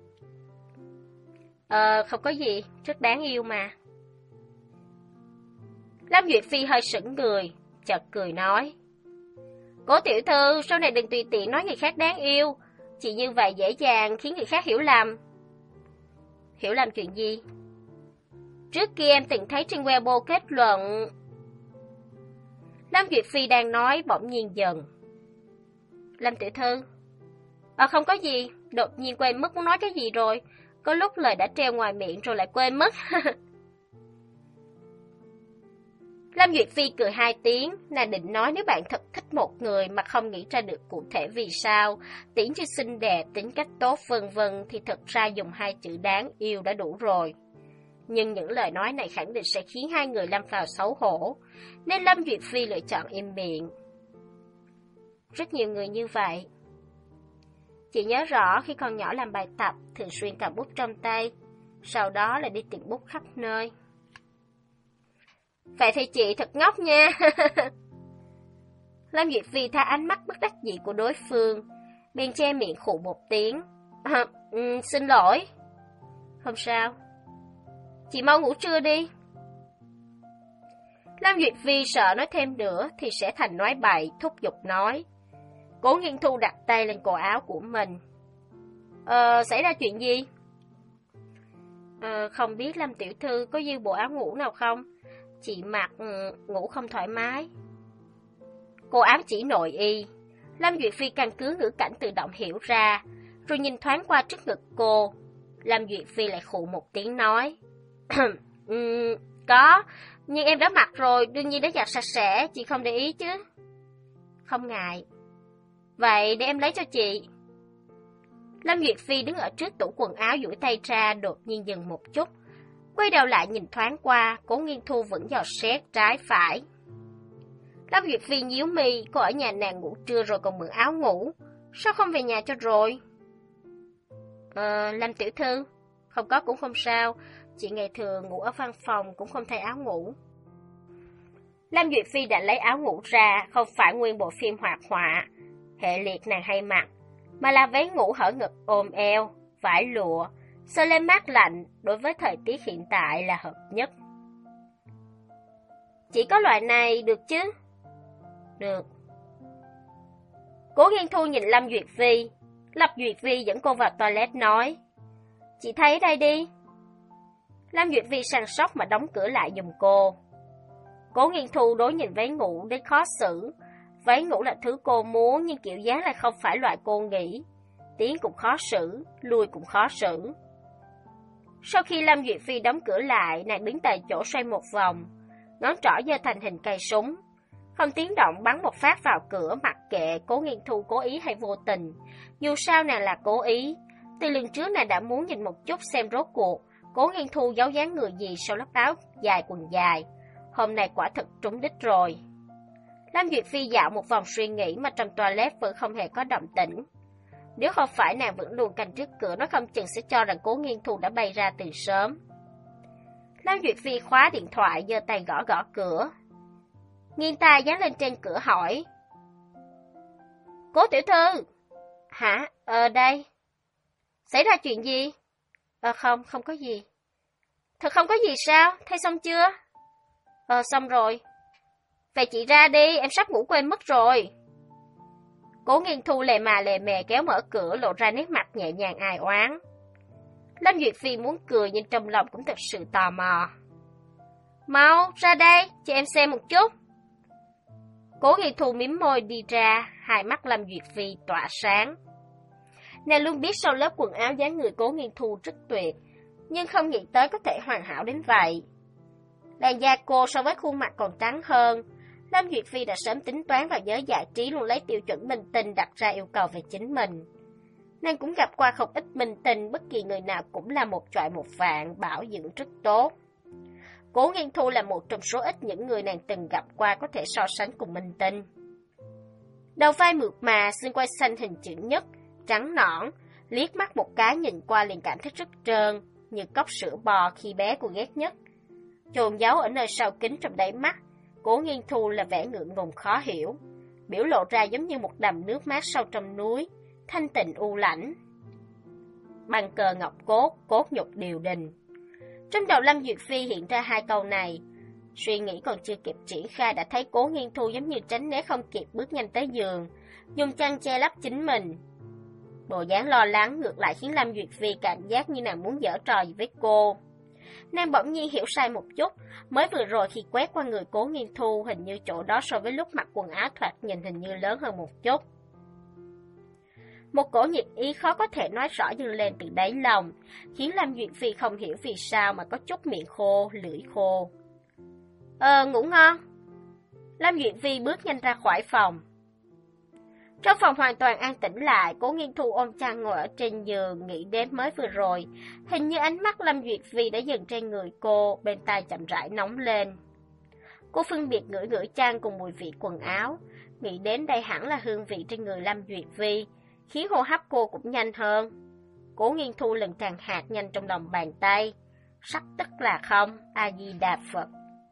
[SPEAKER 1] Ờ, không có gì, rất đáng yêu mà. Lâm Duyệt Phi hơi sững người, chợt cười nói. Cố tiểu thư, sau này đừng tùy tiện nói người khác đáng yêu, chỉ như vậy dễ dàng khiến người khác hiểu lầm. Hiểu lầm chuyện gì? Trước kia em từng thấy trên Weibo kết luận. Lâm Duyệt Phi đang nói bỗng nhiên dần. Lâm tiểu thư. Ờ không có gì, đột nhiên quên mất muốn nói cái gì rồi. Có lúc lời đã treo ngoài miệng rồi lại quên mất. Lâm Duyệt Phi cười hai tiếng, nàng định nói nếu bạn thật thích một người mà không nghĩ ra được cụ thể vì sao, tỉ như xinh đẹp, tính cách tốt vân vân thì thật ra dùng hai chữ đáng yêu đã đủ rồi. Nhưng những lời nói này khẳng định sẽ khiến hai người lâm vào xấu hổ, nên Lâm Duyệt Phi lựa chọn im miệng. Rất nhiều người như vậy. Chị nhớ rõ khi còn nhỏ làm bài tập, thường xuyên cầm bút trong tay, sau đó là đi tìm bút khắp nơi. Vậy thì chị thật ngốc nha. Lâm Duyệt Phi tha ánh mắt bất đắc dĩ của đối phương,便che miệng khụ một tiếng. À, um, xin lỗi. Không sao. Chị mau ngủ trưa đi. Lâm Duyệt Phi sợ nói thêm nữa thì sẽ thành nói bậy, thúc giục nói. Cố Nghiên Thu đặt tay lên cổ áo của mình. Ờ, xảy ra chuyện gì? Ờ, không biết Lâm tiểu thư có dư bộ áo ngủ nào không? Chị mặc ừ, ngủ không thoải mái. Cô ám chỉ nội y. Lâm Duyệt Phi căn cứ ngữ cảnh tự động hiểu ra, rồi nhìn thoáng qua trước ngực cô. Lâm Duyệt Phi lại khụ một tiếng nói. uhm, có, nhưng em đã mặc rồi, đương nhiên đã giặt sạch sẽ, chị không để ý chứ. Không ngại. Vậy để em lấy cho chị. Lâm Duyệt Phi đứng ở trước tủ quần áo duỗi tay ra, đột nhiên dừng một chút. Quay đầu lại nhìn thoáng qua, Cố Nghiên Thu vẫn dò xét trái phải. Lâm Duyệt Phi nhíu mi, cô ở nhà nàng ngủ trưa rồi còn mượn áo ngủ. Sao không về nhà cho rồi? Ờ, Lâm tiểu thư, không có cũng không sao. Chị ngày thường ngủ ở văn phòng cũng không thay áo ngủ. Lâm Duyệt Phi đã lấy áo ngủ ra, không phải nguyên bộ phim hoạt họa, hệ liệt nàng hay mặc, mà là váy ngủ hở ngực ôm eo, vải lụa, sơ lên mát lạnh, đối với thời tiết hiện tại là hợp nhất. Chỉ có loại này được chứ? Được. Cố Nghiên Thu nhìn Lâm Duyệt Phi. Lâm Duyệt Phi dẫn cô vào toilet nói. Chị thấy đây đi. Lâm Duyệt Phi săn sóc mà đóng cửa lại giùm cô. Cố Nghiên Thu đối nhìn váy ngủ đến khó xử. Váy ngủ là thứ cô muốn nhưng kiểu dáng lại không phải loại cô nghĩ. Tiến cũng khó xử, lui cũng khó xử. Sau khi Lâm Duyệt Phi đóng cửa lại, nàng đứng tại chỗ xoay một vòng, ngón trỏ giơ thành hình cây súng. Không tiếng động bắn một phát vào cửa, mặc kệ Cố Nghiên Thu cố ý hay vô tình. Dù sao nàng là cố ý. Từ lần trước nàng đã muốn nhìn một chút xem rốt cuộc Cố Nghiên Thu giấu dáng người gì sau lớp áo dài quần dài. Hôm nay quả thực trúng đích rồi. Lâm Duyệt Phi dạo một vòng suy nghĩ mà trong toilet vẫn không hề có động tĩnh. Nếu không phải nàng vẫn luôn canh trước cửa, nó không chừng sẽ cho rằng Cố Nghiên Thu đã bay ra từ sớm. Lâm Duyệt Phi khóa điện thoại, giơ tay gõ gõ cửa. Nghiêng tai dán lên trên cửa hỏi. Cố tiểu thư. Hả? Ờ đây. Xảy ra chuyện gì? Ờ không, không có gì. Thật không có gì sao? Thay xong chưa? Ờ xong rồi. Vậy chị ra đi, em sắp ngủ quên mất rồi. Cố Nghiên Thu lề mà lề mè kéo mở cửa, lộ ra nét mặt nhẹ nhàng ai oán. Lâm Duyệt Phi muốn cười nhưng trong lòng cũng thật sự tò mò. Mau, ra đây, cho em xem một chút. Cố Nghiên Thu mím môi đi ra, hai mắt Lâm Duyệt Phi tỏa sáng. Nàng luôn biết sau lớp quần áo dáng người Cố Nghiên Thu rất tuyệt, nhưng không nghĩ tới có thể hoàn hảo đến vậy. Làn da cô so với khuôn mặt còn trắng hơn. Lâm Duyệt Phi đã sớm tính toán và giới giải trí luôn lấy tiêu chuẩn minh tinh đặt ra yêu cầu về chính mình. Nàng cũng gặp qua không ít minh tinh, bất kỳ người nào cũng là một chọi một vạn, bảo dưỡng rất tốt. Cố Nghiên Thu là một trong số ít những người nàng từng gặp qua có thể so sánh cùng minh tinh. Đầu vai mượt mà, xương quai xanh hình chữ nhất, trắng nõn, liếc mắt một cái nhìn qua liền cảm thấy rất trơn, như cốc sữa bò khi bé cô ghét nhất. Chồn giấu ở nơi sau kính trong đáy mắt, Cố Nghiên Thu là vẻ ngượng ngùng khó hiểu, biểu lộ ra giống như một đầm nước mát sâu trong núi, thanh tịnh u lãnh. Bằng cờ ngọc cốt, cốt nhục điều đình. Trong đầu Lâm Duyệt Phi hiện ra hai câu này, suy nghĩ còn chưa kịp triển khai đã thấy Cố Nghiên Thu giống như tránh né không kịp bước nhanh tới giường, dùng chăn che lấp chính mình. Bộ dáng lo lắng ngược lại khiến Lâm Duyệt Phi cảm giác như nàng muốn giở trò gì với cô. Nàng bỗng nhiên hiểu sai một chút, mới vừa rồi khi quét qua người Cố Nghiên Thu, hình như chỗ đó so với lúc mặc quần áo thoạt nhìn hình như lớn hơn một chút. Một cổ nhiệt ý khó có thể nói rõ dâng lên từ đáy lòng, khiến Lâm Duyệt Phi không hiểu vì sao mà có chút miệng khô, lưỡi khô. Ờ, ngủ ngon. Lâm Duyệt Phi bước nhanh ra khỏi phòng. Trong phòng hoàn toàn an tĩnh lại, Cố Nghiên Thu ôm chăn ngồi ở trên giường, nghĩ đến mới vừa rồi. Hình như ánh mắt Lâm Duyệt Phi đã dừng trên người cô, bên tai chậm rãi nóng lên. Cô phân biệt ngửi ngửi chăn cùng mùi vị quần áo, nghĩ đến đây hẳn là hương vị trên người Lâm Duyệt Phi, khiến hô hấp cô cũng nhanh hơn. Cố Nghiên Thu lần tràn hạt nhanh trong lòng bàn tay. Sắc tức là không, A-di-đà Phật.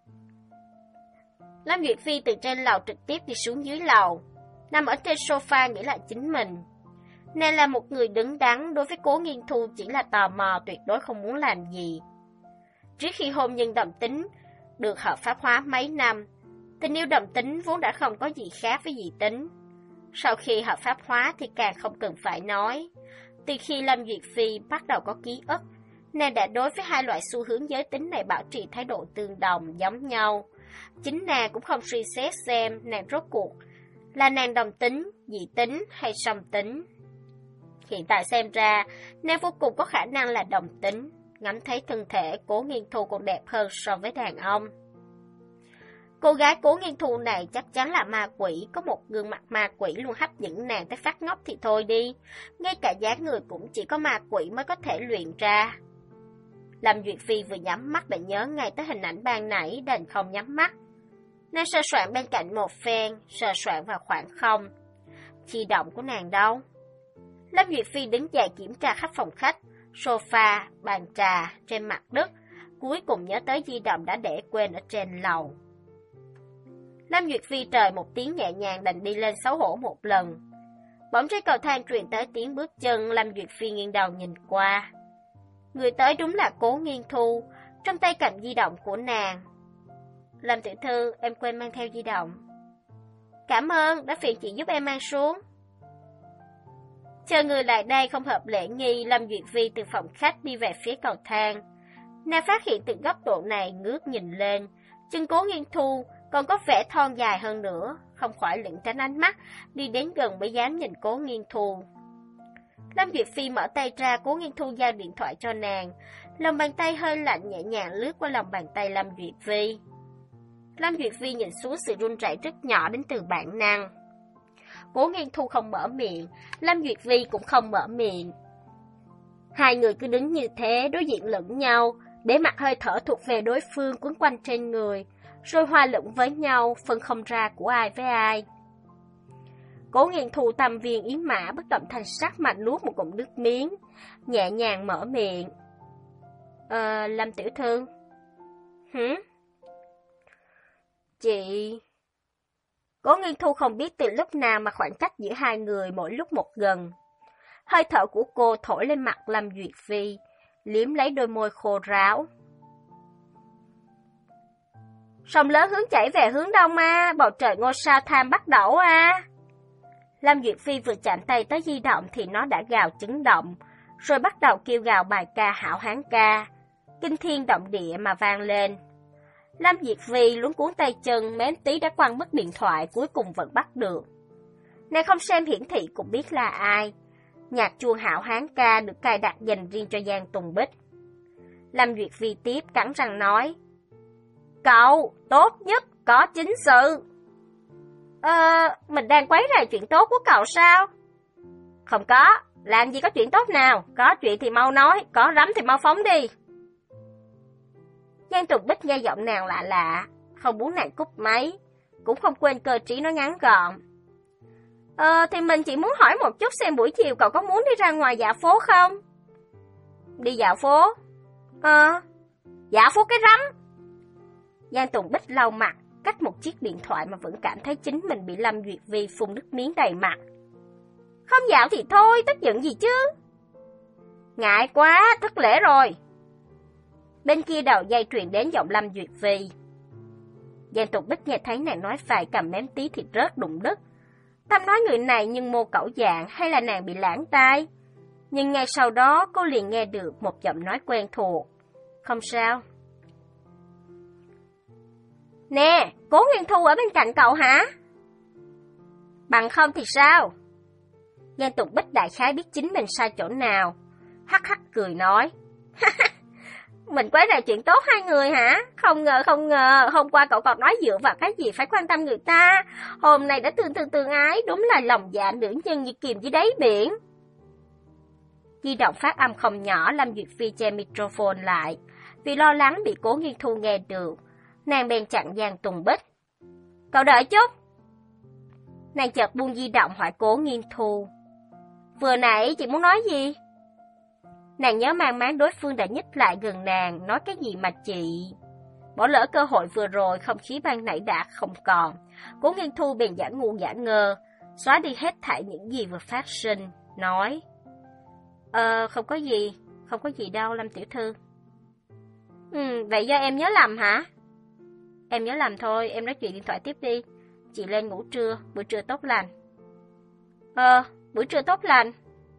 [SPEAKER 1] Lâm Duyệt Phi từ trên lầu trực tiếp đi xuống dưới lầu, nằm ở trên sofa nghĩ lại chính mình. Nàng là một người đứng đắn, đối với Cố Nghiên Thu chỉ là tò mò, tuyệt đối không muốn làm gì. Trước khi hôn nhân đồng tính được hợp pháp hóa mấy năm, tình yêu đồng tính vốn đã không có gì khác với dị tính. Sau khi hợp pháp hóa thì càng không cần phải nói. Từ khi Lâm Duyệt Phi bắt đầu có ký ức, nàng đã đối với hai loại xu hướng giới tính này bảo trì thái độ tương đồng, giống nhau. Chính nàng cũng không suy xét xem nàng rốt cuộc là nàng đồng tính, dị tính hay song tính. Hiện tại xem ra, nàng vô cùng có khả năng là đồng tính. Ngắm thấy thân thể Cố Nghiên Thu còn đẹp hơn so với đàn ông. Cô gái Cố Nghiên Thu này chắc chắn là ma quỷ, có một gương mặt ma quỷ luôn hấp dẫn nàng tới phát ngốc thì thôi đi. Ngay cả dáng người cũng chỉ có ma quỷ mới có thể luyện ra. Lâm Duyệt Phi vừa nhắm mắt đã nhớ ngay tới hình ảnh ban nãy, đành không nhắm mắt. Nàng sờ soạn bên cạnh một phen, sờ soạn vào khoảng không. Di động của nàng đâu? Lâm Duyệt Phi đứng dậy kiểm tra khắp phòng khách, sofa, bàn trà, trên mặt đất. Cuối cùng nhớ tới di động đã để quên ở trên lầu. Lâm Duyệt Phi trời một tiếng nhẹ nhàng đành đi lên xấu hổ một lần. Bỗng trên cầu thang truyền tới tiếng bước chân, Lâm Duyệt Phi nghiêng đầu nhìn qua. Người tới đúng là Cố Nghiên Thu, trong tay cầm di động của nàng. Lâm tiểu thư, em quên mang theo di động. Cảm ơn, đã phiền chị giúp em mang xuống. Chờ người lại đây không hợp lễ nghi, Lâm Duyệt Phi từ phòng khách đi về phía cầu thang. Nàng phát hiện từ góc độ này ngước nhìn lên, chân Cố Nghiên Thu còn có vẻ thon dài hơn nữa, không khỏi lẩn tránh ánh mắt, đi đến gần mới dám nhìn Cố Nghiên Thu. Lâm Duyệt Phi mở tay ra, Cố Nghiên Thu giao điện thoại cho nàng, lòng bàn tay hơi lạnh nhẹ nhàng lướt qua lòng bàn tay Lâm Duyệt Phi. Lâm Duyệt Phi nhìn xuống sự run rẩy rất nhỏ đến từ bản năng. Cố Nghiên Thu không mở miệng, Lâm Duyệt Phi cũng không mở miệng. Hai người cứ đứng như thế, đối diện lẫn nhau, để mặc hơi thở thuộc về đối phương quấn quanh trên người, rồi hòa lẫn với nhau, phân không ra của ai với ai. Cố Nghiên Thu tâm viên ý mã, bất động thanh sắc mà nuốt một ngụm nước miếng, nhẹ nhàng mở miệng. Ờ, Lâm tiểu thư. Hử? Chị... Cố Nghiên Thu không biết từ lúc nào mà khoảng cách giữa hai người mỗi lúc một gần. Hơi thở của cô thổi lên mặt Lâm Duyệt Phi, liếm lấy đôi môi khô ráo. Sông lớn hướng chảy về hướng đông à, bầu trời ngôi sao tham bắt đầu à. Lâm Duyệt Phi vừa chạm tay tới di động thì nó đã gào chấn động, rồi bắt đầu kêu gào bài ca hảo hán ca, kinh thiên động địa mà vang lên. Lâm Duyệt Phi luống cuốn tay chân, mém tí đã quăng mất điện thoại, cuối cùng vẫn bắt được. Nàng không xem hiển thị cũng biết là ai. Nhạc chuông hảo hán ca được cài đặt dành riêng cho Giang Tùng Bích. Lâm Duyệt Phi tiếp cắn răng nói. Cậu, tốt nhất, có chính sự. Ờ, mình đang quấy rầy chuyện tốt của cậu sao? Không có, làm gì có chuyện tốt nào, có chuyện thì mau nói, có rắm thì mau phóng đi. Giang Tùng Bích nghe giọng nàng lạ lạ, không muốn nàng cúp máy, cũng không quên cơ trí nói ngắn gọn. Ờ, thì mình chỉ muốn hỏi một chút xem buổi chiều cậu có muốn đi ra ngoài dạo phố không? Đi dạo phố? Ờ, dạo phố cái rắm. Giang Tùng Bích lau mặt, cách một chiếc điện thoại mà vẫn cảm thấy chính mình bị Lâm Duyệt Vi phun nước miếng đầy mặt. Không dạo thì thôi, tức giận gì chứ? Ngại quá, thất lễ rồi. Bên kia đầu dây truyền đến giọng Lâm Duyệt Vi. Giang Tùng Bích nghe thấy nàng nói phải cầm mém tí thì rớt đụng đất. Tâm nói người này nhưng mô cẩu dạng hay là nàng bị lãng tai? Nhưng ngay sau đó cô liền nghe được một giọng nói quen thuộc. Không sao. Nè, Cố Nghiên Thu ở bên cạnh cậu hả? Bằng không thì sao? Giang Tùng Bích đại khái biết chính mình sai chỗ nào. Hắc hắc cười nói. Mình quấy rầy chuyện tốt hai người hả? Không ngờ, không ngờ, hôm qua cậu còn nói dựa vào cái gì phải quan tâm người ta. Hôm nay đã tương tương tương ái, đúng là lòng dạ nữ nhân như kìm dưới đáy biển. Di động phát âm không nhỏ, Lâm Duyệt Phi che microphone lại. Vì lo lắng bị Cố Nghiên Thu nghe được, nàng bèn chặn Giang Tùng Bích. Cậu đợi chút. Nàng chợt buông di động hỏi Cố Nghiên Thu. Vừa nãy chị muốn nói gì? Nàng nhớ mang máng đối phương đã nhích lại gần nàng, nói cái gì mà chị... Bỏ lỡ cơ hội vừa rồi, không khí ban nãy đã không còn. Cố Nghiên Thu bèn giả ngu giả ngơ, xóa đi hết thảy những gì vừa phát sinh, nói: Ờ, không có gì, không có gì đâu, Lâm tiểu thư. Ừ, vậy do em nhớ lầm hả? Em nhớ lầm thôi, em nói chuyện điện thoại tiếp đi. Chị lên ngủ trưa, buổi trưa tốt lành. Ờ, buổi trưa tốt lành.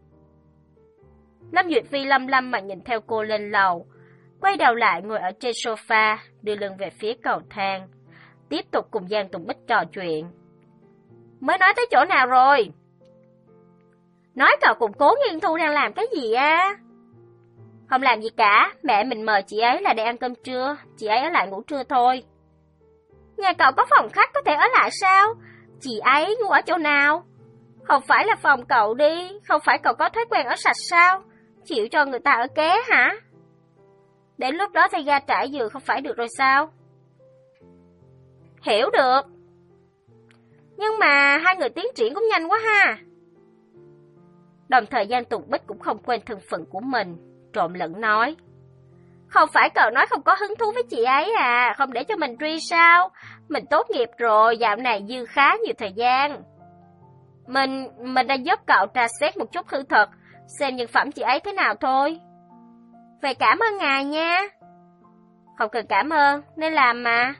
[SPEAKER 1] Lâm Duyệt Phi lâm lâm mà nhìn theo cô lên lầu, quay đầu lại ngồi ở trên sofa, đưa lưng về phía cầu thang, tiếp tục cùng Giang Tùng Bích trò chuyện. Mới nói tới chỗ nào rồi? Nói cậu cùng Cố Nghiên Thu đang làm cái gì á? Không làm gì cả, mẹ mình mời chị ấy là để ăn cơm trưa, chị ấy ở lại ngủ trưa thôi. Nhà cậu có phòng khách có thể ở lại sao? Chị ấy ngủ ở chỗ nào? Không phải là phòng cậu đi, không phải cậu có thói quen ở sạch sao? Chịu cho người ta ở ké hả? Đến lúc đó thay ga trải giường không phải được rồi sao? Hiểu được. Nhưng mà hai người tiến triển cũng nhanh quá ha. Đồng thời Giang Tùng Bích cũng không quên thân phận của mình, trộn lẫn nói: Không phải cậu nói không có hứng thú với chị ấy à, không để cho mình truy sao? Mình tốt nghiệp rồi, dạo này dư khá nhiều thời gian. Mình, mình đang giúp cậu tra xét một chút hư thật, xem nhân phẩm chị ấy thế nào thôi. Vậy cảm ơn ngài nha. Không cần cảm ơn, nên làm mà.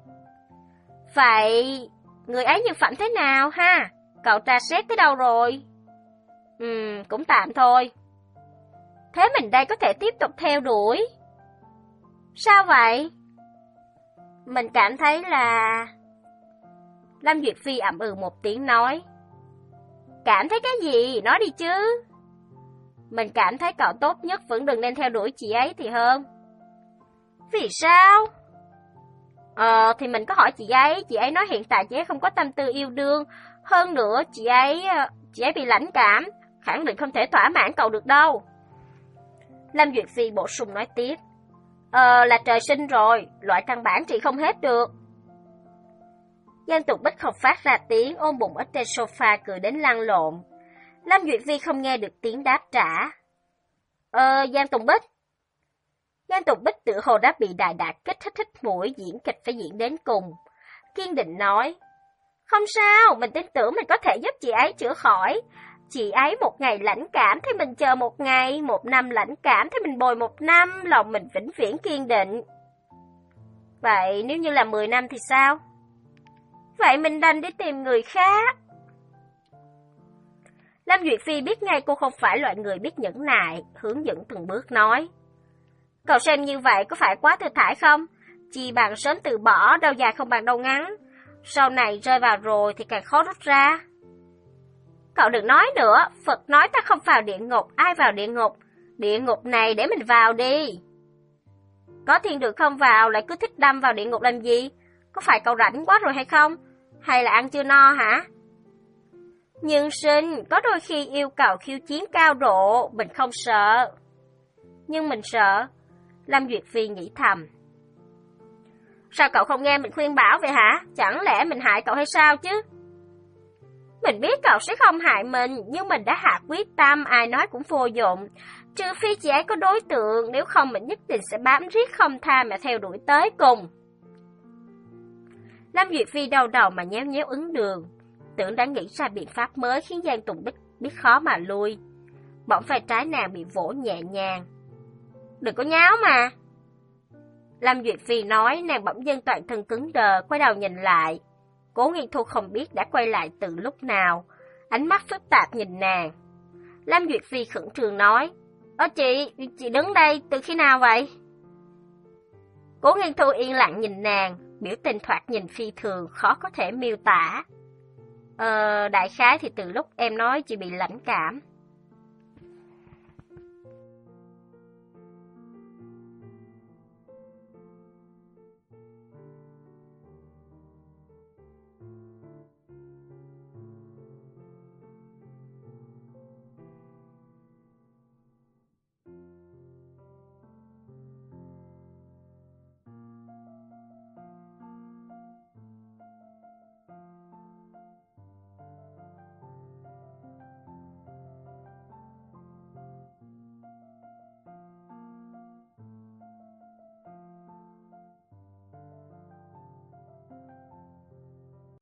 [SPEAKER 1] Vậy, người ấy nhân phẩm thế nào ha? Cậu tra xét tới đâu rồi? Ừm, cũng tạm thôi. Thế mình đây có thể tiếp tục theo đuổi. Sao vậy? Mình cảm thấy là... Lâm Duyệt Phi ậm ừ một tiếng nói: Cảm thấy cái gì? Nói đi chứ. Mình cảm thấy cậu tốt nhất vẫn đừng nên theo đuổi chị ấy thì hơn. Vì sao? Ờ, thì mình có hỏi chị ấy, chị ấy nói hiện tại chị ấy không có tâm tư yêu đương. Hơn nữa, chị ấy chị ấy bị lãnh cảm, khẳng định không thể thỏa mãn cậu được đâu. Lâm Duyệt Phi bổ sung nói tiếp: Ờ, là trời sinh rồi, loại căn bản trị không hết được. Giang Tùng Bích không phát ra tiếng, ôm bụng ở trên sofa cười đến lăn lộn. Lâm Duyệt Phi không nghe được tiếng đáp trả. Ờ, Giang Tùng Bích. Giang Tùng Bích tự hồ đã bị đại đạc kích thích thích mũi, diễn kịch phải diễn đến cùng. Kiên định nói: Không sao, mình tin tưởng mình có thể giúp chị ấy chữa khỏi. Chị ấy một ngày lãnh cảm thì mình chờ một ngày, một năm lãnh cảm thì mình bồi một năm, lòng mình vĩnh viễn kiên định. Vậy nếu như là mười năm thì sao? Vậy mình đành đi tìm người khác. Lâm Duyệt Phi biết ngay cô không phải loại người biết nhẫn nại, hướng dẫn từng bước nói: Cậu xem như vậy có phải quá thừa thãi không? Chỉ bằng sớm từ bỏ, đâu dài không bằng đâu ngắn. Sau này rơi vào rồi thì càng khó rút ra. Cậu đừng nói nữa, Phật nói ta không vào địa ngục, ai vào địa ngục? Địa ngục này để mình vào đi. Có thiên đường không vào lại cứ thích đâm vào địa ngục làm gì? Có phải cậu rảnh quá rồi hay không? Hay là ăn chưa no hả? Nhân sinh, có đôi khi yêu cầu khiêu chiến cao độ, mình không sợ. Nhưng mình sợ. Lâm Duyệt Phi nghĩ thầm. Sao cậu không nghe mình khuyên bảo vậy hả? Chẳng lẽ mình hại cậu hay sao chứ? Mình biết cậu sẽ không hại mình, nhưng mình đã hạ quyết tâm, ai nói cũng vô dụng. Trừ phi chị ấy có đối tượng, nếu không mình nhất định sẽ bám riết không tha mà theo đuổi tới cùng. Lâm Duyệt Phi đau đầu mà nhéo nhéo ứng đường, tưởng đã nghĩ ra biện pháp mới khiến Giang Tùng Bích biết khó mà lui. Bỗng vai trái nàng bị vỗ nhẹ nhàng. Đừng có nháo mà. Lâm Duyệt Phi nói, nàng bỗng dưng toàn thân cứng đờ, quay đầu nhìn lại. Cố Nghiên Thu không biết đã quay lại từ lúc nào, ánh mắt phức tạp nhìn nàng. Lâm Duyệt Phi khẩn trương nói: Ơ chị, chị đứng đây từ khi nào vậy? Cố Nghiên Thu yên lặng nhìn nàng, biểu tình thoạt nhìn phi thường, khó có thể miêu tả. Ờ, đại khái thì từ lúc em nói chị bị lãnh cảm.